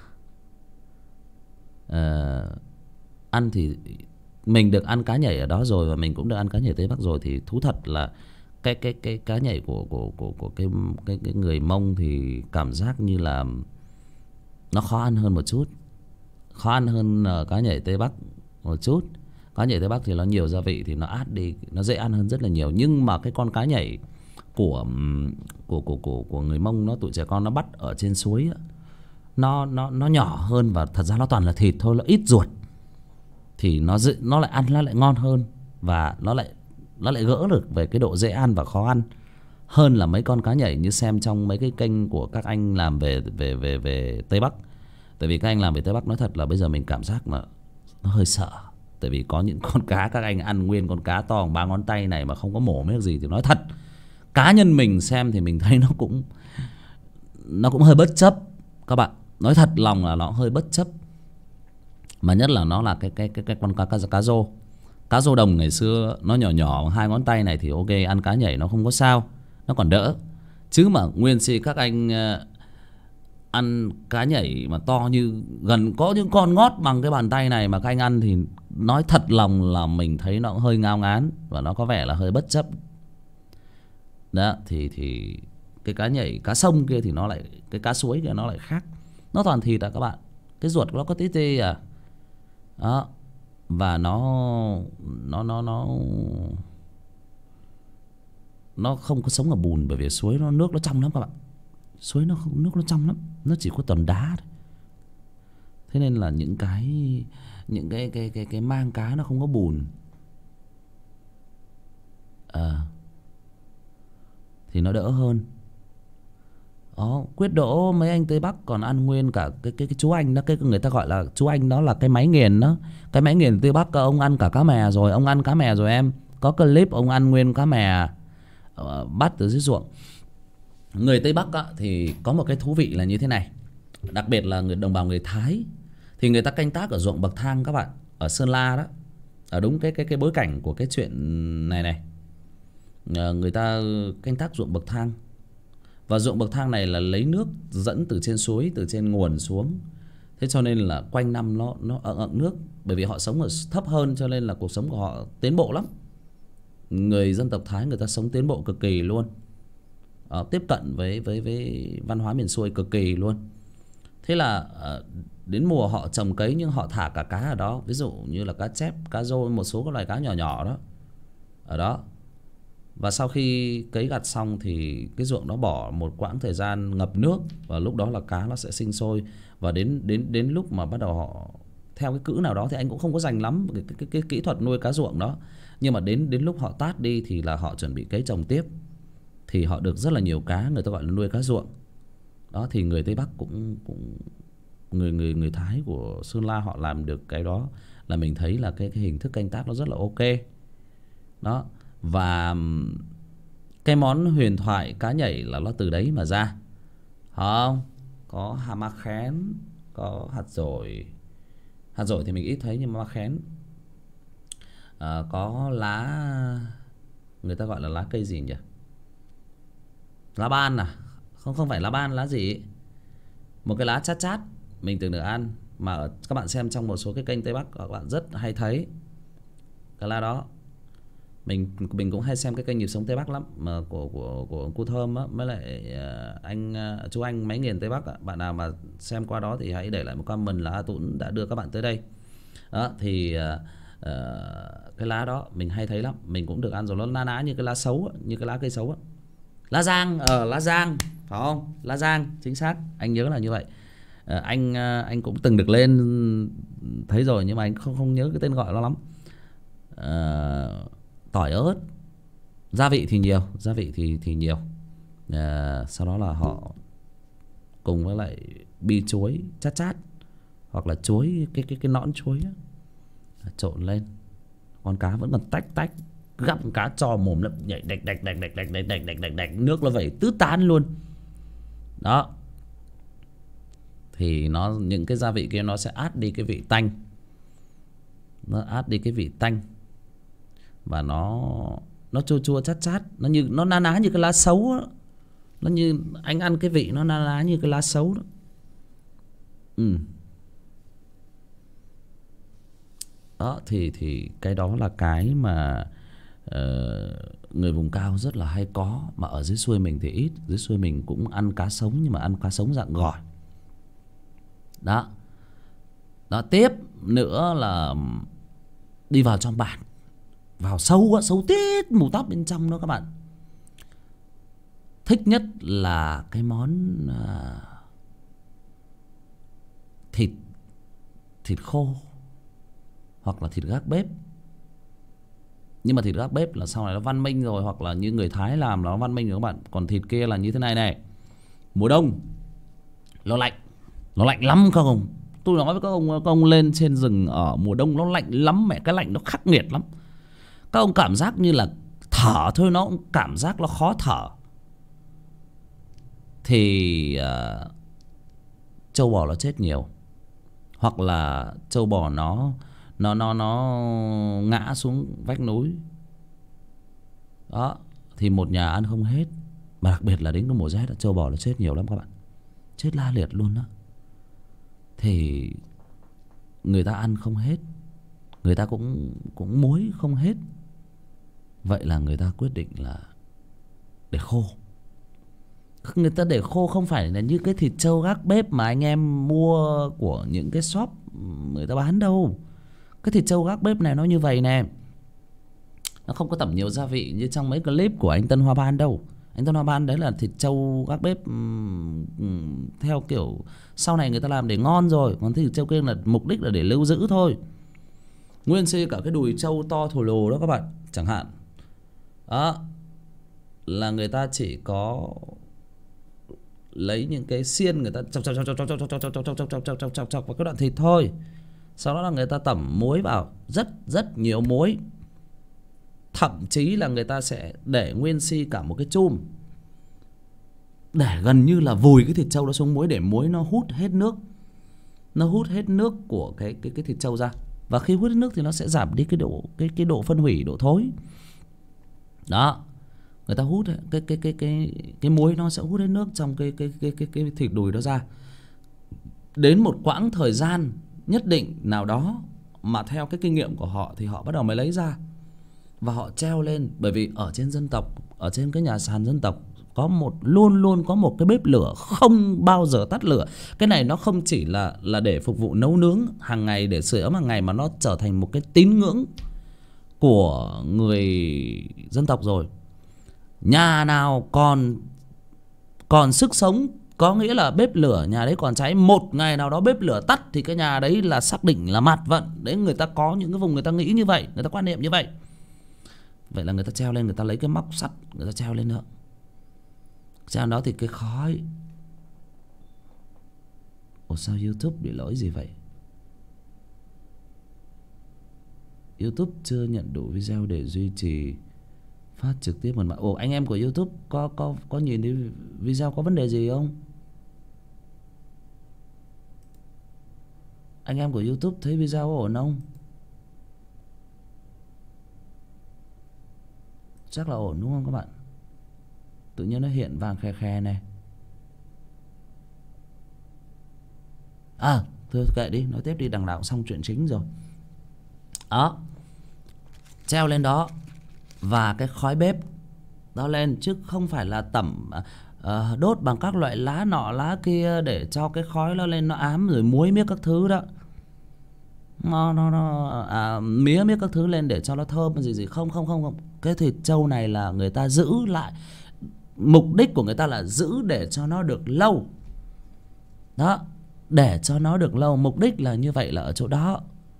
Ăn thì mình được ăn cá nhảy ở đó rồi, và mình cũng được ăn cá nhảy Tây Bắc rồi, thì thú thật là cái cá nhảy của cái người Mông thì cảm giác như là nó khó ăn hơn một chút, khó ăn hơn cá nhảy Tây Bắc một chút. Cá nhảy Tây Bắc thì nó nhiều gia vị thì nó át đi, nó dễ ăn hơn rất là nhiều. Nhưng mà cái con cá nhảy của người Mông, nó tụi trẻ con nó bắt ở trên suối á, nó nhỏ hơn, và thật ra nó toàn là thịt thôi, nó ít ruột, thì nó lại ăn nó lại ngon hơn, và nó lại gỡ được về cái độ dễ ăn và khó ăn hơn là mấy con cá nhảy như xem trong mấy cái kênh của các anh làm về Tây Bắc. Tại vì các anh làm về Tây Bắc nói thật là bây giờ mình cảm giác mà nó hơi sợ. Tại vì có những con cá các anh ăn nguyên con cá to bằng 3 ngón tay này mà không có mổ mấy gì, thì nói thật cá nhân mình xem thì mình thấy nó cũng hơi bất chấp các bạn. Nói thật lòng là nó hơi bất chấp. Mà nhất là nó là cái con cá rô đồng ngày xưa, nó nhỏ 2 ngón tay này thì ok, ăn cá nhảy nó không có sao, nó còn đỡ. Chứ mà nguyên si các anh ăn cá nhảy mà to như gần có những con ngót bằng cái bàn tay này mà các anh ăn, thì nói thật lòng là mình thấy nó hơi ngao ngán và nó có vẻ là hơi bất chấp. Đó, thì cái cá nhảy, cá sông kia thì nó lại, cái cá suối kia nó lại khác. Nó toàn thịt các bạn, cái ruột nó có tí tí à. Đó, và nó không có sống ở bùn, bởi vì suối nước nó trong lắm các bạn. Suối nước nó trong lắm, nó chỉ có toàn đá thôi. Thế nên là những cái mang cá nó không có bùn. Thì nó đỡ hơn. Đó, Quyết đỗ mấy anh Tây Bắc còn ăn nguyên cả cái chú anh đó, cái người ta gọi là chú anh đó là cái máy nghiền đó. Cái máy nghiền Tây Bắc ông ăn cả cá mè rồi, ông ăn cá mè rồi em. Có clip ông ăn nguyên cá mè bắt từ dưới ruộng. Người Tây Bắc thì có một cái thú vị là như thế này. Đặc biệt là đồng bào người Thái thì người ta canh tác ở ruộng bậc thang các bạn. Ở Sơn La đó, ở đúng cái bối cảnh của cái chuyện này này. Người ta canh tác ruộng bậc thang. Và ruộng bậc thang này là lấy nước dẫn từ trên suối, từ trên nguồn xuống. Thế cho nên là quanh năm nó ợn nước. Bởi vì họ sống ở thấp hơn cho nên là cuộc sống của họ tiến bộ lắm. Người dân tộc Thái người ta sống tiến bộ cực kỳ luôn. Tiếp cận với văn hóa miền xuôi cực kỳ luôn. Thế là đến mùa họ trồng cấy nhưng họ thả cả cá ở đó. Ví dụ như là cá chép, cá rô, một số các loài cá nhỏ nhỏ đó ở đó. Và sau khi cấy gặt xong thì cái ruộng đó bỏ một quãng thời gian ngập nước. Và lúc đó là cá nó sẽ sinh sôi. Và đến lúc mà bắt đầu họ theo cái cữ nào đó thì anh cũng không có rành lắm cái kỹ thuật nuôi cá ruộng đó. Nhưng mà đến lúc họ tát đi thì là họ chuẩn bị cấy trồng tiếp. Thì họ được rất là nhiều cá, người ta gọi là nuôi cá ruộng. Đó thì người Tây Bắc cũng người Thái của Sơn La họ làm được cái đó, là mình thấy là cái hình thức canh tác nó rất là ok. Đó. Và cái món huyền thoại cá nhảy là nó từ đấy mà ra. Không? Có ma khén, có hạt dổi. Hạt dổi thì mình ít thấy nhưng ma khén. Có lá, người ta gọi là lá cây gì nhỉ? Lá ban à? Không phải lá ban, lá gì? Một cái lá chát chát mình từng được ăn. Mà các bạn xem trong một số cái kênh Tây Bắc các bạn rất hay thấy cái lá đó. Mình cũng hay xem cái kênh Nhịp Sống Tây Bắc lắm, mà của cô Thơm á, với lại chú anh máy nghiền Tây Bắc á. Bạn nào mà xem qua đó thì hãy để lại một comment là A Tũng đã đưa các bạn tới đây. Đó thì cái lá đó mình hay thấy lắm, mình cũng được ăn rồi. Nó na ná như cái lá sấu á, như cái lá cây sấu á. Lá giang, lá giang phải không? Lá giang, chính xác, anh nhớ là như vậy. Anh cũng từng được lên thấy rồi nhưng mà anh không nhớ cái tên gọi nó lắm. Tỏi ớt, gia vị thì nhiều, gia vị thì nhiều. Sau đó là họ cùng với lại bi chuối chát chát, hoặc là chuối cái nõn chuối á, trộn lên. Con cá vẫn còn tách tách, gắp cá cho mồm nó nhảy đạch, nước nó vẩy tứ tán luôn. Đó. Thì nó, những cái gia vị kia nó sẽ át đi cái vị tanh. Nó át đi cái vị tanh. Và nó chua chua chát chát, nó na ná như cái lá sấu đó. Nó như anh ăn cái vị nó na ná như cái lá sấu đó. Đó thì cái đó là cái mà người vùng cao rất là hay có. Mà ở dưới xuôi mình thì ít. Dưới xuôi mình cũng ăn cá sống, nhưng mà ăn cá sống dạng gỏi. Đó. Đó, tiếp nữa là đi vào trong bản, vào sâu á, sâu tít mù tóc bên trong đó các bạn. Thích nhất là cái món thịt khô hoặc là thịt gác bếp. Nhưng mà thịt gác bếp là sau này nó văn minh rồi, hoặc là như người Thái làm là nó văn minh rồi các bạn. Còn thịt kia là như thế này này. Mùa đông nó lạnh lắm các ông. Tôi nói với các ông lên trên rừng ở mùa đông nó lạnh lắm, mẹ cái lạnh nó khắc nghiệt lắm. Các ông cảm giác như là thở thôi nó cũng cảm giác nó khó thở. Thì trâu bò nó chết nhiều, hoặc là trâu bò nó ngã xuống vách núi. Đó thì một nhà ăn không hết. Mà đặc biệt là đến cái mùa rét trâu bò nó chết nhiều lắm các bạn, chết la liệt luôn đó. Thì người ta ăn không hết, người ta cũng muối không hết. Vậy là người ta quyết định là để khô. Người ta để khô không phải là như cái thịt trâu gác bếp mà anh em mua của những cái shop người ta bán đâu. Cái thịt trâu gác bếp này nó như vậy nè, nó không có tẩm nhiều gia vị như trong mấy clip của anh Tân Hoa Ban đâu. Anh Tân Hoa Ban đấy là thịt trâu gác bếp theo kiểu sau này người ta làm để ngon rồi. Còn thịt trâu kia là mục đích là để lưu giữ thôi. Nguyên si cả cái đùi trâu to thổ lồ đó các bạn, chẳng hạn. Đó là người ta chỉ có lấy những cái xiên, người ta chọc vào cái đoạn thịt thôi. Sau đó là người ta tẩm muối vào, rất nhiều muối. Thậm chí là người ta sẽ để nguyên si cả một cái chum, để gần như là vùi cái thịt trâu đó xuống muối, để muối nó hút hết nước. Nó hút hết nước của cái thịt trâu ra. Và khi hút hết nước thì nó sẽ giảm đi cái độ phân hủy, độ thối. Đó, người ta hút cái muối nó sẽ hút hết nước trong cái thịt đùi đó ra. Đến một quãng thời gian nhất định nào đó mà theo cái kinh nghiệm của họ thì họ bắt đầu mới lấy ra và họ treo lên. Bởi vì ở trên dân tộc, ở trên cái nhà sàn dân tộc luôn luôn có một cái bếp lửa không bao giờ tắt lửa. Cái này nó không chỉ là để phục vụ nấu nướng hàng ngày, để sưởi ấm hàng ngày, mà nó trở thành một cái tín ngưỡng của người dân tộc rồi. Nhà nào còn sức sống, có nghĩa là bếp lửa nhà đấy còn cháy, một ngày nào đó bếp lửa tắt thì cái nhà đấy là xác định là mạt vận. Đấy, người ta có những cái vùng người ta nghĩ như vậy, người ta quan niệm như vậy. Vậy là người ta treo lên, người ta lấy cái móc sắt người ta treo lên nữa. Treo đó thì cái khói. Ủa sao YouTube bị lỗi gì vậy? YouTube chưa nhận đủ video để duy trì phát trực tiếp một mạng. Ồ, anh em của YouTube có nhìn thấy video có vấn đề gì không? Anh em của YouTube thấy video có ổn không? Chắc là ổn đúng không các bạn? Tự nhiên nó hiện vàng khe khe này. À, thôi kệ đi, nói tiếp đi, đằng nào cũng xong chuyện chính rồi. Đó, treo lên đó. Và cái khói bếp đó lên, chứ không phải là tẩm đốt bằng các loại lá nọ lá kia để cho cái khói nó lên nó ám, rồi muối miếc các thứ đó, mía miếc các thứ lên để cho nó thơm gì. Không. Cái thịt trâu này là người ta giữ lại, mục đích của người ta là giữ để cho nó được lâu. Đó, để cho nó được lâu, mục đích là như vậy, là ở chỗ đó.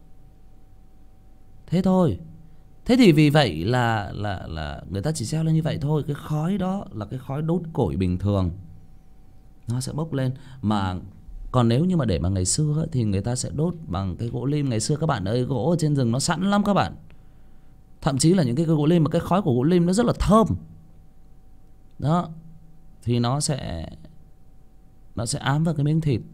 Thế thôi. Thế thì vì vậy là người ta chỉ treo lên như vậy thôi. Cái khói đó là cái khói đốt củi bình thường, nó sẽ bốc lên. Mà còn nếu như mà để mà ngày xưa ấy, thì người ta sẽ đốt bằng cái gỗ lim. Ngày xưa các bạn ơi, gỗ ở trên rừng nó sẵn lắm các bạn. Thậm chí là những cái gỗ lim, mà cái khói của gỗ lim nó rất là thơm. Đó, thì nó sẽ ám vào cái miếng thịt.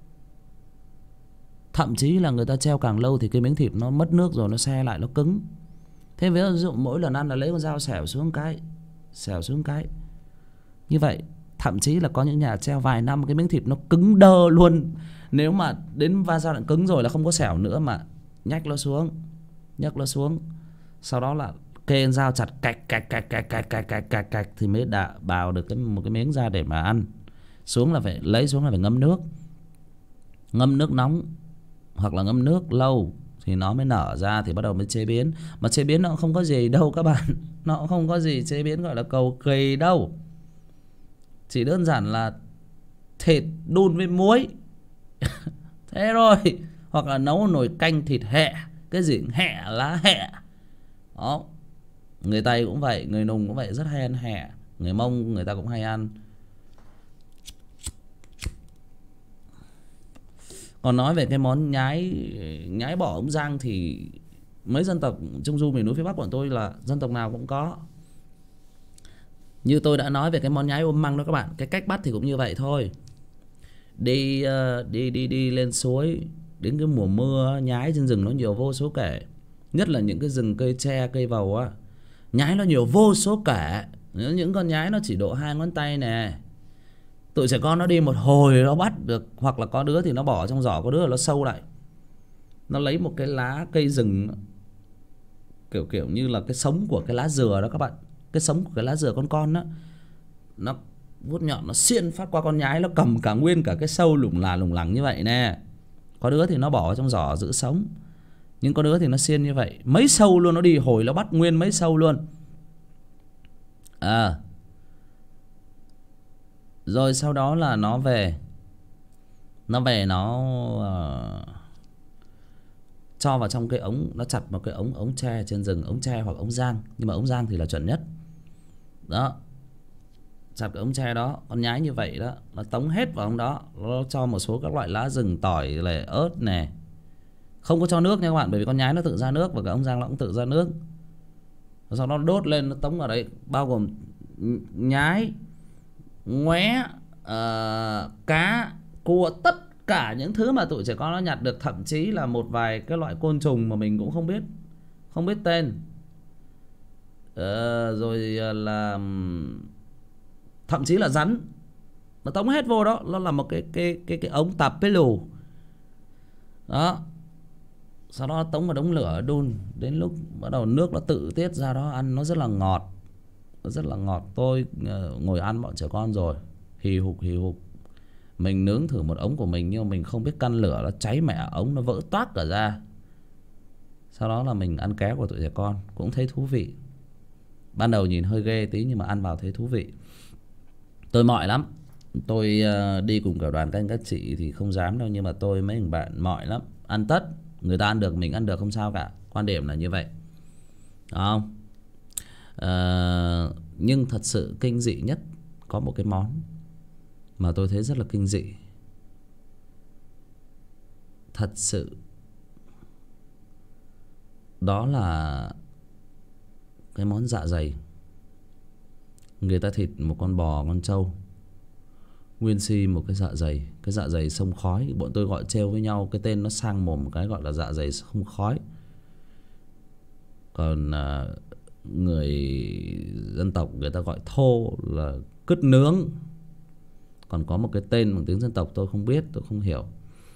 Thậm chí là người ta treo càng lâu thì cái miếng thịt nó mất nước rồi, nó se lại, nó cứng. Thế ví dụ mỗi lần ăn là lấy con dao xẻo xuống cái. Như vậy, thậm chí là có những nhà treo vài năm cái miếng thịt nó cứng đơ luôn. Nếu mà đến va dao đoạn cứng rồi là không có xẻo nữa, mà nhấc nó xuống. Sau đó là kê dao chặt cạch thì mới bào được một cái miếng ra để mà ăn. Xuống là phải lấy xuống là phải ngâm nước nóng hoặc là ngâm nước lâu thì nó mới nở ra, thì bắt đầu mới chế biến. Mà chế biến nó cũng không có gì đâu các bạn. Nó cũng không có gì chế biến gọi là cầu kỳ đâu. Chỉ đơn giản là thịt đun với muối thế rồi. Hoặc là nấu nồi canh thịt hẹ. Cái gì hẹ, lá hẹ. Đó, người Tây cũng vậy, người Nùng cũng vậy, rất hay ăn hẹ. Người Mông người ta cũng hay ăn. Còn nói về cái món nhái bỏ ống rang thì mấy dân tộc Trung Du miền núi phía Bắc của tôi là dân tộc nào cũng có. Như tôi đã nói về cái món nhái ôm măng đó các bạn. Cái cách bắt thì cũng như vậy thôi. Đi lên suối, đến cái mùa mưa nhái trên rừng nó nhiều vô số kể. Nhất là những cái rừng cây tre, cây vầu á, nhái nó nhiều vô số kể. Những con nhái nó chỉ độ 2 ngón tay nè. Tụi trẻ con nó đi một hồi nó bắt được. Hoặc là có đứa thì nó bỏ trong giỏ, có đứa là nó sâu lại. Nó lấy một cái lá cây rừng, kiểu như là cái sống của cái lá dừa đó các bạn. Cái sống của cái lá dừa con đó, nó vuốt nhọn nó xiên phát qua con nhái. Nó cầm cả nguyên cả cái sâu lủng lẳng như vậy nè. Có đứa thì nó bỏ trong giỏ giữ sống, nhưng có đứa thì nó xiên như vậy. Mấy sâu luôn, nó đi hồi nó bắt nguyên mấy sâu luôn. Rồi sau đó là nó về nó cho vào trong cái ống. Nó chặt một cái ống tre trên rừng, ống tre hoặc ống giang. Nhưng mà ống giang thì là chuẩn nhất. Đó, chặt cái ống tre đó, con nhái như vậy đó, nó tống hết vào trong đó. Nó cho một số các loại lá rừng, tỏi này, ớt này. Không có cho nước nha các bạn, bởi vì con nhái nó tự ra nước và cái ống rang nó cũng tự ra nước. Sau đó nó đốt lên, nó tống vào đấy, bao gồm nhái, ngoé, cá, cua, tất cả những thứ mà tụi trẻ con nó nhặt được. Thậm chí là một vài cái loại côn trùng mà mình cũng không biết tên. Rồi là thậm chí là rắn, nó tống hết vô đó. Nó là một cái ống tạp pê lù đó. Sau đó tống vào đống lửa đun. Đến lúc bắt đầu nước nó tự tiết ra đó, ăn nó rất là ngọt. Nó rất là ngọt. Tôi ngồi ăn bọn trẻ con rồi, hì hục. Mình nướng thử một ống của mình, nhưng mà mình không biết căn lửa, nó cháy mẹ ống, nó vỡ toác cả ra. Sau đó là mình ăn ké của tụi trẻ con, cũng thấy thú vị. Ban đầu nhìn hơi ghê tí, nhưng mà ăn vào thấy thú vị. Tôi mọi lắm. Tôi đi cùng cả đoàn các anh các chị thì không dám đâu, nhưng mà tôi mấy thằng bạn mọi lắm. Ăn tất, người ta ăn được mình ăn được không sao cả. Quan điểm là như vậy, không? Nhưng thật sự kinh dị nhất, có một cái món mà tôi thấy rất là kinh dị. Thật sự, đó là cái món dạ dày. Người ta thịt một con bò, con trâu, nguyên si một cái dạ dày. Cái dạ dày sông khói. Bọn tôi gọi trêu với nhau, cái tên nó sang mồm một cái, gọi là dạ dày sông khói. Còn người dân tộc người ta gọi thô là cứt nướng. Còn có một cái tên bằng tiếng dân tộc tôi không biết, tôi không hiểu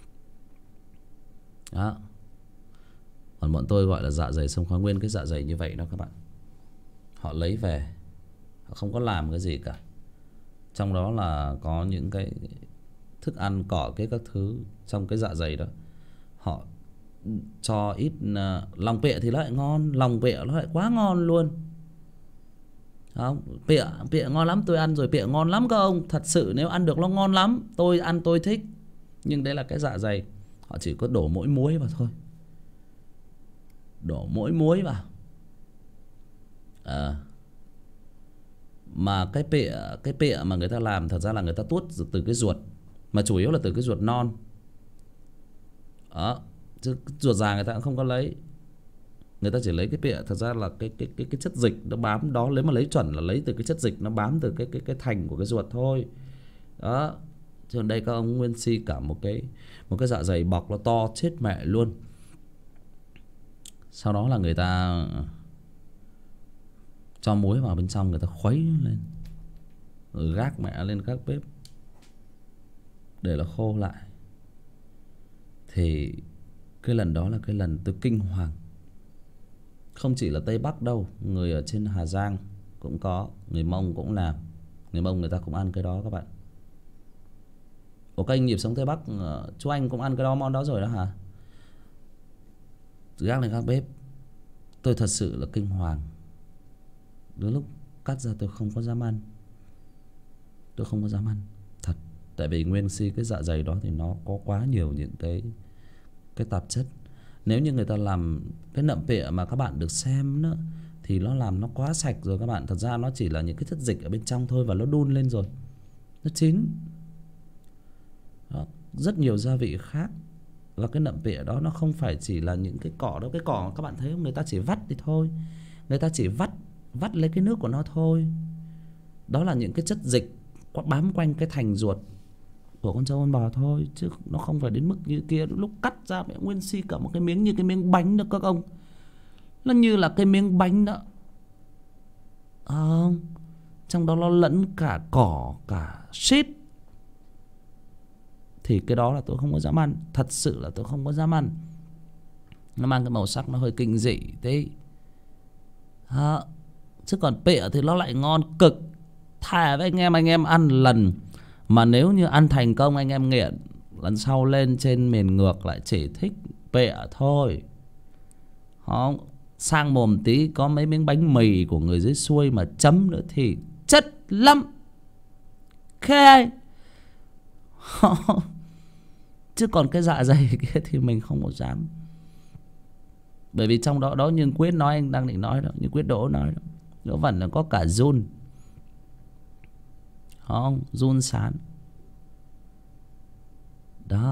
đó. Còn bọn tôi gọi là dạ dày sông khói. Nguyên cái dạ dày như vậy đó các bạn. Họ lấy về, họ không có làm cái gì cả. Trong đó là có những cái thức ăn, cỏ cái các thứ trong cái dạ dày đó. Họ cho ít lòng pịa thì nó lại ngon. Lòng pịa nó lại quá ngon luôn. Không, pịa ngon lắm. Tôi ăn rồi, pịa ngon lắm các ông. Thật sự nếu ăn được nó ngon lắm. Tôi ăn tôi thích. Nhưng đấy là cái dạ dày. Họ chỉ có đổ mỗi muối vào thôi. Đổ mỗi muối vào. Mà cái pịa mà người ta làm, thật ra là người ta tuốt từ cái ruột. Mà chủ yếu là từ cái ruột non đó. Chứ ruột già người ta cũng không có lấy. Người ta chỉ lấy cái pịa. Thật ra là cái chất dịch nó bám đó. Nếu mà lấy chuẩn là lấy từ cái chất dịch nó bám từ cái thành của cái ruột thôi đó. Chứ đây các ông nguyên si cả một cái dạ dày bọc nó to chết mẹ luôn. Sau đó là người ta cho muối vào bên trong, người ta khuấy lên rồi gác mẹ lên các bếp để nó khô lại. Thì cái lần đó là cái lần tôi kinh hoàng. Không chỉ là Tây Bắc đâu, người ở trên Hà Giang cũng có, người Mông cũng làm. Người Mông người ta cũng ăn cái đó các bạn. Ủa kênh Nhịp Sống Tây Bắc, chú anh cũng ăn cái đó, món đó rồi đó hả? Gác lên các bếp. Tôi thật sự là kinh hoàng. Đến lúc cắt ra tôi không có dám ăn. Tôi không có dám ăn thật. Tại vì nguyên si cái dạ dày đó thì nó có quá nhiều những cái tạp chất. Nếu như người ta làm cái nậm pịa mà các bạn được xem đó, thì nó làm nó quá sạch rồi các bạn. Thật ra nó chỉ là những cái chất dịch ở bên trong thôi, và nó đun lên rồi, nó chín đó. Rất nhiều gia vị khác. Và cái nậm pịa đó nó không phải chỉ là những cái cỏ đâu. Cái cỏ các bạn thấy không, người ta chỉ vắt đi thôi. Người ta chỉ vắt lấy cái nước của nó thôi. Đó là những cái chất dịch bám quanh cái thành ruột của con trâu con bò thôi. Chứ nó không phải đến mức như kia. Lúc cắt ra mẹ nguyên si cả một cái miếng như cái miếng bánh đó các ông. Nó như là cái miếng bánh đó. Trong đó nó lẫn cả cỏ, cả shit. Thì cái đó là tôi không có dám ăn. Thật sự là tôi không có dám ăn. Nó mang cái màu sắc nó hơi kinh dị thế. Chứ còn pịa thì nó lại ngon cực. Thà với anh em ăn lần. Mà nếu như ăn thành công anh em nghiện, lần sau lên trên miền ngược lại chỉ thích pịa thôi. Không, sang mồm tí có mấy miếng bánh mì của người dưới xuôi mà chấm nữa thì chất lắm. Khê. Chứ còn cái dạ dày kia thì mình không có dám. Bởi vì trong đó như Quyết nói, anh đang định nói đó, như Quyết Đỗ nói đó, nó vẫn là có cả giun. không, run sán đó.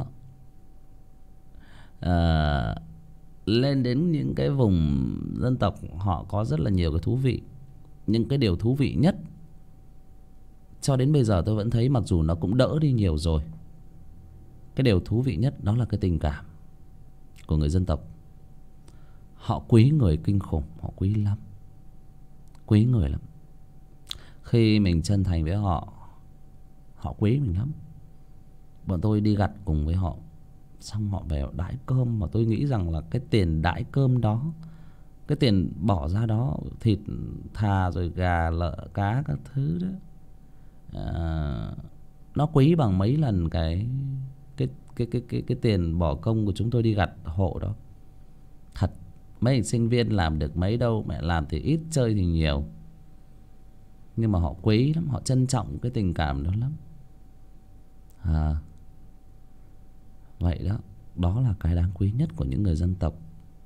Lên đến những cái vùng dân tộc họ có rất là nhiều cái thú vị. Nhưng cái điều thú vị nhất cho đến bây giờ tôi vẫn thấy, mặc dù nó cũng đỡ đi nhiều rồi, cái điều thú vị nhất đó là cái tình cảm của người dân tộc. Họ quý người kinh khủng, họ quý lắm, quý người lắm. Khi mình chân thành với họ, họ quý mình lắm. Bọn tôi đi gặt cùng với họ, xong họ về họ đãi cơm, mà tôi nghĩ rằng là cái tiền đãi cơm đó, cái tiền bỏ ra đó, thịt thà rồi gà lợ cá các thứ đó, nó quý bằng mấy lần cái tiền bỏ công của chúng tôi đi gặt hộ đó. Thật, mấy sinh viên làm được mấy đâu, mẹ làm thì ít chơi thì nhiều, nhưng mà họ quý lắm, họ trân trọng cái tình cảm đó lắm. Vậy đó, đó là cái đáng quý nhất của những người dân tộc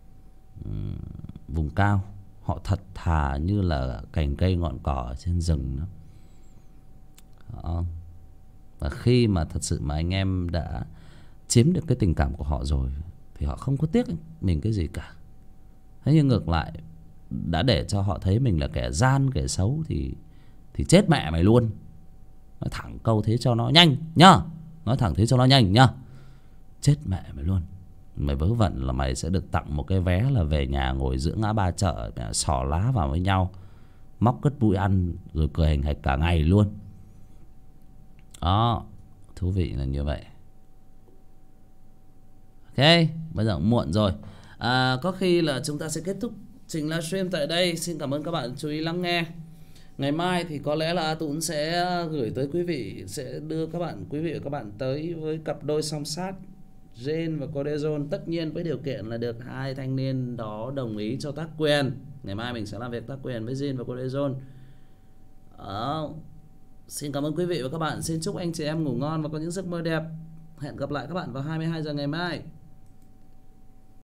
vùng cao. Họ thật thà như là cành cây ngọn cỏ ở trên rừng đó. Và khi mà thật sự mà anh em đã chiếm được cái tình cảm của họ rồi thì họ không có tiếc mình cái gì cả. Thế nhưng ngược lại, đã để cho họ thấy mình là kẻ gian, kẻ xấu thì chết mẹ mày luôn. Nói thẳng câu thế cho nó nhanh nhá. Nói thẳng thế cho nó nhanh nhá. Chết mẹ mày luôn. Mày vớ vẩn là mày sẽ được tặng một cái vé là về nhà ngồi giữa ngã ba chợ, xỏ lá vào với nhau, móc cất bụi ăn rồi cười hành hạch cả ngày luôn. Đó, thú vị là như vậy. Ok, bây giờ cũng muộn rồi. Có khi là chúng ta sẽ kết thúc trình livestream tại đây. Xin cảm ơn các bạn chú ý lắng nghe. Ngày mai thì có lẽ là A Tún sẽ gửi tới quý vị, sẽ đưa quý vị và các bạn tới với cặp đôi song sát Jane và Codezone. Tất nhiên với điều kiện là được hai thanh niên đó đồng ý cho tác quyền. Ngày mai mình sẽ làm việc tác quyền với Jane và Codezone. Xin cảm ơn quý vị và các bạn. Xin chúc anh chị em ngủ ngon và có những giấc mơ đẹp. Hẹn gặp lại các bạn vào 22 giờ ngày mai.